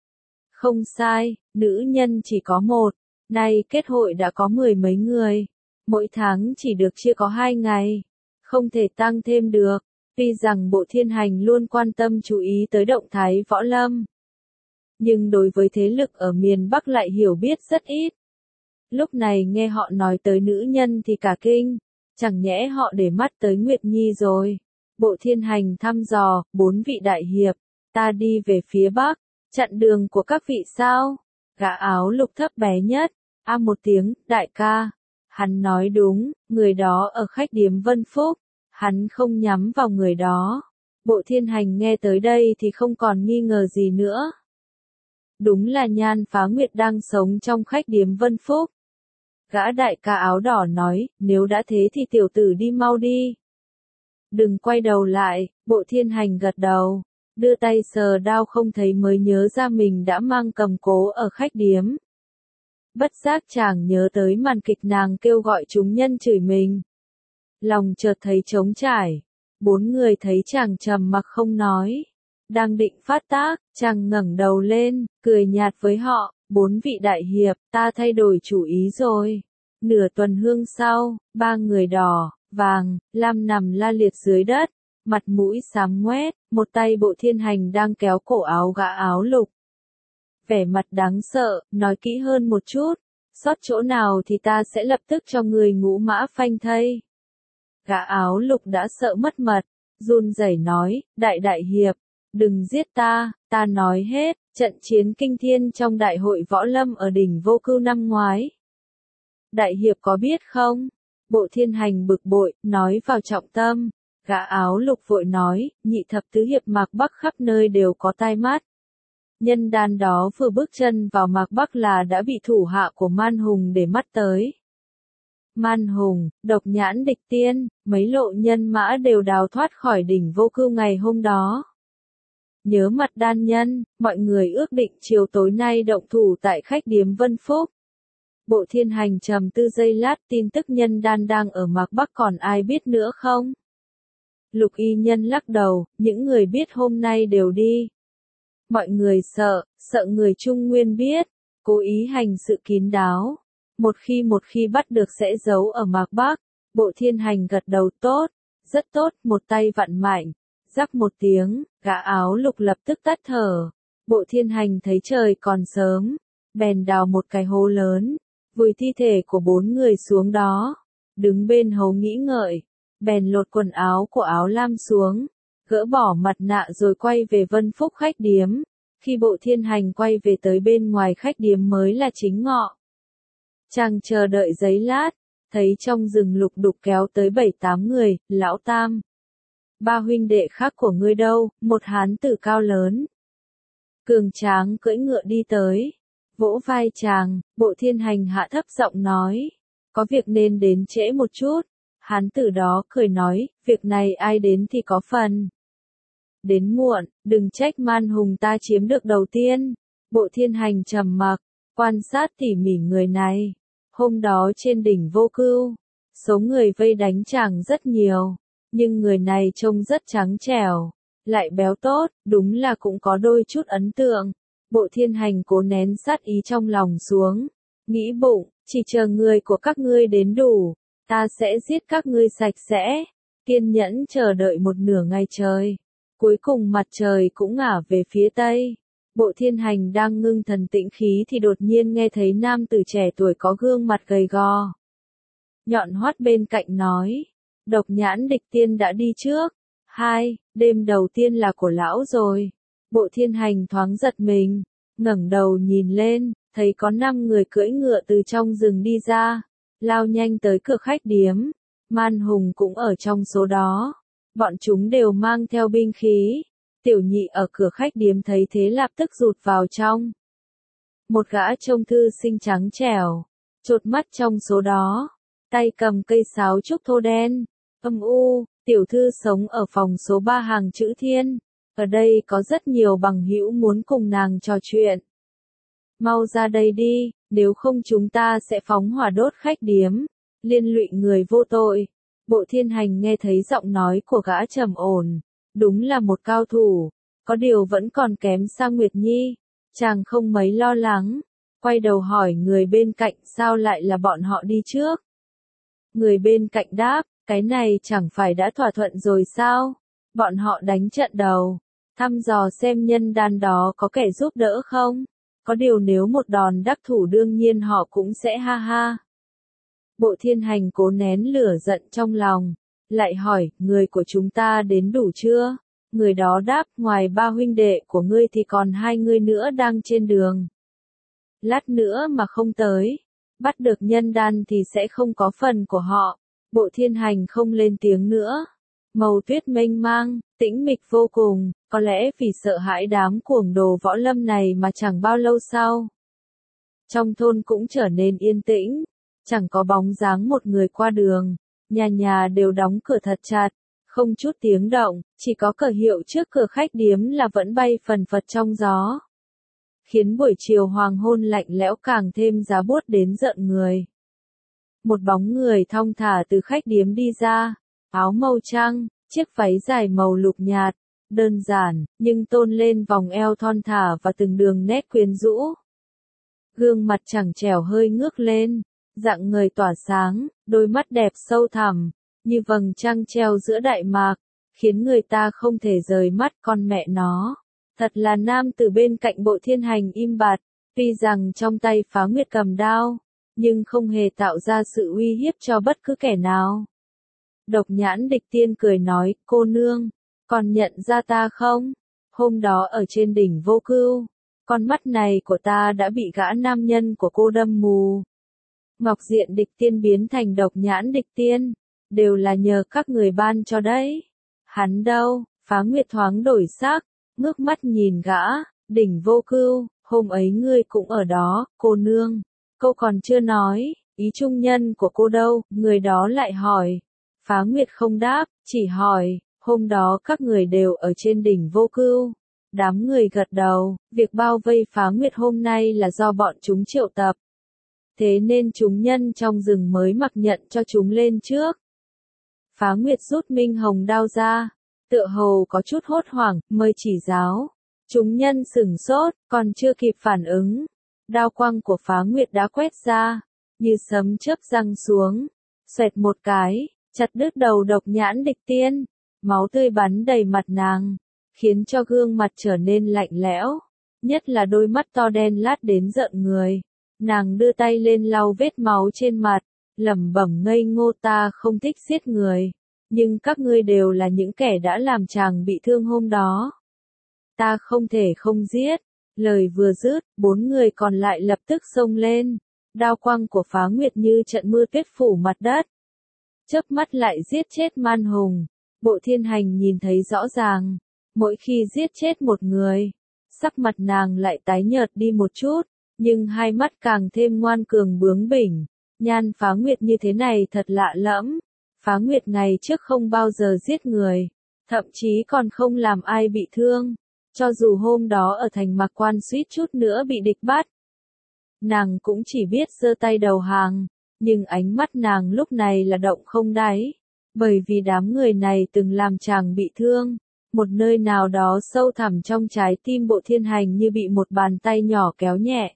Không sai, nữ nhân chỉ có một, nay kết hội đã có mười mấy người, mỗi tháng chỉ được chia có hai ngày, không thể tăng thêm được. Tuy rằng Bộ Thiên Hành luôn quan tâm chú ý tới động thái võ lâm, nhưng đối với thế lực ở miền Bắc lại hiểu biết rất ít. Lúc này nghe họ nói tới nữ nhân thì cả kinh, chẳng nhẽ họ để mắt tới Nguyệt Nhi rồi. Bộ Thiên Hành thăm dò, bốn vị đại hiệp, ta đi về phía Bắc, chặn đường của các vị sao? Gã áo lục thấp bé nhất, a một tiếng, đại ca. Hắn nói đúng, người đó ở khách điếm Vân Phúc, hắn không nhắm vào người đó. Bộ Thiên Hành nghe tới đây thì không còn nghi ngờ gì nữa. đúng là Nhan Phá Nguyệt đang sống trong khách điếm Vân Phúc. Gã đại ca áo đỏ nói, nếu đã thế thì tiểu tử đi mau đi. Đừng quay đầu lại, Bộ Thiên Hành gật đầu, đưa tay sờ đao không thấy mới nhớ ra mình đã mang cầm cố ở khách điếm. Bất giác chàng nhớ tới màn kịch nàng kêu gọi chúng nhân chửi mình. Lòng chợt thấy trống trải, bốn người thấy chàng trầm mặc không nói. Đang định phát tác, chàng ngẩng đầu lên, cười nhạt với họ, bốn vị đại hiệp, ta thay đổi chủ ý rồi. Nửa tuần hương sau, ba người đỏ, vàng, lam nằm la liệt dưới đất, mặt mũi xám ngoét, một tay Bộ Thiên Hành đang kéo cổ áo gã áo lục. Vẻ mặt đáng sợ, nói kỹ hơn một chút, sót chỗ nào thì ta sẽ lập tức cho người ngũ mã phanh thây. Gã áo lục đã sợ mất mật, run rẩy nói, đại đại hiệp, đừng giết ta, ta nói hết, trận chiến kinh thiên trong đại hội võ lâm ở đỉnh Vô Cưu năm ngoái. Đại hiệp có biết không? Bộ Thiên Hành bực bội, nói vào trọng tâm, gã áo lục vội nói, nhị thập tứ hiệp Mạc Bắc khắp nơi đều có tai mắt. Nhân đàn đó vừa bước chân vào Mạc Bắc là đã bị thủ hạ của Man Hùng để mắt tới. Man Hùng, Độc Nhãn Địch Tiên, mấy lộ nhân mã đều đào thoát khỏi đỉnh Vô Cưu ngày hôm đó. Nhớ mặt đan nhân, mọi người ước định chiều tối nay động thủ tại khách điếm Vân Phúc. Bộ Thiên Hành trầm tư giây lát, tin tức nhân đan đang ở Mạc Bắc còn ai biết nữa không? Lục y nhân lắc đầu, những người biết hôm nay đều đi. Mọi người sợ, sợ người Trung Nguyên biết, cố ý hành sự kín đáo. Một khi một khi bắt được sẽ giấu ở Mạc Bắc. Bộ Thiên Hành gật đầu tốt, rất tốt, một tay vặn mạnh. Rắc một tiếng, gã áo lục lập tức tắt thở. Bộ Thiên Hành thấy trời còn sớm, bèn đào một cái hố lớn, vùi thi thể của bốn người xuống đó. Đứng bên hố nghĩ ngợi, bèn lột quần áo của áo lam xuống, gỡ bỏ mặt nạ rồi quay về Vân Phúc khách điếm. Khi Bộ Thiên Hành quay về tới bên ngoài khách điếm mới là chính ngọ. Chàng chờ đợi giấy lát, thấy trong rừng lục đục kéo tới bảy tám người, lão tam. Ba huynh đệ khác của ngươi đâu? Một hán tử cao lớn, cường tráng cưỡi ngựa đi tới, vỗ vai chàng. Bộ Thiên Hành hạ thấp giọng nói, có việc nên đến trễ một chút. Hán tử đó cười nói, việc này ai đến thì có phần. Đến muộn, đừng trách Man Hùng ta chiếm được đầu tiên. Bộ Thiên Hành trầm mặc, quan sát tỉ mỉ người này. Hôm đó trên đỉnh Vô Cưu, số người vây đánh chàng rất nhiều, nhưng người này trông rất trắng trẻo, lại béo tốt, đúng là cũng có đôi chút ấn tượng. Bộ Thiên Hành cố nén sát ý trong lòng xuống, nghĩ bụng, chỉ chờ người của các ngươi đến đủ, ta sẽ giết các ngươi sạch sẽ. Kiên nhẫn chờ đợi một nửa ngày trời, cuối cùng mặt trời cũng ngả về phía tây. Bộ Thiên Hành đang ngưng thần tĩnh khí thì đột nhiên nghe thấy nam tử trẻ tuổi có gương mặt gầy gò, nhọn hoắt bên cạnh nói, Độc Nhãn Địch Tiên đã đi trước. Hai, đêm đầu tiên là của lão rồi. Bộ Thiên Hành thoáng giật mình, ngẩng đầu nhìn lên, thấy có năm người cưỡi ngựa từ trong rừng đi ra, lao nhanh tới cửa khách điếm. Man Hùng cũng ở trong số đó. Bọn chúng đều mang theo binh khí. Tiểu nhị ở cửa khách điếm thấy thế lập tức rụt vào trong. Một gã trông thư sinh trắng trẻo, chột mắt trong số đó, tay cầm cây sáo trúc thô đen, âm u, tiểu thư sống ở phòng số ba hàng chữ Thiên. Ở đây có rất nhiều bằng hữu muốn cùng nàng trò chuyện. Mau ra đây đi, nếu không chúng ta sẽ phóng hỏa đốt khách điếm, liên lụy người vô tội. Bộ Thiên Hành nghe thấy giọng nói của gã trầm ổn, đúng là một cao thủ, có điều vẫn còn kém xa Nguyệt Nhi. Chàng không mấy lo lắng, quay đầu hỏi người bên cạnh sao lại là bọn họ đi trước. Người bên cạnh đáp, cái này chẳng phải đã thỏa thuận rồi sao? Bọn họ đánh trận đầu, thăm dò xem nhân đan đó có kẻ giúp đỡ không? Có điều nếu một đòn đắc thủ đương nhiên họ cũng sẽ ha ha. Bộ Thiên Hành cố nén lửa giận trong lòng, lại hỏi, người của chúng ta đến đủ chưa? Người đó đáp, ngoài ba huynh đệ của ngươi thì còn hai người nữa đang trên đường. Lát nữa mà không tới, bắt được nhân đan thì sẽ không có phần của họ. Bộ Thiên Hành không lên tiếng nữa, Màu tuyết mênh mang, tĩnh mịch vô cùng, có lẽ vì sợ hãi đám cuồng đồ võ lâm này mà chẳng bao lâu sau. Trong thôn cũng trở nên yên tĩnh, chẳng có bóng dáng một người qua đường, nhà nhà đều đóng cửa thật chặt, không chút tiếng động, chỉ có cờ hiệu trước cửa khách điếm là vẫn bay phần phật trong gió. Khiến buổi chiều hoàng hôn lạnh lẽo càng thêm giá buốt đến rợn người. Một bóng người thong thả từ khách điếm đi ra, áo màu trắng, chiếc váy dài màu lục nhạt, đơn giản, nhưng tôn lên vòng eo thon thả và từng đường nét quyến rũ. Gương mặt chẳng trẻo hơi ngước lên, dạng người tỏa sáng, đôi mắt đẹp sâu thẳm, như vầng trăng treo giữa đại mạc, khiến người ta không thể rời mắt con mẹ nó. Thật là nam từ bên cạnh Bộ Thiên Hành im bặt, tuy rằng trong tay Phá Nguyệt cầm đao, nhưng không hề tạo ra sự uy hiếp cho bất cứ kẻ nào. Độc Nhãn Địch Tiên cười nói, cô nương, còn nhận ra ta không? Hôm đó ở trên đỉnh Vô Cưu, con mắt này của ta đã bị gã nam nhân của cô đâm mù. Ngọc Diện Địch Tiên biến thành Độc Nhãn Địch Tiên, đều là nhờ các người ban cho đấy. Hắn đâu? Phá Nguyệt thoáng đổi sắc, ngước mắt nhìn gã, đỉnh Vô Cưu, hôm ấy ngươi cũng ở đó, cô nương. Câu còn chưa nói, ý trung nhân của cô đâu, người đó lại hỏi. Phá Nguyệt không đáp, chỉ hỏi, hôm đó các người đều ở trên đỉnh Vô Cưu. Đám người gật đầu, việc bao vây Phá Nguyệt hôm nay là do bọn chúng triệu tập. Thế nên chúng nhân trong rừng mới mặc nhận cho chúng lên trước. Phá Nguyệt rút Minh Hồng đao ra, tựa hồ có chút hốt hoảng, mời chỉ giáo. Chúng nhân sửng sốt, còn chưa kịp phản ứng. Đao quang của Phá Nguyệt đã quét ra, như sấm chớp giăng xuống, xoẹt một cái, chặt đứt đầu Độc Nhãn Địch Tiên, máu tươi bắn đầy mặt nàng, khiến cho gương mặt trở nên lạnh lẽo, nhất là đôi mắt to đen lát đến rợn người. Nàng đưa tay lên lau vết máu trên mặt, lẩm bẩm ngây ngô, ta không thích giết người, nhưng các ngươi đều là những kẻ đã làm chàng bị thương hôm đó. Ta không thể không giết. Lời vừa dứt, bốn người còn lại lập tức xông lên, đao quang của Phá Nguyệt như trận mưa tuyết phủ mặt đất. Chớp mắt lại giết chết Man Hùng. Bộ Thiên Hành nhìn thấy rõ ràng, mỗi khi giết chết một người, sắc mặt nàng lại tái nhợt đi một chút, nhưng hai mắt càng thêm ngoan cường bướng bỉnh. Nhan Phá Nguyệt như thế này thật lạ lẫm. Phá Nguyệt ngày trước không bao giờ giết người, thậm chí còn không làm ai bị thương. Cho dù hôm đó ở thành Mạc Quan suýt chút nữa bị địch bắt, nàng cũng chỉ biết giơ tay đầu hàng, nhưng ánh mắt nàng lúc này là động không đáy, bởi vì đám người này từng làm chàng bị thương, một nơi nào đó sâu thẳm trong trái tim Bộ Thiên Hành như bị một bàn tay nhỏ kéo nhẹ.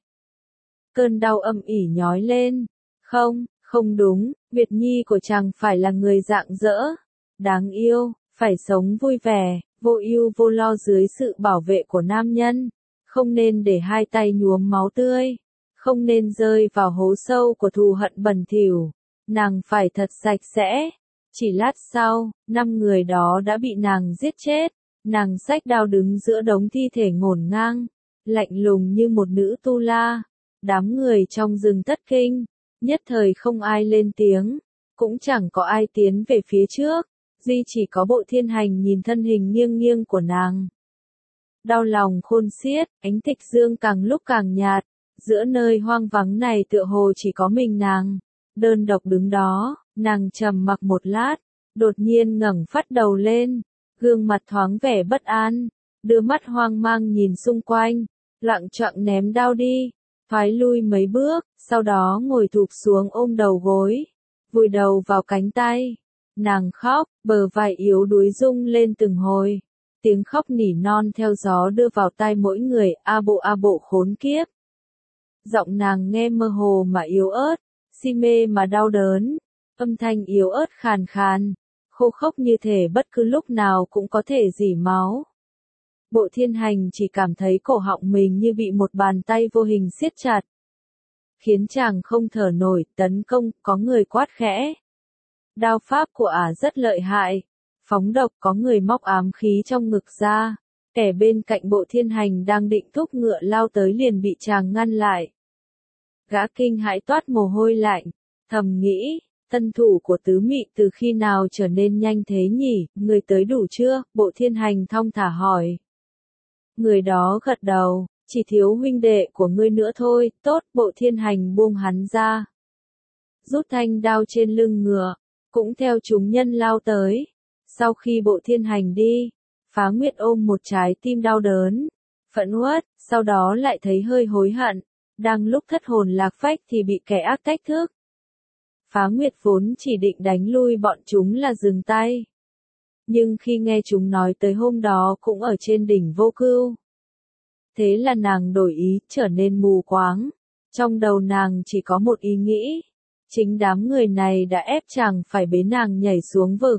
Cơn đau âm ỉ nhói lên, không, không đúng, Nguyệt Nhi của chàng phải là người rạng rỡ, đáng yêu, phải sống vui vẻ, vô ưu vô lo dưới sự bảo vệ của nam nhân, không nên để hai tay nhuốm máu tươi, không nên rơi vào hố sâu của thù hận bẩn thỉu, nàng phải thật sạch sẽ. Chỉ lát sau, năm người đó đã bị nàng giết chết, nàng xách đao đứng giữa đống thi thể ngổn ngang, lạnh lùng như một nữ tu la. Đám người trong rừng thất kinh, nhất thời không ai lên tiếng, cũng chẳng có ai tiến về phía trước. Duy chỉ có Bộ Thiên Hành nhìn thân hình nghiêng nghiêng của nàng. Đau lòng khôn xiết, ánh tịch dương càng lúc càng nhạt, giữa nơi hoang vắng này tựa hồ chỉ có mình nàng, đơn độc đứng đó, nàng trầm mặc một lát, đột nhiên ngẩng phát đầu lên, gương mặt thoáng vẻ bất an, đưa mắt hoang mang nhìn xung quanh, lặng choạng ném đao đi, thoái lui mấy bước, sau đó ngồi thụp xuống ôm đầu gối, vùi đầu vào cánh tay. Nàng khóc, bờ vai yếu đuối rung lên từng hồi. Tiếng khóc nỉ non theo gió đưa vào tai mỗi người, a bộ a bộ khốn kiếp. Giọng nàng nghe mơ hồ mà yếu ớt, si mê mà đau đớn, âm thanh yếu ớt khàn khàn, khô khốc như thể bất cứ lúc nào cũng có thể rỉ máu. Bộ Thiên Hành chỉ cảm thấy cổ họng mình như bị một bàn tay vô hình siết chặt, khiến chàng không thở nổi. Tấn công, có người quát khẽ. Đao pháp của ả rất lợi hại, phóng độc, có người móc ám khí trong ngực ra, kẻ bên cạnh Bộ Thiên Hành đang định thúc ngựa lao tới liền bị chàng ngăn lại. Gã kinh hãi toát mồ hôi lạnh, thầm nghĩ, thân thủ của tứ mị từ khi nào trở nên nhanh thế nhỉ, người tới đủ chưa, Bộ Thiên Hành thong thả hỏi. Người đó gật đầu, chỉ thiếu huynh đệ của ngươi nữa thôi, tốt, Bộ Thiên Hành buông hắn ra. Rút thanh đao trên lưng ngựa, cũng theo chúng nhân lao tới. Sau khi Bộ Thiên Hành đi, Phá Nguyệt ôm một trái tim đau đớn, phẫn uất, sau đó lại thấy hơi hối hận, đang lúc thất hồn lạc phách thì bị kẻ ác thách thức. Phá Nguyệt vốn chỉ định đánh lui bọn chúng là dừng tay. Nhưng khi nghe chúng nói tới hôm đó cũng ở trên đỉnh Vô Cưu. Thế là nàng đổi ý, trở nên mù quáng. Trong đầu nàng chỉ có một ý nghĩ. Chính đám người này đã ép chàng phải bế nàng nhảy xuống vực.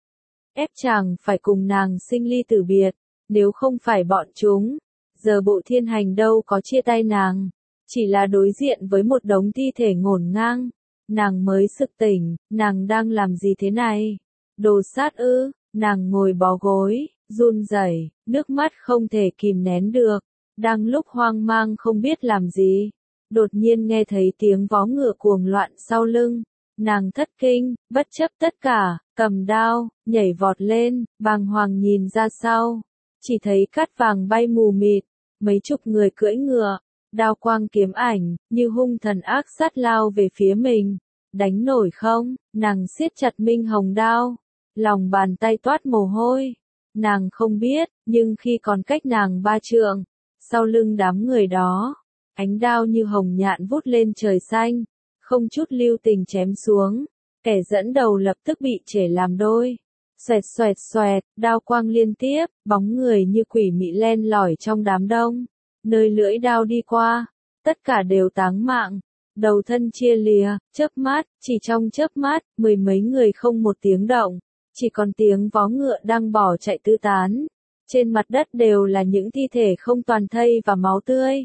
Ép chàng phải cùng nàng sinh ly tử biệt. Nếu không phải bọn chúng, giờ Bộ Thiên Hành đâu có chia tay nàng. Chỉ là đối diện với một đống thi thể ngổn ngang. Nàng mới sực tỉnh, nàng đang làm gì thế này? Đồ sát ư, nàng ngồi bó gối, run rẩy, nước mắt không thể kìm nén được. Đang lúc hoang mang không biết làm gì, đột nhiên nghe thấy tiếng vó ngựa cuồng loạn sau lưng. Nàng thất kinh, bất chấp tất cả, cầm đao, nhảy vọt lên, bàng hoàng nhìn ra sau. Chỉ thấy cát vàng bay mù mịt, mấy chục người cưỡi ngựa, đao quang kiếm ảnh, như hung thần ác sát lao về phía mình. Đánh nổi không, nàng siết chặt minh hồng đao, lòng bàn tay toát mồ hôi. Nàng không biết, nhưng khi còn cách nàng ba trượng, sau lưng đám người đó, ánh đao như hồng nhạn vút lên trời xanh, không chút lưu tình chém xuống, kẻ dẫn đầu lập tức bị chẻ làm đôi. Xoẹt xoẹt xoẹt, đao quang liên tiếp, bóng người như quỷ mị len lỏi trong đám đông, nơi lưỡi đao đi qua, tất cả đều táng mạng, đầu thân chia lìa, chớp mắt, chỉ trong chớp mắt, mười mấy người không một tiếng động, chỉ còn tiếng vó ngựa đang bỏ chạy tứ tán. Trên mặt đất đều là những thi thể không toàn thây và máu tươi.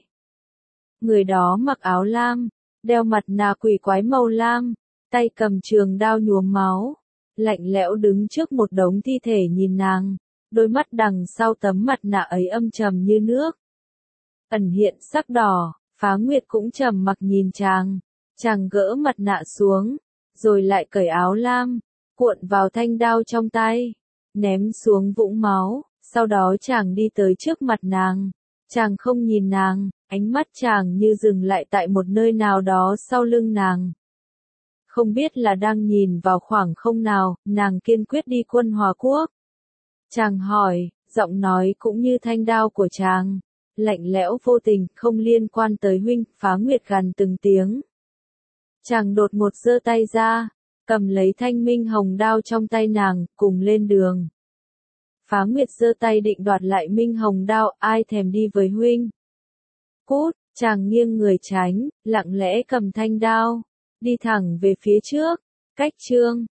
Người đó mặc áo lam, đeo mặt nạ quỷ quái màu lam, tay cầm trường đao nhuốm máu, lạnh lẽo đứng trước một đống thi thể nhìn nàng, đôi mắt đằng sau tấm mặt nạ ấy âm trầm như nước. Ẩn hiện sắc đỏ, Phá Nguyệt cũng trầm mặc nhìn chàng, chàng gỡ mặt nạ xuống, rồi lại cởi áo lam, cuộn vào thanh đao trong tay, ném xuống vũng máu. Sau đó chàng đi tới trước mặt nàng, chàng không nhìn nàng, ánh mắt chàng như dừng lại tại một nơi nào đó sau lưng nàng. Không biết là đang nhìn vào khoảng không nào, nàng kiên quyết đi quân Hòa Quốc. Chàng hỏi, giọng nói cũng như thanh đao của chàng, lạnh lẽo vô tình, không liên quan tới huynh, Phá Nguyệt gằn từng tiếng. Chàng đột ngột giơ tay ra, cầm lấy thanh minh hồng đao trong tay nàng, cùng lên đường. Phá Nguyệt giơ tay định đoạt lại minh hồng đao, ai thèm đi với huynh. Cút, chàng nghiêng người tránh, lặng lẽ cầm thanh đao, đi thẳng về phía trước. Cách chương